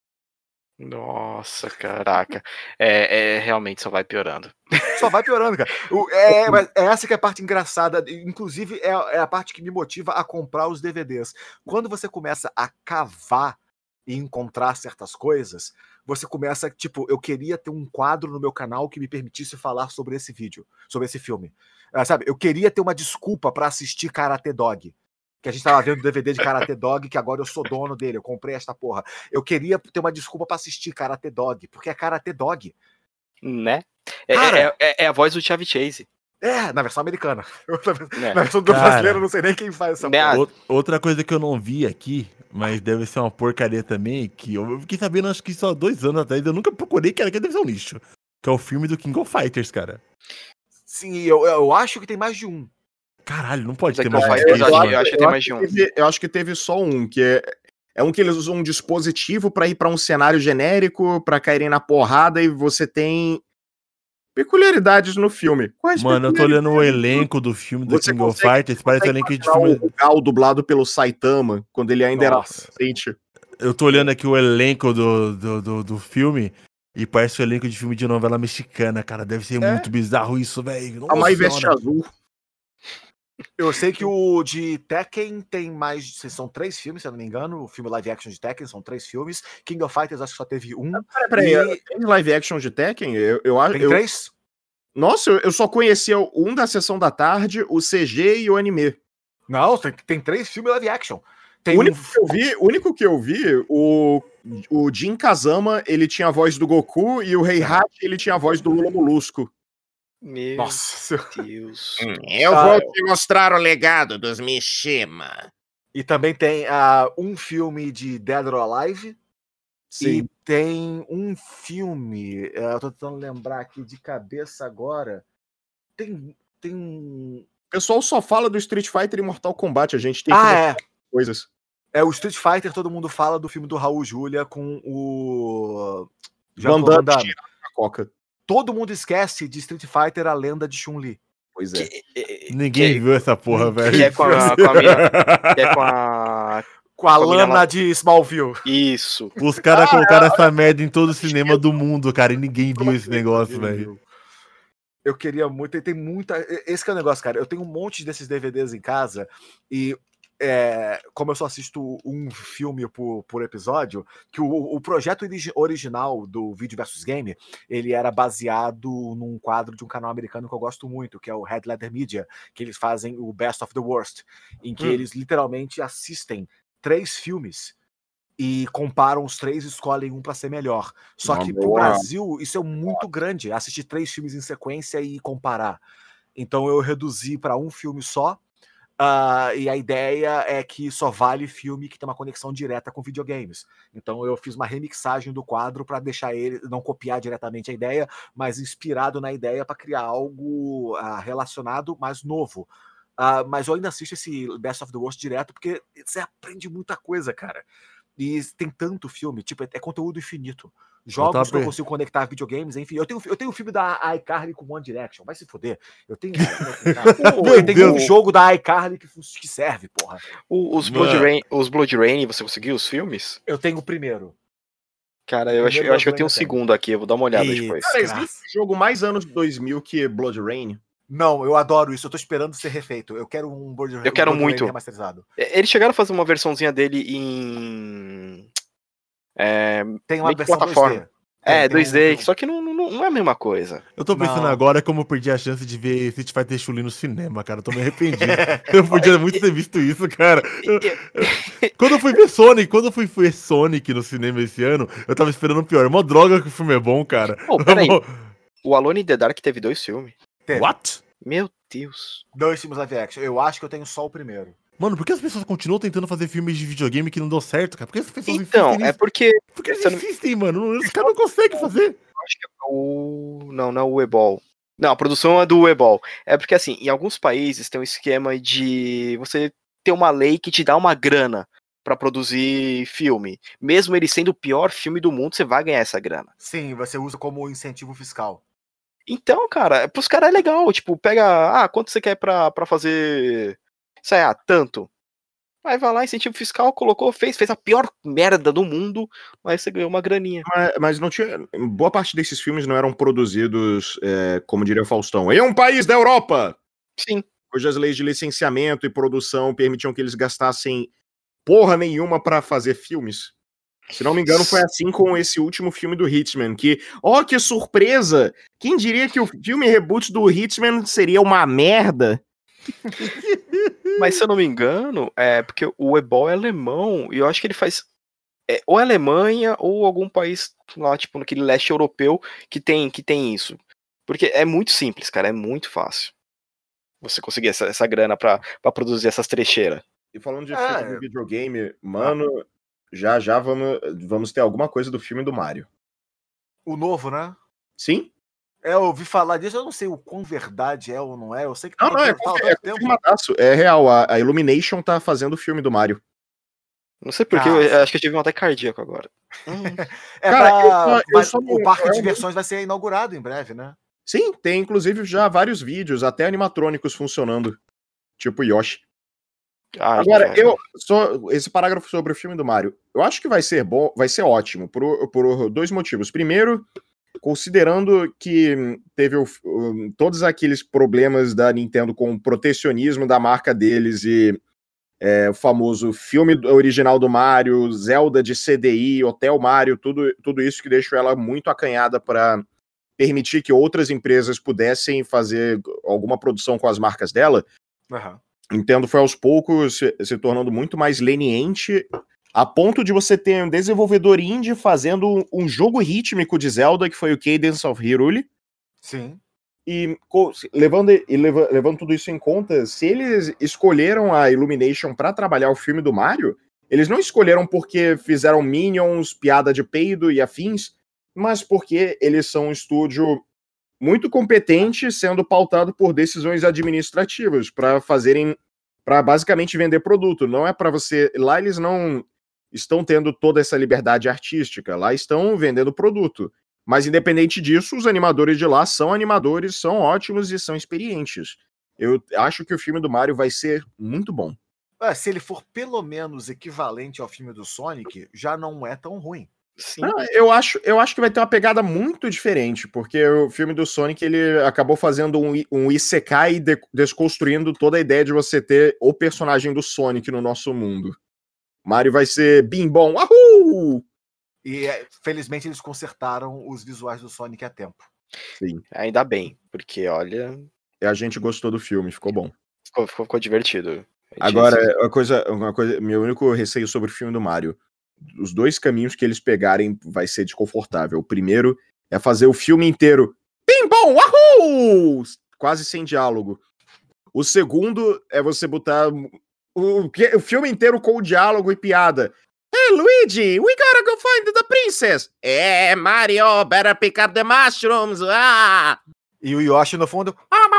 Nossa, caraca. Realmente só vai piorando. Só vai piorando, cara. Mas essa que é a parte engraçada. Inclusive, é a parte que me motiva a comprar os DVDs. Quando você começa a cavar e encontrar certas coisas, você começa, tipo, eu queria ter um quadro no meu canal que me permitisse falar sobre esse vídeo, sobre esse filme. Sabe, eu queria ter uma desculpa pra assistir Karate Dog. Que a gente tava vendo o DVD de Karate Dog, que agora eu sou dono dele, eu comprei esta porra. Eu queria ter uma desculpa pra assistir Karate Dog, porque é Karate Dog. Né? Cara, É a voz do Chevy Chase. Na versão americana. Né? Na versão do Cara, brasileiro, eu não sei nem quem faz essa né? porra. Outra coisa que eu não vi aqui, mas deve ser uma porcaria também, que eu fiquei sabendo acho que só 2 anos atrás, eu nunca procurei, que deve ser um lixo. Que é o filme do King of Fighters, cara. Sim, eu acho que tem mais de um. Caralho, não pode Mas ter é que mais o de Fighters, dois, eu acho que tem mais de um. Eu acho que teve só um, que é um que eles usam um dispositivo pra ir pra um cenário genérico, pra caírem na porrada, e você tem peculiaridades no filme. Quais Mano, eu tô olhando o elenco do filme do Você King of consegue- Fighters, parece o elenco de imaginar filme. o Gal dublado pelo Saitama, quando ele ainda era Nossa. adolescente. Eu tô olhando aqui o elenco do filme e parece o elenco de filme de novela mexicana, cara. Deve ser muito bizarro isso, velho. A Mai Veste Senhora. Azul. Eu sei que o de Tekken tem mais. São 3 filmes, se eu não me engano. O filme live action de Tekken são 3 filmes. King of Fighters acho que só teve um. Peraí, E tem live action de Tekken? Eu acho. tem 3? Nossa, eu só conhecia um da Sessão da Tarde, o CG e o anime. Não, tem 3 filmes live action. Tem O único que eu vi, o Jin Kazama, ele tinha a voz do Goku, e o Heihachi, ele tinha a voz do Lula Molusco. Meu Nossa. Deus. Eu vou te mostrar o legado dos Mishima. E também tem um filme de Dead or Alive. Sim. E tem um filme. Eu tô tentando lembrar aqui de cabeça agora. Tem. O pessoal só fala do Street Fighter e Mortal Kombat, a gente tem que É. coisas. É o Street Fighter, todo mundo fala do filme do Raul Julia com o. Van Jean-Claude Van Damme Damme. a Coca. Todo mundo esquece de Street Fighter, a lenda de Chun-Li. Pois é. Ninguém viu essa porra, velho. Que é com a mina. Que é com a. Com a Com a mina Lana lá. de Smallville. Isso. Os caras colocaram essa merda em todo o cinema do mundo, cara, e ninguém viu esse negócio, velho. Eu queria muito, e tem muita. Esse que é o negócio, cara. Eu tenho um monte desses DVDs em casa e. Como eu só assisto um filme por episódio, que o projeto original do Vídeo versus Game, ele era baseado num quadro de um canal americano que eu gosto muito, que é o Red Letter Media, que eles fazem o Best of the Worst, em que eles literalmente assistem 3 filmes e comparam os 3 e escolhem um para ser melhor. Só Uma que pro boa. Brasil isso é muito grande, assistir 3 filmes em sequência e comparar. Então eu reduzi para um filme só. E a ideia é que só vale filme que tem uma conexão direta com videogames. Então eu fiz uma remixagem do quadro para deixar ele não copiar diretamente a ideia, mas inspirado na ideia para criar algo relacionado, mas novo. Mas eu ainda assisto esse Best of the Worst direto porque você aprende muita coisa, cara. E tem tanto filme, tipo, é conteúdo infinito. Jogos que eu consigo conectar videogames, enfim. Eu tenho o filme da iCarly com One Direction, vai se foder. Eu tenho um jogo da iCarly que serve, porra. Os Blood Rain, você conseguiu os filmes? Eu tenho o primeiro. Cara, eu acho que eu tenho o segundo aqui, eu vou dar uma olhada depois. Cara, existe jogo mais anos 2000 que Blood Rain? Não, eu adoro isso. Eu tô esperando ser refeito. Eu quero um Blood Rain. Eu quero muito. Remasterizado. Eles chegaram a fazer uma versãozinha dele em. Tem uma versão plataforma. 2D. 2D, só que não é a mesma coisa. Eu tô pensando agora como eu perdi a chance de ver Street Fighter Chun-Li no cinema, cara. Eu tô meio arrependido. Eu podia muito ter visto isso, cara. Quando eu fui ver Sonic no cinema esse ano, eu tava esperando o pior. É uma droga que o filme é bom, cara. Pô, peraí. O Alone in the Dark teve 2 filmes. What? Meu Deus. 2 filmes live action. Eu acho que eu tenho só o primeiro. Mano, por que as pessoas continuam tentando fazer filmes de videogame que não dão certo, cara? Por que as pessoas Então, insistem nisso? porque. Porque eles insistem, mano. Os caras não conseguem fazer. Acho que é o. Não é o Ebol. Não, a produção é do Ebol. É porque, assim, em alguns países tem um esquema de você ter uma lei que te dá uma grana pra produzir filme. Mesmo ele sendo o pior filme do mundo, você vai ganhar essa grana. Sim, você usa como incentivo fiscal. Então, cara, pros caras é legal. Tipo, pega. Quanto você quer pra fazer. Sei lá, tanto. Aí vai lá, incentivo fiscal, colocou, fez a pior merda do mundo, mas você ganhou uma graninha. Mas não tinha. Boa parte desses filmes não eram produzidos, como diria o Faustão, em um país da Europa, Sim. cujas leis de licenciamento e produção permitiam que eles gastassem porra nenhuma pra fazer filmes. Se não me engano, foi assim com esse último filme do Hitman, que surpresa! Quem diria que o filme reboot do Hitman seria uma merda? Mas se eu não me engano, é porque o Ebol é alemão, e eu acho que ele faz ou a Alemanha ou algum país lá, tipo, naquele leste europeu que tem isso. Porque é muito simples, cara, é muito fácil você conseguir essa grana pra produzir essas trecheiras. E falando de filme de videogame, mano, já vamos ter alguma coisa do filme do Mario. O novo, né? Sim? Eu ouvi falar disso, eu não sei o quão verdade é ou não é. Eu sei que Não, é confirmadaço. É real, a Illumination tá fazendo o filme do Mario. Não sei porquê, eu acho que eu tive um ataque cardíaco agora. Cara, o parque de diversões vai ser inaugurado em breve, né? Sim, tem inclusive já vários vídeos, até animatrônicos funcionando. Tipo Yoshi. Agora, esse parágrafo sobre o filme do Mario, eu acho que vai ser bom, vai ser ótimo, por dois motivos. Primeiro, considerando que teve todos aqueles problemas da Nintendo com o protecionismo da marca deles e o famoso filme original do Mario, Zelda de CDI, Hotel Mario, tudo isso que deixou ela muito acanhada para permitir que outras empresas pudessem fazer alguma produção com as marcas dela. Nintendo foi aos poucos se tornando muito mais leniente, a ponto de você ter um desenvolvedor indie fazendo um jogo rítmico de Zelda, que foi o Cadence of Hyrule. Sim. E levando tudo isso em conta, se eles escolheram a Illumination para trabalhar o filme do Mario, eles não escolheram porque fizeram Minions, piada de peido e afins, mas porque eles são um estúdio muito competente, sendo pautado por decisões administrativas para basicamente vender produto. Não é para você. Lá eles não estão tendo toda essa liberdade artística. Lá estão vendendo produto. Mas independente disso, os animadores de lá são animadores, são ótimos e são experientes. Eu acho que o filme do Mario vai ser muito bom. Se ele for pelo menos equivalente ao filme do Sonic, já não é tão ruim. Sim. Eu acho que vai ter uma pegada muito diferente, porque o filme do Sonic ele acabou fazendo um isekai desconstruindo toda a ideia de você ter o personagem do Sonic no nosso mundo. Mario vai ser bim bom, ahuu! E felizmente eles consertaram os visuais do Sonic a tempo. Sim. Ainda bem, porque olha. A gente gostou do filme, ficou bom. Ficou divertido. Agora, uma coisa, meu único receio sobre o filme do Mario. Os dois caminhos que eles pegarem vai ser desconfortável. O primeiro é fazer o filme inteiro bim bom, ahuu! Quase sem diálogo. O segundo é você botar o filme inteiro com diálogo e piada. Hey, Luigi, we gotta go find the princess. Mario, better pick up the mushrooms. E o Yoshi no fundo.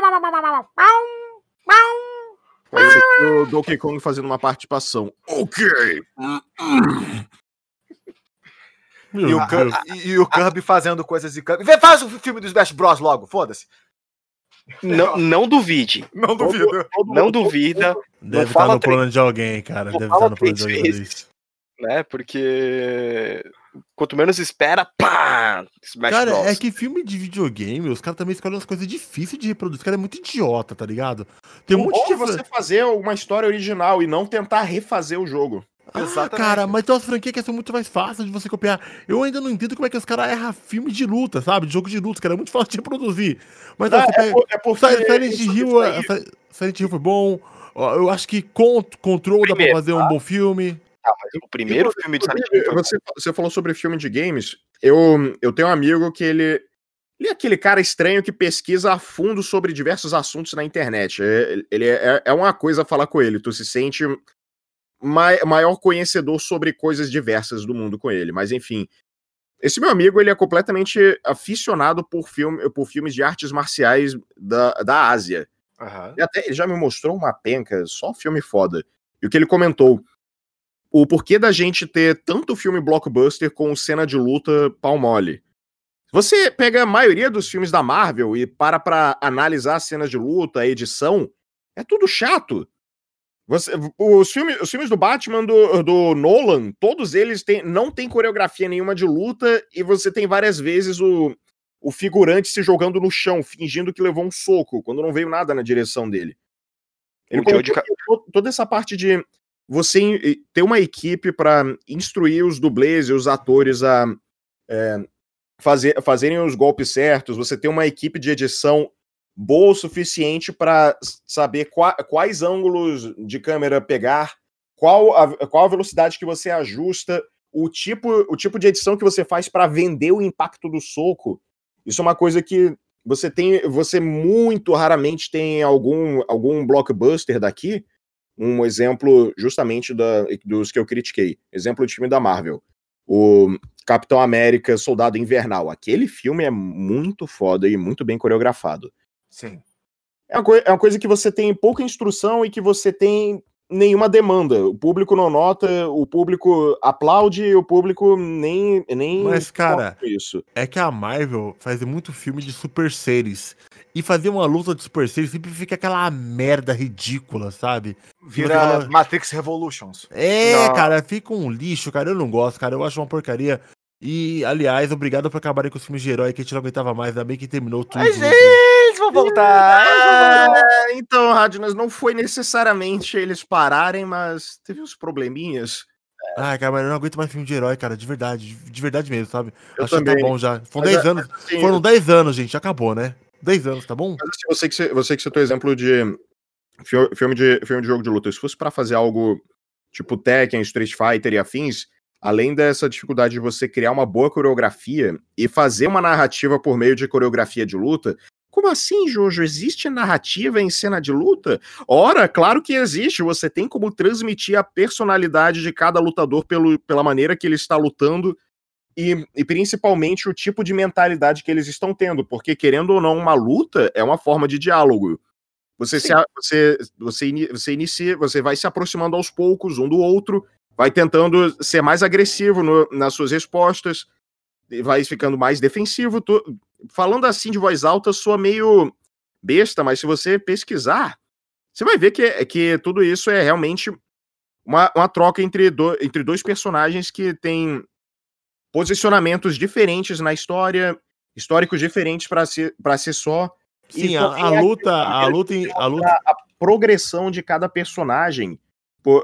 Vai ser o Donkey Kong fazendo uma participação. Ok. E o Kirby fazendo coisas de Kirby. Faz o filme do Smash Bros logo, foda-se. Não duvide. Não duvido. Não duvida. Deve estar no plano de alguém, cara. Deve estar no plano de alguém isso. Né? Porque quanto menos espera, pá! Smash cara, Bros. é que filme de videogame, os caras também escolhem umas coisas difíceis de reproduzir. Os caras é muito idiota, tá ligado? Tem um monte de você fazer uma história original e não tentar refazer o jogo. Cara, mas tem umas franquias que são muito mais fáceis de você copiar. Eu ainda não entendo como é que os caras erram filme de luta, sabe? De jogo de luta, cara, é muito fácil de reproduzir. Mas você pega... Silent Hill foi bom. Eu acho que Control dá pra fazer um bom filme. Mas o primeiro filme de Silent Hill você falou sobre filme de games. Eu tenho um amigo que ele é aquele cara estranho que pesquisa a fundo sobre diversos assuntos na internet. Ele é uma coisa falar com ele. Tu se sente maior conhecedor sobre coisas diversas do mundo com ele. Mas enfim, Esse meu amigo, ele é completamente aficionado por filmes de artes marciais da Ásia. Aham. E até ele já me mostrou uma penca, só filme foda. E o que ele comentou, o porquê da gente ter tanto filme blockbuster com cena de luta pau mole. Você pega a maioria dos filmes da Marvel e pra analisar as cenas de luta, a edição, é tudo chato. Os filmes do Batman, do Nolan, todos eles não tem coreografia nenhuma de luta e você tem várias vezes o figurante se jogando no chão, fingindo que levou um soco, quando não veio nada na direção dele. Ele colocou toda essa parte de você ter uma equipe para instruir os dublês e os atores a fazerem os golpes certos, você ter uma equipe de edição boa o suficiente para saber quais ângulos de câmera pegar, qual a velocidade que você ajusta, o tipo de edição que você faz para vender o impacto do soco. Isso é uma coisa que você muito raramente tem algum blockbuster daqui. Um exemplo justamente dos que eu critiquei. Exemplo de filme da Marvel. O Capitão América Soldado Invernal. Aquele filme é muito foda e muito bem coreografado. Sim. É uma coisa que você tem pouca instrução e que você tem nenhuma demanda. O público não nota, o público aplaude, o público nem Mas, cara, isso. é que a Marvel faz muito filme de super seres. E fazer uma luta de super seres sempre fica aquela merda ridícula, sabe? Vira Matrix Revolutions. Não. Cara, fica um lixo, cara. Eu não gosto, cara. Eu acho uma porcaria. E, aliás, obrigado por acabarem com os filmes de herói que a gente não aguentava mais. Ainda bem que terminou tudo. Mas eles vão voltar. Então, Radnas, não foi necessariamente eles pararem, mas teve uns probleminhas. Ai, cara, mas eu não aguento mais filme de herói, cara. De verdade mesmo, sabe? Eu Acho que também. tá bom já. Foram Mas, 10 anos. assim, Foram 10 anos, gente. Acabou, né? 10 anos, tá bom? Mas assim, você que citou exemplo de filme de jogo de luta. Se fosse pra fazer algo tipo Tekken, Street Fighter e afins, além dessa dificuldade de você criar uma boa coreografia e fazer uma narrativa por meio de coreografia de luta. Como assim, Jojo? Existe narrativa em cena de luta? Ora, claro que existe. Você tem como transmitir a personalidade de cada lutador pela maneira que ele está lutando e principalmente o tipo de mentalidade que eles estão tendo. Porque, querendo ou não, uma luta é uma forma de diálogo. Você vai se aproximando aos poucos um do outro, vai tentando ser mais agressivo nas suas respostas, vai ficando mais defensivo. Falando assim de voz alta, soa meio besta, mas se você pesquisar, você vai ver que tudo isso é realmente uma troca entre dois personagens que têm posicionamentos diferentes na história, históricos diferentes para si só. Sim, a luta. A progressão de cada personagem por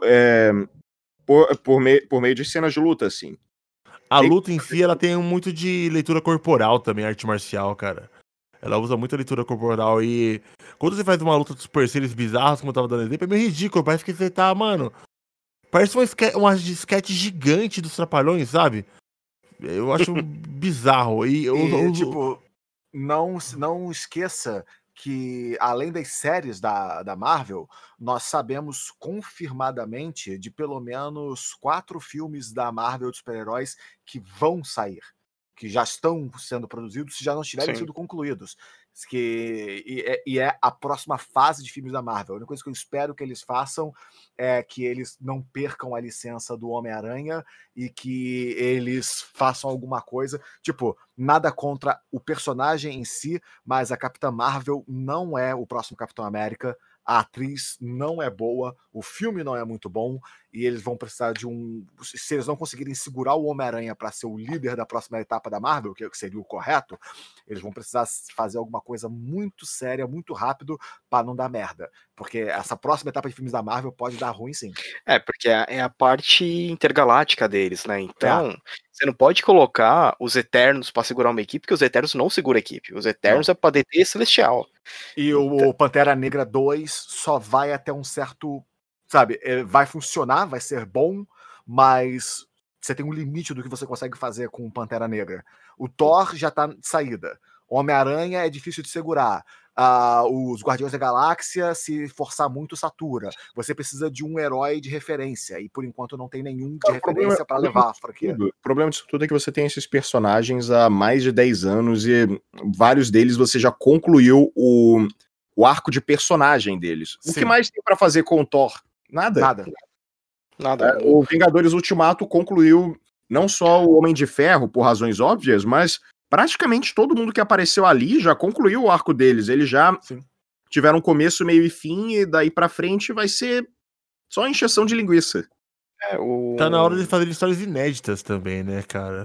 meio de cenas de luta, assim. A luta em si, ela tem muito de leitura corporal também, arte marcial, cara. Ela usa muito a leitura corporal e quando você faz uma luta de super seres bizarros, como eu tava dando exemplo, é meio ridículo, parece que você tá, mano... Parece uma sketch gigante dos Trapalhões, sabe? Eu acho bizarro. Tipo, não esqueça que, além das séries da Marvel, nós sabemos confirmadamente de pelo menos 4 filmes da Marvel de super-heróis que vão sair, que já estão sendo produzidos, se já não tiverem sido concluídos. E é a próxima fase de filmes da Marvel. A única coisa que eu espero que eles façam é que eles não percam a licença do Homem-Aranha e que eles façam alguma coisa. Tipo, nada contra o personagem em si, mas a Capitã Marvel não é o próximo Capitão América. A atriz não é boa, o filme não é muito bom, e eles vão precisar de se eles não conseguirem segurar o Homem-Aranha para ser o líder da próxima etapa da Marvel, que seria o correto, eles vão precisar fazer alguma coisa muito séria, muito rápido, para não dar merda. Porque essa próxima etapa de filmes da Marvel pode dar ruim, sim. Porque é a parte intergaláctica deles, né? Então, você não pode colocar os Eternos pra segurar uma equipe, porque os Eternos não seguram a equipe. Os Eternos é pra deter Celestial. E o Pantera Negra 2 só vai até um certo... Sabe, vai funcionar, vai ser bom, mas você tem um limite do que você consegue fazer com o Pantera Negra. O Thor já tá de saída. Homem-Aranha é difícil de segurar. Os Guardiões da Galáxia, se forçar muito, satura. Você precisa de um herói de referência, e por enquanto não tem nenhum de referência para levar a franquia. O problema disso tudo é que você tem esses personagens há mais de 10 anos e vários deles você já concluiu o arco de personagem deles. Sim. O que mais tem pra fazer com o Thor? Nada. O Vingadores Ultimato concluiu não só o Homem de Ferro, por razões óbvias, mas praticamente todo mundo que apareceu ali já concluiu o arco deles. Eles já tiveram começo, meio e fim, e daí pra frente vai ser só encheção de linguiça. Tá na hora de fazer histórias inéditas também, né, cara?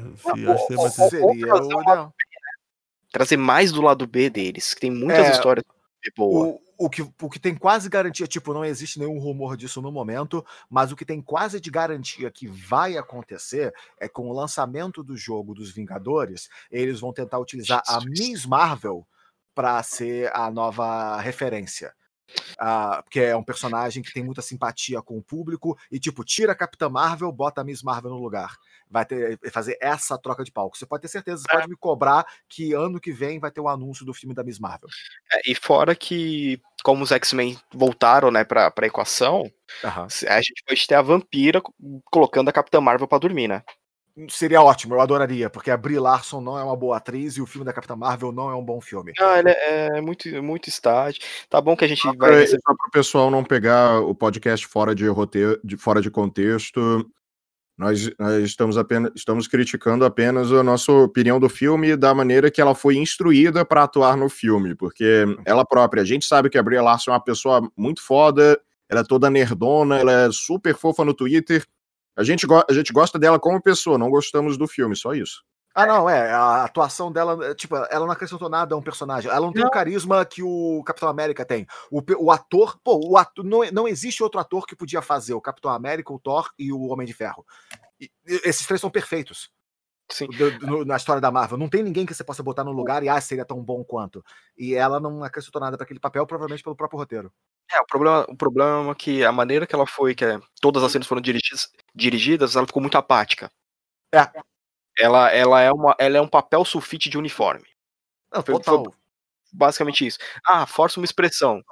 Seria o ideal. Trazer mais do lado B deles, que tem muitas histórias boas. O que tem quase garantia, tipo, não existe nenhum rumor disso no momento, mas o que tem quase de garantia que vai acontecer é com o lançamento do jogo dos Vingadores, eles vão tentar utilizar a Miss Marvel para ser a nova referência. Porque é um personagem que tem muita simpatia com o público e, tipo, tira a Capitã Marvel, bota a Miss Marvel no lugar. Vai fazer essa troca de palco. Você pode ter certeza, você pode me cobrar que ano que vem vai ter o anúncio do filme da Miss Marvel. E fora que, como os X-Men voltaram, né, pra equação, a gente pode ter a Vampira colocando a Capitã Marvel pra dormir, né? Seria ótimo, eu adoraria, porque a Brie Larson não é uma boa atriz e o filme da Capitã Marvel não é um bom filme. Ele é muito estático. Tá bom que a gente vai... Só para o pessoal não pegar o podcast fora de roteiro, fora de contexto, nós estamos criticando apenas a nossa opinião do filme e da maneira que ela foi instruída para atuar no filme, porque ela própria, a gente sabe que a Brie Larson é uma pessoa muito foda, ela é toda nerdona, ela é super fofa no Twitter. A gente gosta dela como pessoa, não gostamos do filme, só isso. Não, a atuação dela, tipo, ela não acrescentou nada a um personagem, ela não tem o carisma que o Capitão América tem. O ator, não existe outro ator que podia fazer o Capitão América, o Thor e o Homem de Ferro. Esses três são perfeitos. Sim. Na história da Marvel, não tem ninguém que você possa botar no lugar e seria tão bom quanto. E ela não acrescentou nada para aquele papel, provavelmente pelo próprio roteiro. O problema é que a maneira que ela foi, todas as cenas foram dirigidas, ela ficou muito apática. Ela é um papel sulfite de uniforme. Não, total. Foi basicamente isso. Força uma expressão.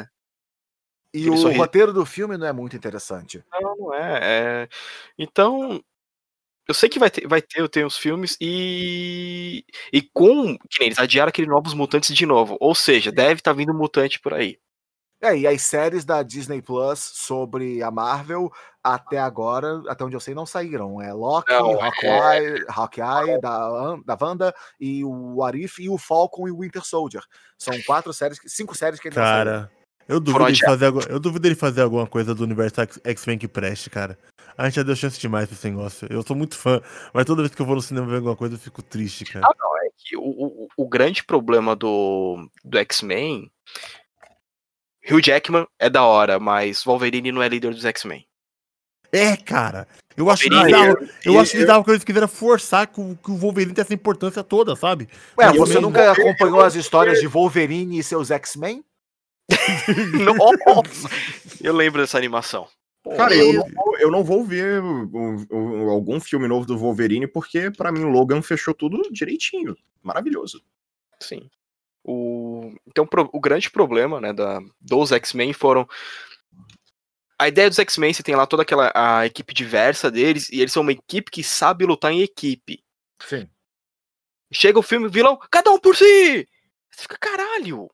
E o roteiro do filme não é muito interessante. Não é. Então, eu sei que vai ter os filmes que nem eles adiaram aquele Novos Mutantes de novo. Ou seja, deve estar vindo mutante por aí. E as séries da Disney Plus sobre a Marvel, até agora, até onde eu sei, não saíram. Loki, Hawkeye, da Wanda, e o Arif, e o Falcon e o Winter Soldier. São 5 séries que ele não saíram. Eu duvido ele fazer alguma coisa do universo X-Men que preste, cara. A gente já deu chance demais pra esse negócio. Eu sou muito fã, mas toda vez que eu vou no cinema ver alguma coisa, eu fico triste, cara. É que o grande problema do X-Men... Hugh Jackman é da hora, mas Wolverine não é líder dos X-Men. Cara. Eu acho bizarro que eles quiseram forçar que o Wolverine tem essa importância toda, sabe? Você nunca acompanhou as histórias de Wolverine e seus X-Men? Nossa! Eu lembro dessa animação. Cara, eu não vou ver algum filme novo do Wolverine, porque pra mim o Logan fechou tudo direitinho. Maravilhoso. Sim. Então, o grande problema, né, dos X-Men foram... A ideia dos X-Men, você tem lá toda a equipe diversa deles, e eles são uma equipe que sabe lutar em equipe. Sim. Chega o filme, vilão, cada um por si! Você fica, caralho!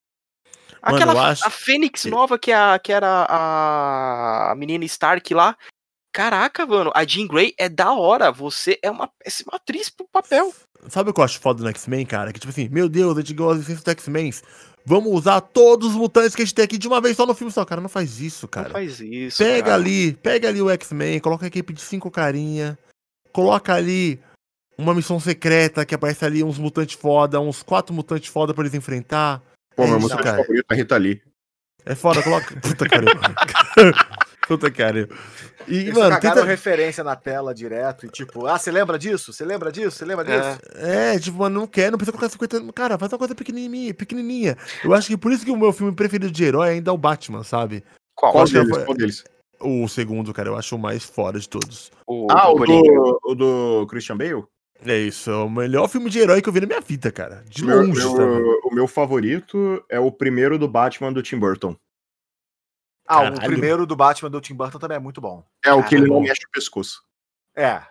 A Fênix nova, que era a menina Stark lá, caraca, mano, a Jean Grey é da hora, você é uma péssima atriz pro papel. Sabe o que eu acho foda no X-Men, cara? Que tipo assim, meu Deus, a gente ganhou as licenças do X-Men. Vamos usar todos os mutantes que a gente tem aqui de uma vez só no filme só. Cara, não faz isso, cara. Não faz isso, pega ali o X-Men, coloca a equipe de 5 carinha, coloca ali uma missão secreta que aparece ali uns mutantes foda, uns 4 mutantes foda pra eles enfrentar. Pô, meu mutante favorito é a Rita Lee. É foda, coloca... Puta, cara. Puta, cara. E, eles mano, cagaram referência na tela direto e tipo, você lembra disso? Você lembra disso? Você lembra disso? Tipo, mano, não precisa colocar 50... Cara, faz uma coisa pequenininha. Eu acho que por isso que o meu filme preferido de herói ainda é o Batman, sabe? Qual deles? O segundo, cara, eu acho o mais fora de todos. O do Christian Bale? É isso, é o melhor filme de herói que eu vi na minha vida, cara. De Meu- longe, meu- sabe? o meu favorito é o primeiro do Batman do Tim Burton. Ah, o Caralho. primeiro do Batman do Tim Burton também é muito bom. É o que ele não bom. mexe o pescoço. É,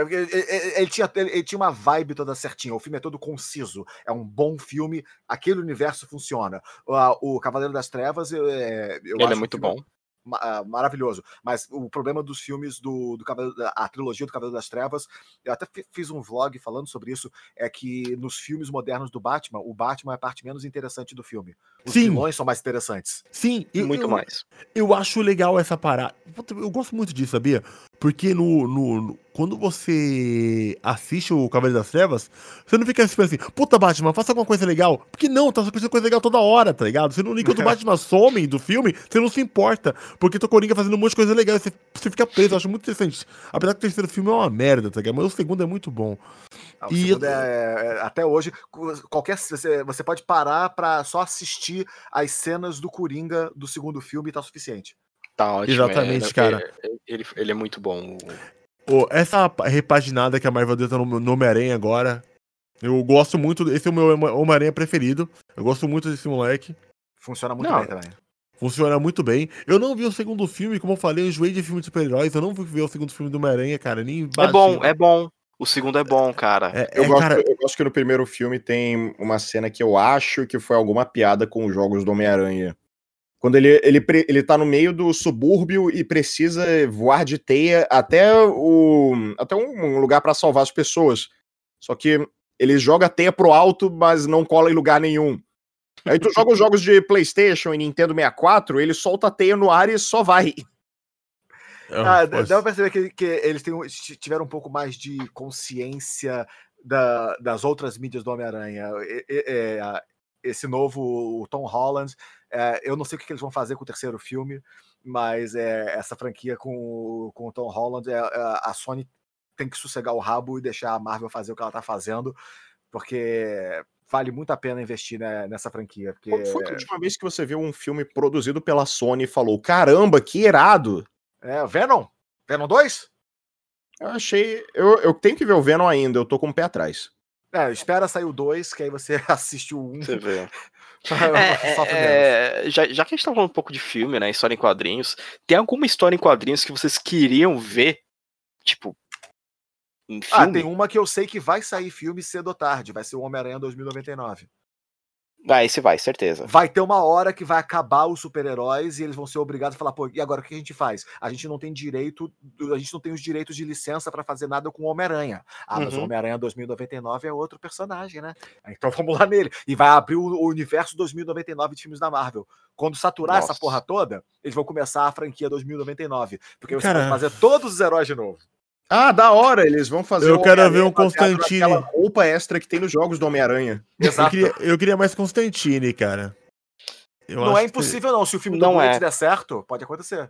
ele tinha uma vibe toda certinha. O filme é todo conciso. É um bom filme. Aquele universo funciona. O Cavaleiro das Trevas, eu Ele acho é muito bom. Maravilhoso. Mas o problema dos filmes do a trilogia do Cavaleiro das Trevas, eu até fiz um vlog falando sobre isso, é que nos filmes modernos do Batman, o Batman é a parte menos interessante do filme. Os Sim. vilões são mais interessantes. Sim, Muito mais. Eu acho legal essa parada. Puta, eu gosto muito disso, sabia? Porque quando você assiste o Cavaleiro das Trevas, você não fica assim, puta Batman, faça alguma coisa legal. Porque não, tá acontecendo coisa legal toda hora, tá ligado? Você não liga quando o Batman some do filme, você não se importa. Porque tô Coringa fazendo um monte de coisa legal, você fica preso, eu acho muito interessante. Apesar que o terceiro filme é uma merda, tá ligado? Mas o segundo é muito bom. O segundo até hoje, você pode parar pra só assistir as cenas do Coringa do segundo filme e tá suficiente. Tá ótimo. Exatamente, cara. Ele é muito bom. Essa repaginada que a Marvel deu no Homem-Aranha agora, eu gosto muito, esse é o meu Homem-Aranha preferido, eu gosto muito desse moleque, Funciona muito Não. bem também. funciona muito bem. Eu não vi o segundo filme, como eu falei, eu enjoei de filme de super-heróis, eu não fui ver o segundo filme do Homem-Aranha, cara, nem É bom, é bom. O segundo é bom, cara. Eu gosto, cara, eu gosto que no primeiro filme tem uma cena que eu acho que foi alguma piada com os jogos do Homem-Aranha. Quando ele tá no meio do subúrbio e precisa voar de teia até um lugar pra salvar as pessoas. Só que ele joga a teia pro alto, mas não cola em lugar nenhum. Aí tu joga os jogos de PlayStation e Nintendo 64, ele solta a teia no ar e só vai. Dá pra perceber que eles tiveram um pouco mais de consciência das outras mídias do Homem-Aranha. Esse novo, o Tom Holland, eu não sei o que eles vão fazer com o terceiro filme, mas essa franquia com o Tom Holland, a Sony tem que sossegar o rabo e deixar a Marvel fazer o que ela tá fazendo, porque vale muito a pena investir nessa franquia. Porque... Qual foi a última vez que você viu um filme produzido pela Sony e falou, caramba, que irado? Venom? Venom 2? Eu achei... Eu tenho que ver o Venom ainda, eu tô com o pé atrás. Espera sair o 2, que aí você assiste o 1. Você vê. Sofre menos. Já que a gente tá falando um pouco de filme, né? História em quadrinhos, tem alguma história em quadrinhos que vocês queriam ver? Tipo, em filme? Tem uma que eu sei que vai sair filme cedo ou tarde. Vai ser o Homem-Aranha 2099. Esse vai, certeza. Vai ter uma hora que vai acabar os super-heróis e eles vão ser obrigados a falar, pô, e agora o que a gente faz? A gente não tem os direitos de licença pra fazer nada com o Homem-Aranha. Mas o Homem-Aranha 2099 é outro personagem, né? Então vamos lá nele. E vai abrir o universo 2099 de filmes da Marvel. Quando saturar essa porra toda, eles vão começar a franquia 2099. Porque você vai fazer todos os heróis de novo. Ah, da hora, eles vão fazer. Eu quero ver um Constantine. Aquela roupa extra que tem nos jogos do Homem-Aranha. Exato. Eu queria mais Constantine, cara. Não é impossível, não. Se o filme do Bullet der certo, pode acontecer.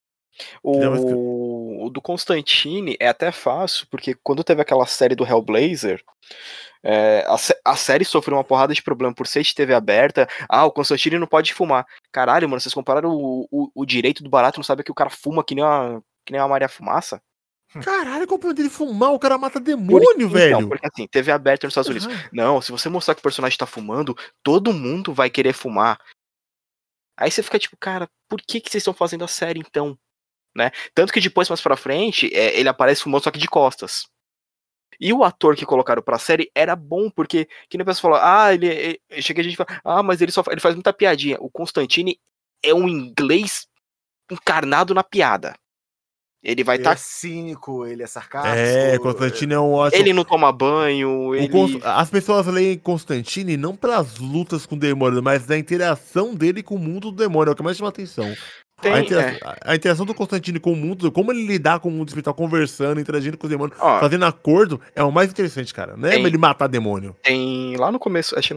O do Constantine é até fácil, porque quando teve aquela série do Hellblazer, a série sofreu uma porrada de problema por ser de TV aberta. O Constantine não pode fumar. Caralho, mano, vocês compararam o direito do barato, não sabe que o cara fuma que nem uma Maria Fumaça? Caralho, qual o problema dele fumar? O cara mata demônio, velho. Não, porque assim, TV aberta nos Estados Unidos. Não, se você mostrar que o personagem tá fumando, todo mundo vai querer fumar. Aí você fica tipo, cara, por que vocês estão fazendo a série então? Né? Tanto que depois, mais pra frente, ele aparece fumando só que de costas. E o ator que colocaram pra série era bom, porque que nem a pessoa falou, chega a gente fala, mas ele faz muita piadinha. O Constantine é um inglês encarnado na piada. Ele vai estar cínico, ele é sarcástico. Constantine é um ótimo. Ele não toma banho. As pessoas leem Constantine não pelas lutas com o demônio, mas da interação dele com o mundo do demônio, é o que mais chama atenção. A interação do Constantine com o mundo, como ele lidar com o mundo espiritual, conversando, interagindo com os demônios, fazendo acordo, é o mais interessante, cara. Não é ele matar demônio. Tem lá no começo, acho que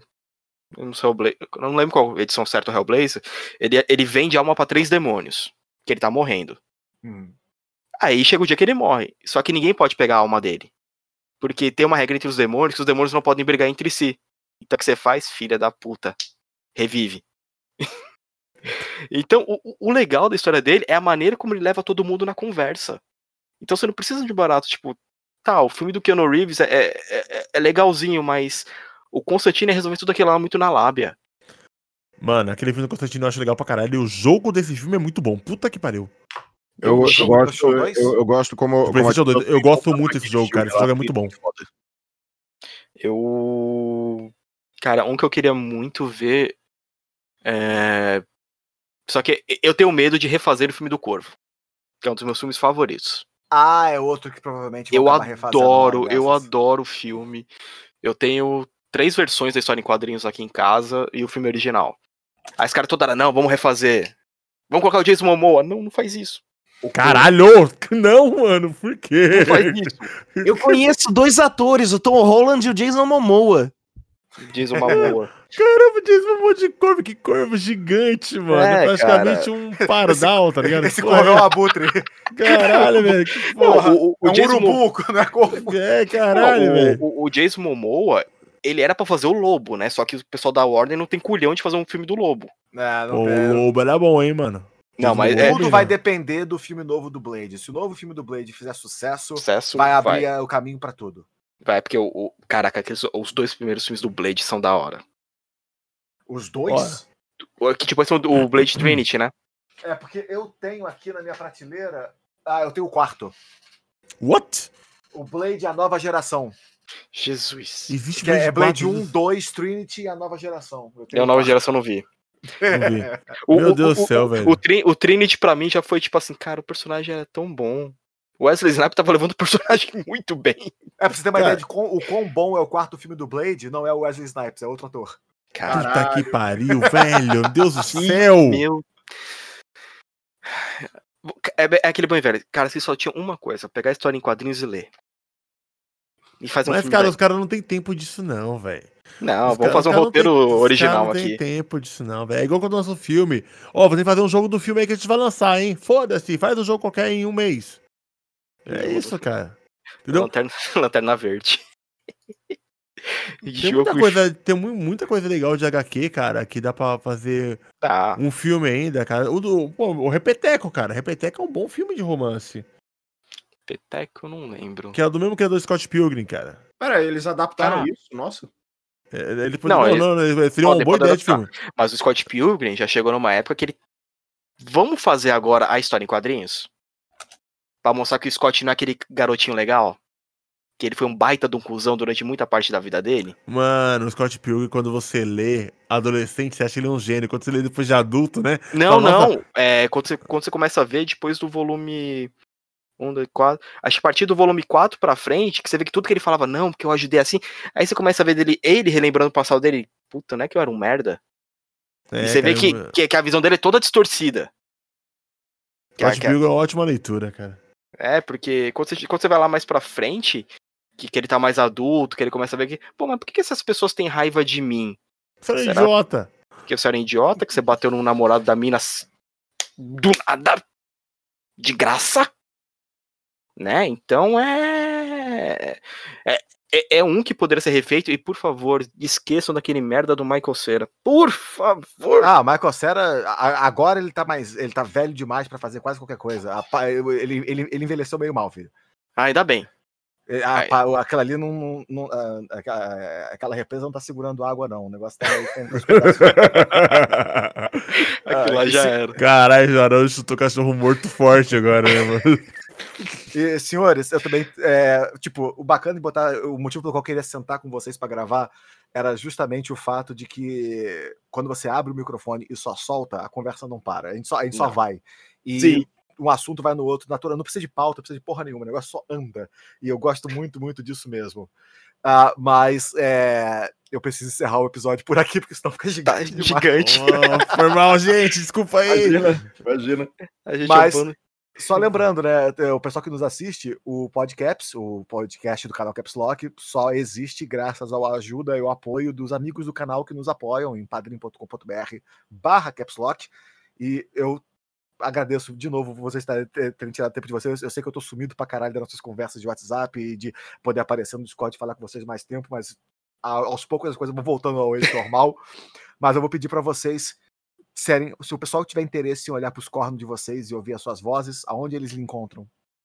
não lembro qual edição certa do Hellblazer, ele vende alma pra 3 demônios, que ele tá morrendo. Aí chega o dia que ele morre. Só que ninguém pode pegar a alma dele. Porque tem uma regra entre os demônios que os demônios não podem brigar entre si. Então o que você faz? Filha da puta. Revive. Então o legal da história dele é a maneira como ele leva todo mundo na conversa. Então você não precisa de barato, tipo, tá, o filme do Keanu Reeves é legalzinho, mas o Constantine resolveu tudo aquilo lá muito na lábia. Mano, aquele filme do Constantino eu acho legal pra caralho. E o jogo desse filme é muito bom. Puta que pariu. Eu gosto como. Do PlayStation 2. Eu gosto muito desse jogo, cara. Esse jogo é muito bom. Cara, um que eu queria muito ver Só que eu tenho medo de refazer o filme do Corvo, que é um dos meus filmes favoritos. Ah, é outro que provavelmente eu adoro o filme. Eu tenho 3 versões da história em quadrinhos aqui em casa e o filme original. Aí os caras toda hora, não, vamos refazer. Vamos colocar o Jason Momoa. Não faz isso. Caralho! Não, mano, por quê? Não faz isso. Eu conheço 2 atores, o Tom Holland e o Jason Momoa. Jason Momoa. Caramba, Jason Momoa de corvo, que corvo gigante, mano. É praticamente um pardal, tá ligado? Esse corvo é um abutre. Caralho, velho. Que porra. O Jason urubu, não é corvo. É, caralho, velho. O Jason Momoa, ele era pra fazer o Lobo, né? Só que o pessoal da Warner não tem culhão de fazer um filme do Lobo. O Lobo era bom, hein, mano. Não, mas tudo vai depender do filme novo do Blade. Se o novo filme do Blade fizer sucesso vai abrir o caminho pra tudo. Vai, porque caraca, os 2 primeiros filmes do Blade são da hora. Os 2? Que tipo são o Blade Trinity, né? É, porque eu tenho aqui na minha prateleira. Eu tenho o 4. What? O Blade, a nova geração. Jesus. Existe Blade 1, 2, Trinity e a nova geração. Eu a nova geração não vi. Não vi. Meu Deus do céu, velho. O Trinity pra mim já foi tipo assim, cara, o personagem era tão bom. O Wesley Snipes tava levando o personagem muito bem. Pra você ter uma ideia de o quão bom é o 4º filme do Blade, não é o Wesley Snipes, é outro ator. Puta que pariu, velho. Meu Deus do céu. É aquele bom e velho. Cara, vocês só tinham uma coisa: pegar a história em quadrinhos e ler. E fazer um filme. Mas, cara, os caras não tem tempo disso, não, velho. Não, vamos fazer um roteiro original aqui. Não tem tempo disso, não, velho. É igual quando lança um filme. Ó, vou ter que fazer um jogo do filme aí que a gente vai lançar, hein? Foda-se, faz um jogo qualquer em um mês. É isso, cara. Entendeu? Lanterna Verde. Tem muita coisa legal de HQ, cara, que dá pra fazer um filme ainda, cara. O Repeteco, cara. Repeteco é um bom filme de romance. Repeteco eu não lembro. Que é do mesmo criador do Scott Pilgrim, cara. Pera, eles adaptaram isso? Nossa. Ele seria uma boa ideia de filme. Mas o Scott Pilgrim já chegou numa época que ele... Vamos fazer agora a história em quadrinhos? Pra mostrar que o Scott não é aquele garotinho legal? Que ele foi um baita de um cuzão durante muita parte da vida dele? Mano, o Scott Pilgrim, quando você lê adolescente, você acha ele um gênio. Quando você lê depois de adulto, né? Não, não. Quando você começa a ver depois do volume 1, 2, 4... Acho que a partir do volume 4 pra frente, que você vê que tudo que ele falava, não, porque eu ajudei assim... Aí você começa a ver ele relembrando o passado dele. Puta, não é que eu era um merda? E você vê que a visão dele é toda distorcida. Scott Pilgrim é uma ótima leitura, cara. Porque quando você vai lá mais pra frente, que ele tá mais adulto, que ele começa a ver que... Pô, mas por que essas pessoas têm raiva de mim? Você era idiota. Porque você era idiota, que você bateu num namorado da mina do nada, de graça? Né? Então é um que poderia ser refeito. E por favor, esqueçam daquele merda do Michael Cera. Por favor. Michael Cera agora ele tá velho demais pra fazer quase qualquer coisa. Ele envelheceu meio mal, filho. Ainda bem. Aquela ali aquela represa não tá segurando água, não. O negócio tá aí com aquilo lá já era. Caralho, Jarão chutou cachorro morto forte agora, né, mano? E, senhores, eu também, o bacana de botar, o motivo pelo qual eu queria sentar com vocês para gravar era justamente o fato de que quando você abre o microfone e só solta, a conversa não para, a gente só vai. E sim, um assunto vai no outro, natural, não precisa de pauta, não precisa de porra nenhuma, o negócio só anda. E eu gosto muito, muito disso mesmo. Mas eu preciso encerrar o episódio por aqui, porque senão fica gigante. Gigante. Foi mal, gente, desculpa aí. Imagina. Mas, só lembrando, né, o pessoal que nos assiste, o podcast do canal Caps Lock, só existe graças à ajuda e ao apoio dos amigos do canal que nos apoiam em padrim.com.br/Caps Lock. E eu agradeço de novo vocês terem tirado tempo de vocês. Eu sei que eu tô sumido pra caralho das nossas conversas de WhatsApp e de poder aparecer no Discord e falar com vocês mais tempo, mas aos poucos as coisas vão voltando ao eixo normal. Mas eu vou pedir pra vocês, se o pessoal tiver interesse em olhar pros cornos de vocês e ouvir as suas vozes, aonde eles lhe encontram?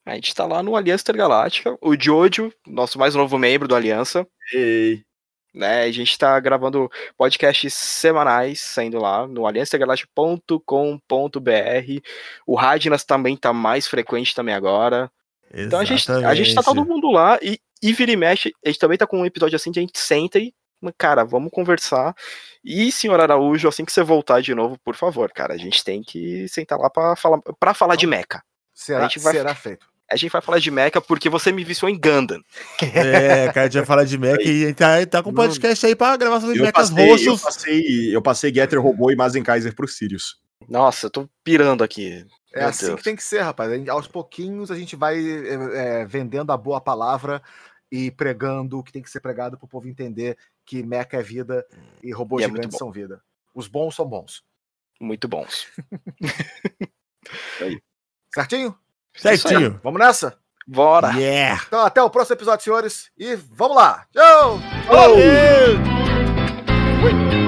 A gente tá lá no Aliança Intergaláctica. O Jojo, nosso mais novo membro do Aliança, Ei. né? A gente tá gravando podcasts semanais, saindo lá no aliançaintergaláctica.com.br. O Radnas também tá mais frequente também agora. Então a gente tá todo mundo lá e vira e mexe. A gente também tá com um episódio assim que a gente senta e, cara, vamos conversar. E, senhor Araújo, assim que você voltar de novo, por favor, cara, a gente tem que sentar lá pra falar de Mecha. Será feito. A gente vai falar de Mecha porque você me viciou em Gundam. Cara, a gente vai falar de Mecha e a gente tá com um podcast aí pra gravar sobre Mechas roxos. Eu passei Getter Robô e Mazenkaiser pro Sirius. Nossa, eu tô pirando aqui. É assim que tem que ser, rapaz. Aos pouquinhos a gente vai vendendo a boa palavra e pregando o que tem que ser pregado pro povo entender que Mecha é vida e robôs gigantes são vida. Os bons são bons. Muito bons. Certinho? Certinho. Vamos nessa? Bora. Yeah. Então até o próximo episódio, senhores. E vamos lá. Tchau! Valeu! Fui.